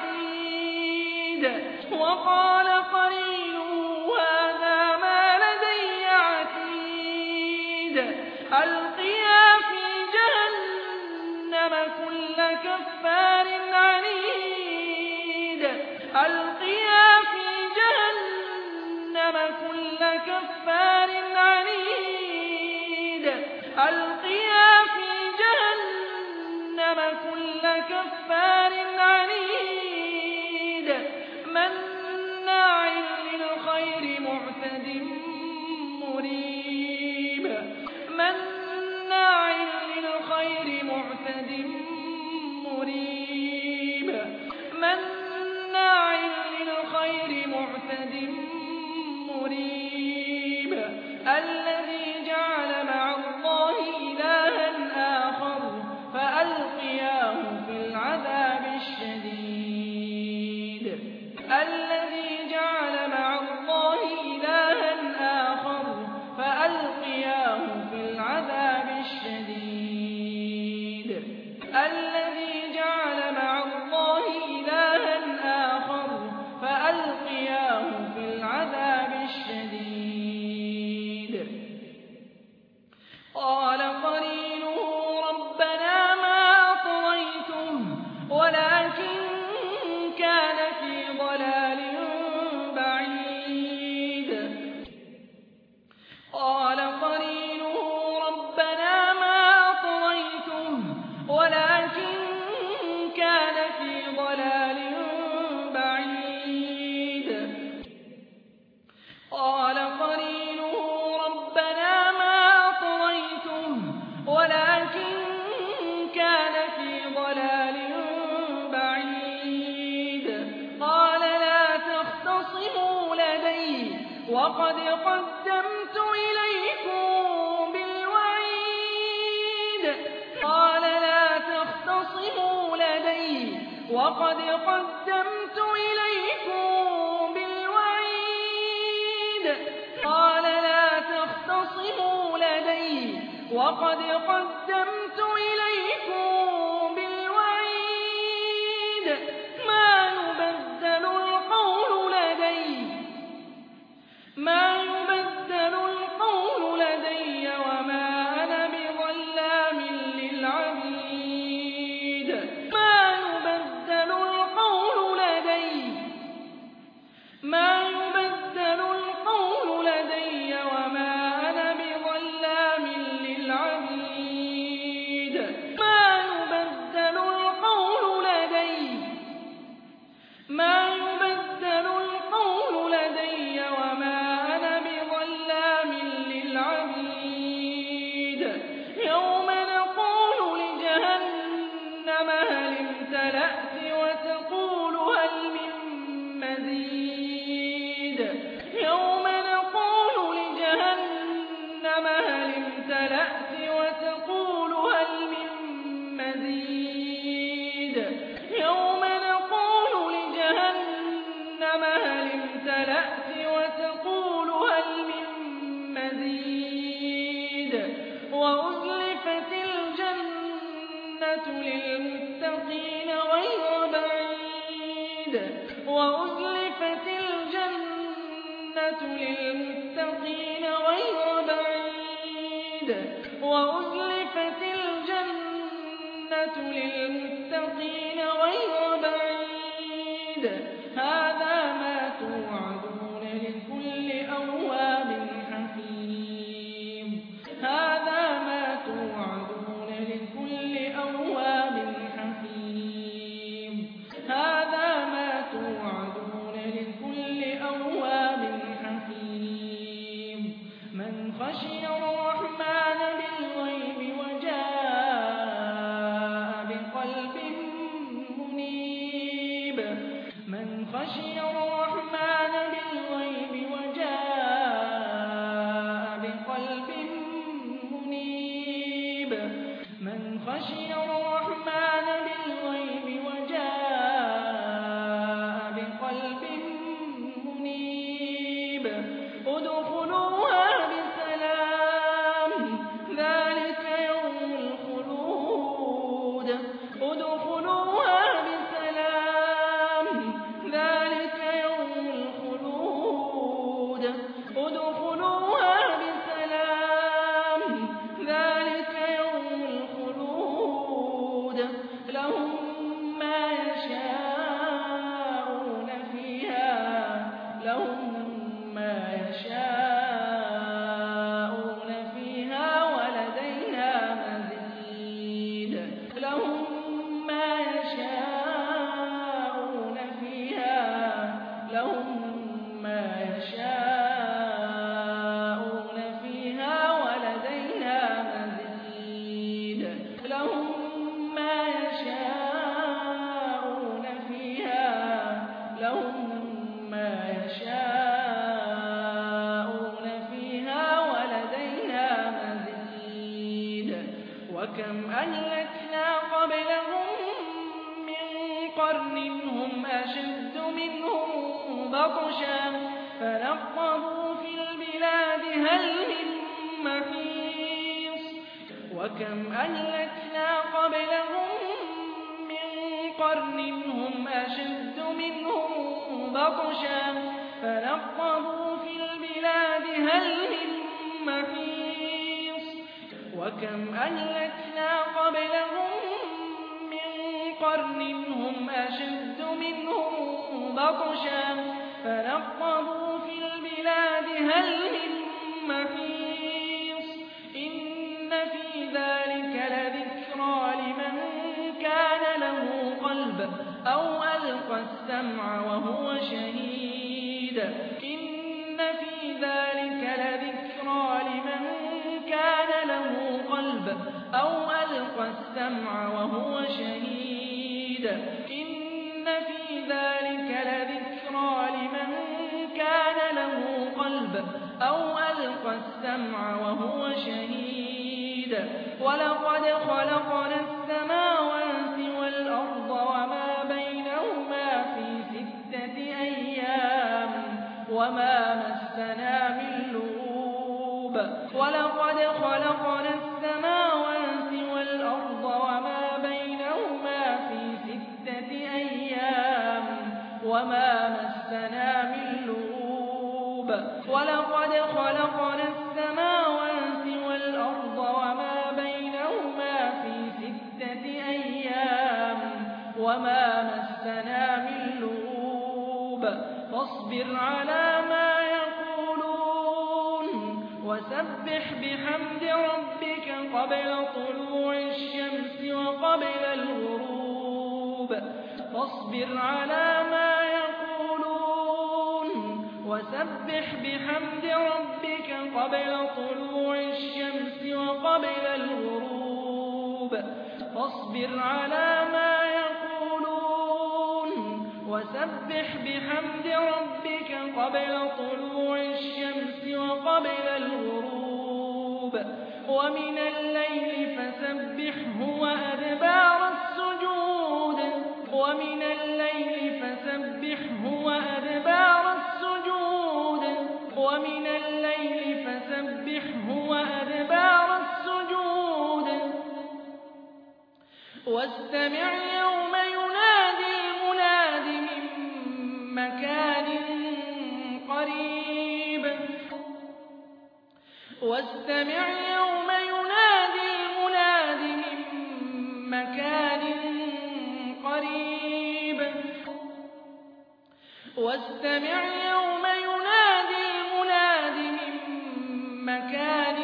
عتيد وقال قرينه هذا ما لدي عتيد ألقيا في جهنم كل كفار عنيد ألقيا في جهنم كل كفار عنيد جهنم كل كفار عنيد مناع للخير معتد مريب مناع للخير معتد مريب مناع للخير معتد مريب الذي جعل مع الله إلها آخر فألقياه في العذاب الشديد الذي جعل مع الله إلها آخر فألقياه في العذاب الشديد الذي جعل مع الله إلها آخر فألقياه في العذاب الشديد قال قرينه ربنا ما أطغيته ولكن كان في ضلال بعيد قال قرينه ربنا ما أطغيته ولكن كان في ضلال بعيد قال قرينه ربنا ما أطغيته ولكن كان في ضلال بعيد قال لا تختصموا لدي وقد قدمت إليكم بالوعيد قال لا تختصموا لدي وقد قدمت إليكم بالوعيد قال لا تختصموا لدي وقد قدمت إليكم بالوعيد ما يبدل القول لدي وما أنا بظلام للعبيد ما يبدل القول لدي وما أنا بظلام للعبيد ما يبدل القول لدي وما أنا بظلام للعبيد يوم نقول لجهنم هل امتلأت وتقول هل من مزيد يوم نقول لجهنم هل امتلأت وتقول هل من مزيد يوم نقول لجهنم هل امتلأت وتقول هل من مزيد وأزلفت الجنة للمتقين غير بعيد وأزلفت الجنة للمتقين غير بعيد وأزلفت الجنة للمتقين غير بعيد هذا ما توعدون لكل أواب حكيم هذا ما توعدون لكل أواب حكيم هذا ما توعدون لكل أواب حكيم من خشي الرحمن بالغيب وجاء بقلب منيب من خشي الرحمن بالغيب وجاء بقلب منيب من خشي الرحمن بالغيب وجاء بقلب منيب ادخلوها بسلام ذلك يوم الخلود ادخلوها بسلام ذلك يوم الخلود ادخلوها بسلام ذلك يوم الخلود قرن هم أشد منهم بطشا فنقبوا في البلاد هل من محيص وكم أهلكنا قبلهم من قرن هم أشد منهم بطشا فنقبوا في البلاد هل من محيص وكم أهلكنا قبلهم من قرن هم أشد منهم بطشا فنقبوا في البلاد هل من محيص إن في ذلك لذكرى لمن كان له قلب أو ألقى السمع وهو شهيد إن في ذلك لذكرى لمن كان له قلب أو ألقى السمع وهو شهيد إن في ذلك لذكرى لمن كان له قلب أو ألقى السمع وهو شهيد ولقد خلقنا السماوات والأرض وما بينهما في 6 أيام وما مسنا من لغوب ولقد خلقنا السماوات والأرض وما بينهما في 6 أيام وما مسنا من لغوب ولقد خلقنا السماوات والأرض وما بينهما في 6 أيام وما مسنا من لغوب فاصبر على ما يقولون وسبح بحمد ربك قبل طلوع الشمس وقبل الغروب فاصبر على ما يقولون وسبح بحمد ربك قبل طلوع الشمس وقبل الغروب فاصبر على ما يقولون وسبح بحمد ربك قبل طلوع الشمس وقبل الغروب ومن الليل فسبحه وأدبار السجود ومن الليل فسبحه وأدبار السجود ومن الليل فسبحه وأدبار السجود واستمع يوم ينادي المناد من مكان قريب واستمع يوم ينادي المناد من مكان قريب واستمع يوم ينادي المناد من مكان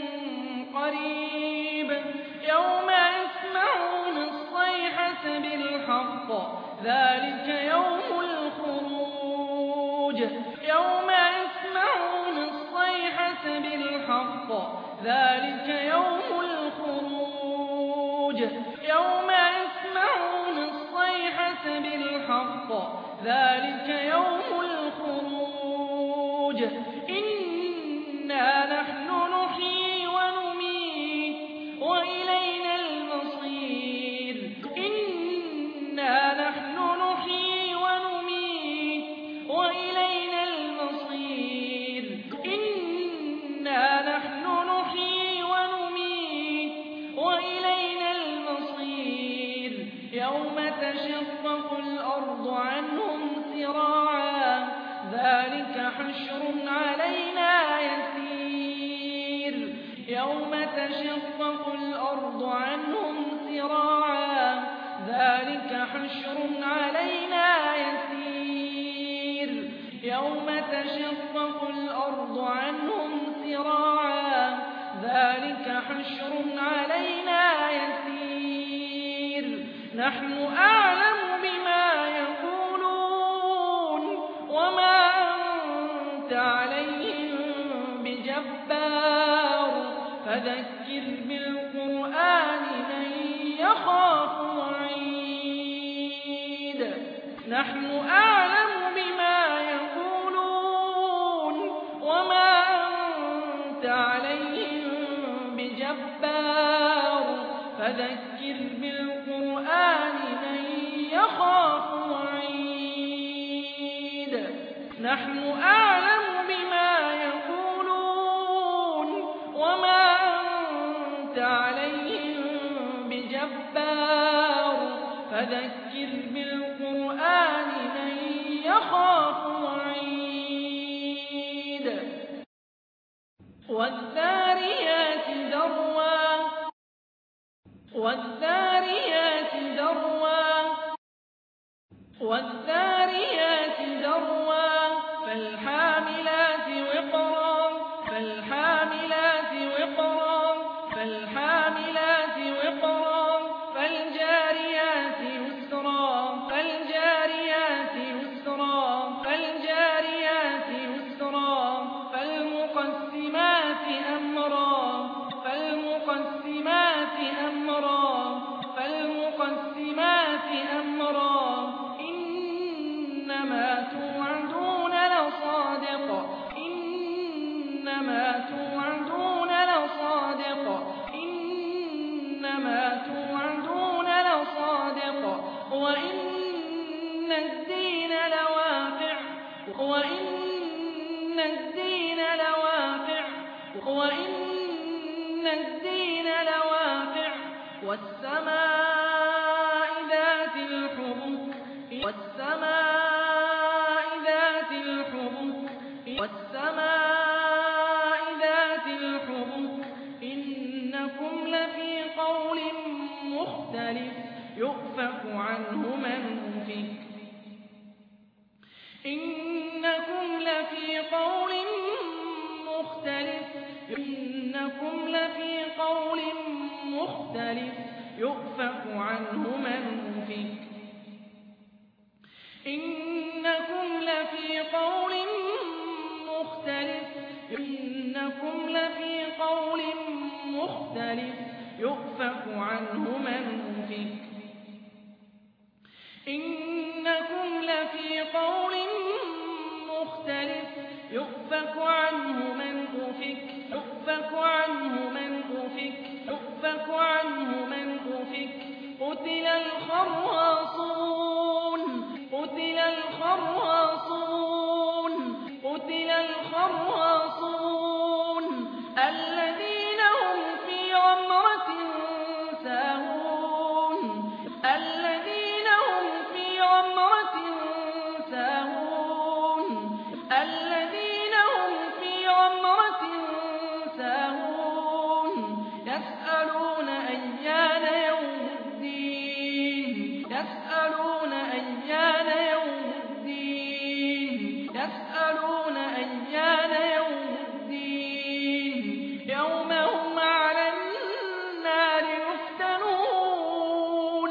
قريب يوم يسمعون الصيحة بالحق ذلك يوم الخروج يوم يسمعون الصيحة بالحق ذلك يوم الخروج يوم يسمعون الصيحة بالحق ذلك يوم الخروج إنا نحن نحيي ونميت وإلينا المصير إنا نحن نحيي ونميت وإلينا المصير إنا نحن نحيي ونميت وإلينا المصير يوم تشقق الأرض عنهم سراعا ذلك حشر علينا يسير يوم تشقق الأرض عنهم سراعا ذلك حشر علينا يسير يوم تشقق الأرض عنهم سراعا ذلك حشر علينا يسير نحن أعلم بما يقولون وما أنت عليهم بجبار فذكر بالقرآن من يخاف وعيد نحن أعلم بما يقولون وما أنت عليهم بجبار فذكر بالقرآن من يخاف نحن أعلم بما يقولون وما أنت عليهم بجبار فذكر بالقرآن من يخاف وعيد والذاريات ذروا فالحاملات وقرا فالجاريات يسرا فالمقسمات أمرا إنما توعدون لصادق وإن الدين لواقع والسماء ذات الحبك إنكم لفي قول مختلف يؤفك عنه من أفك قتل الخراصون الذين هم في غمرة ساهون يسألون أيان يوم الدين يوم هم على النار يفتنون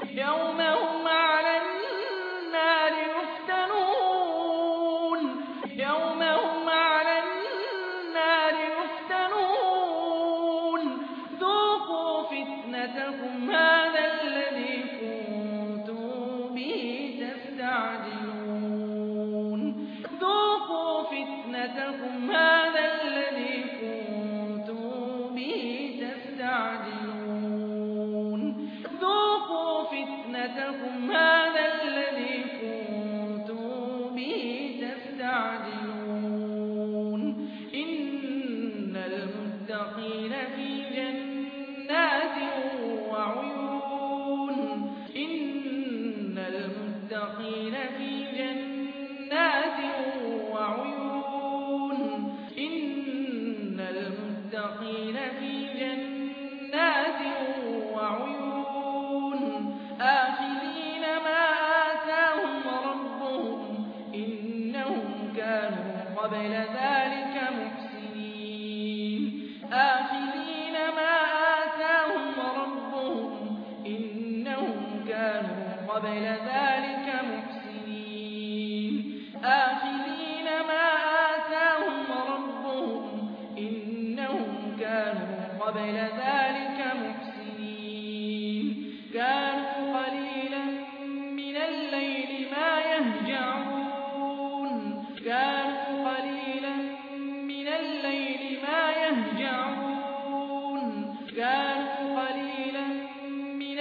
ذوقوا فتنتكم هذا الذي كنتم به تستعجلون إن المتقين في جنات وعيون آخذين ما آتاهم ربهم إنهم كانوا قبل ذلك محسنين كانوا قليلا من الليل ما يهجعون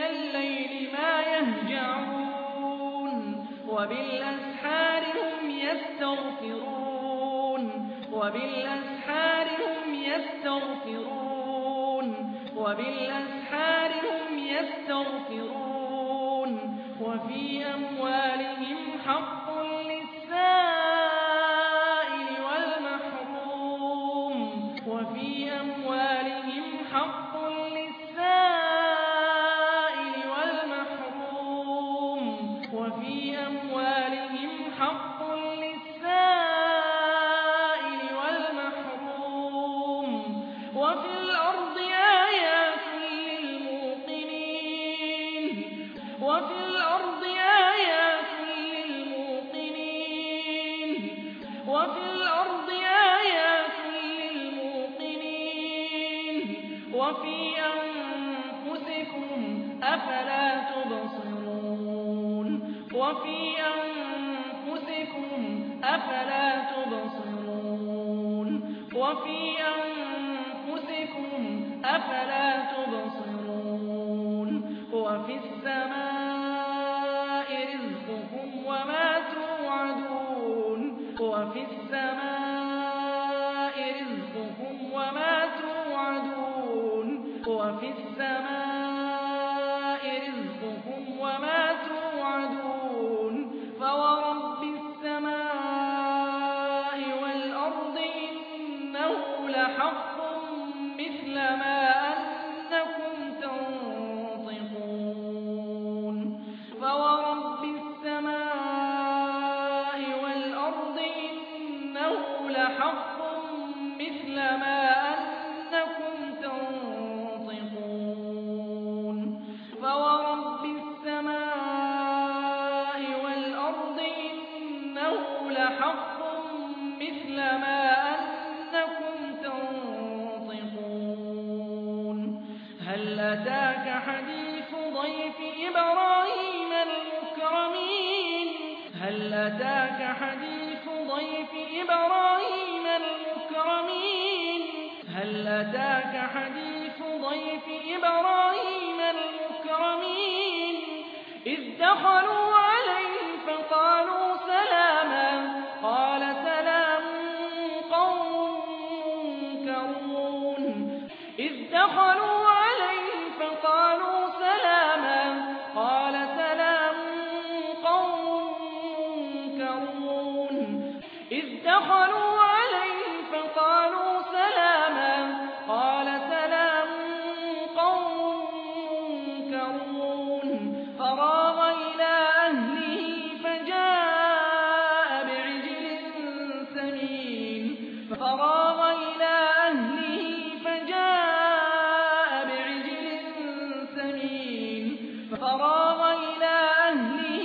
وبالأسحار هم يستغفرون وبالأسحار هم يستغفرون وبالأسحار هم يستغفرون وفي أموالهم حق للسائل والمحروم وفي أموالهم حق للسائل والمحروم وفي أموالهم حق للسائل والمحروم وفي الأرض آيات للموقنين وفي الأرض آيات للموقنين وفي الأرض آيات للموقنين وفي أنفسكم أفلا تبصرون وفي أنفسكم أفلا تبصرون وفي أنفسكم أفلا تبصرون وفي السماء رزقكم وما توعدون وفي السماء رزقكم وما توعدون وفي السماء رزقكم وما توعدون فورب السماء والأرض إنه لحق مثل ما أنكم تنطقون فورب السماء والأرض إنه لحق مثل ما أنكم تنطقون فورب السماء والأرض إنه لحق مثل ما أنكم تنطقون هل أتاك حديث ضيف إبراهيم المكرمين هل أتاك حديث ضيف إبراهيم المكرمين هل أتاك حديث ضيف إبراهيم المكرمين إذ دخلوا عليه فقالوا سلاما قال سلام قوم منكرون إذ دخلوا عليه فقالوا سلاما قال سلام قوم منكرون إذ دخلوا عليه فقالوا سلاما قال سلام قوم منكرون فراغ إلى أهله فجاء بعجل سمين فراغ إلى أهله فجاء بعجل سمين فراغ إلى أهله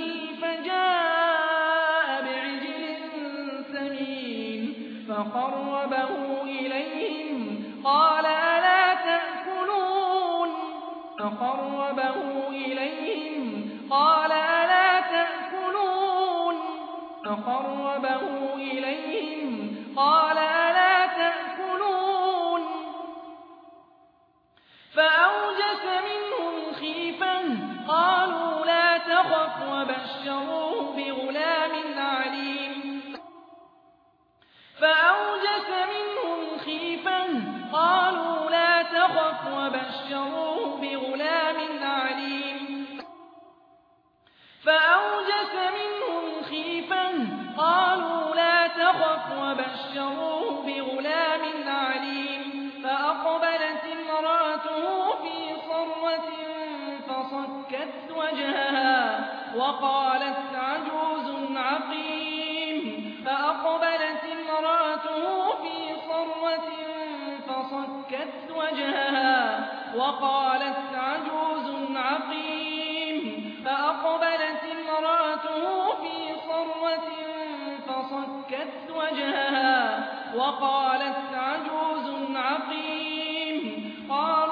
فجاء بعجل سمين فقربه إليهم قال ألا تأكلون فقربه إليهم قال ألا تأكلون فقربه إليهم قال ألا تأكلون فأوجس منهم خيفة قالوا لا تخف وبشروه بغلام عليم فأوجس منهم خيفة قالوا لا تخف وبشروه بغلام عليم فأوجس منهم خيفة قالوا لا تخف وبشروه بغلام عليم فأقبلت امرأته في صرة فصكت وجهها وقالت عجوز عقيم فأقبلت امرأته في صرة فصكت وجهها وقالت عجوز عقيم فأقبلت امرأته في صرة فصكت وجهها وقالت عجوز عقيم قال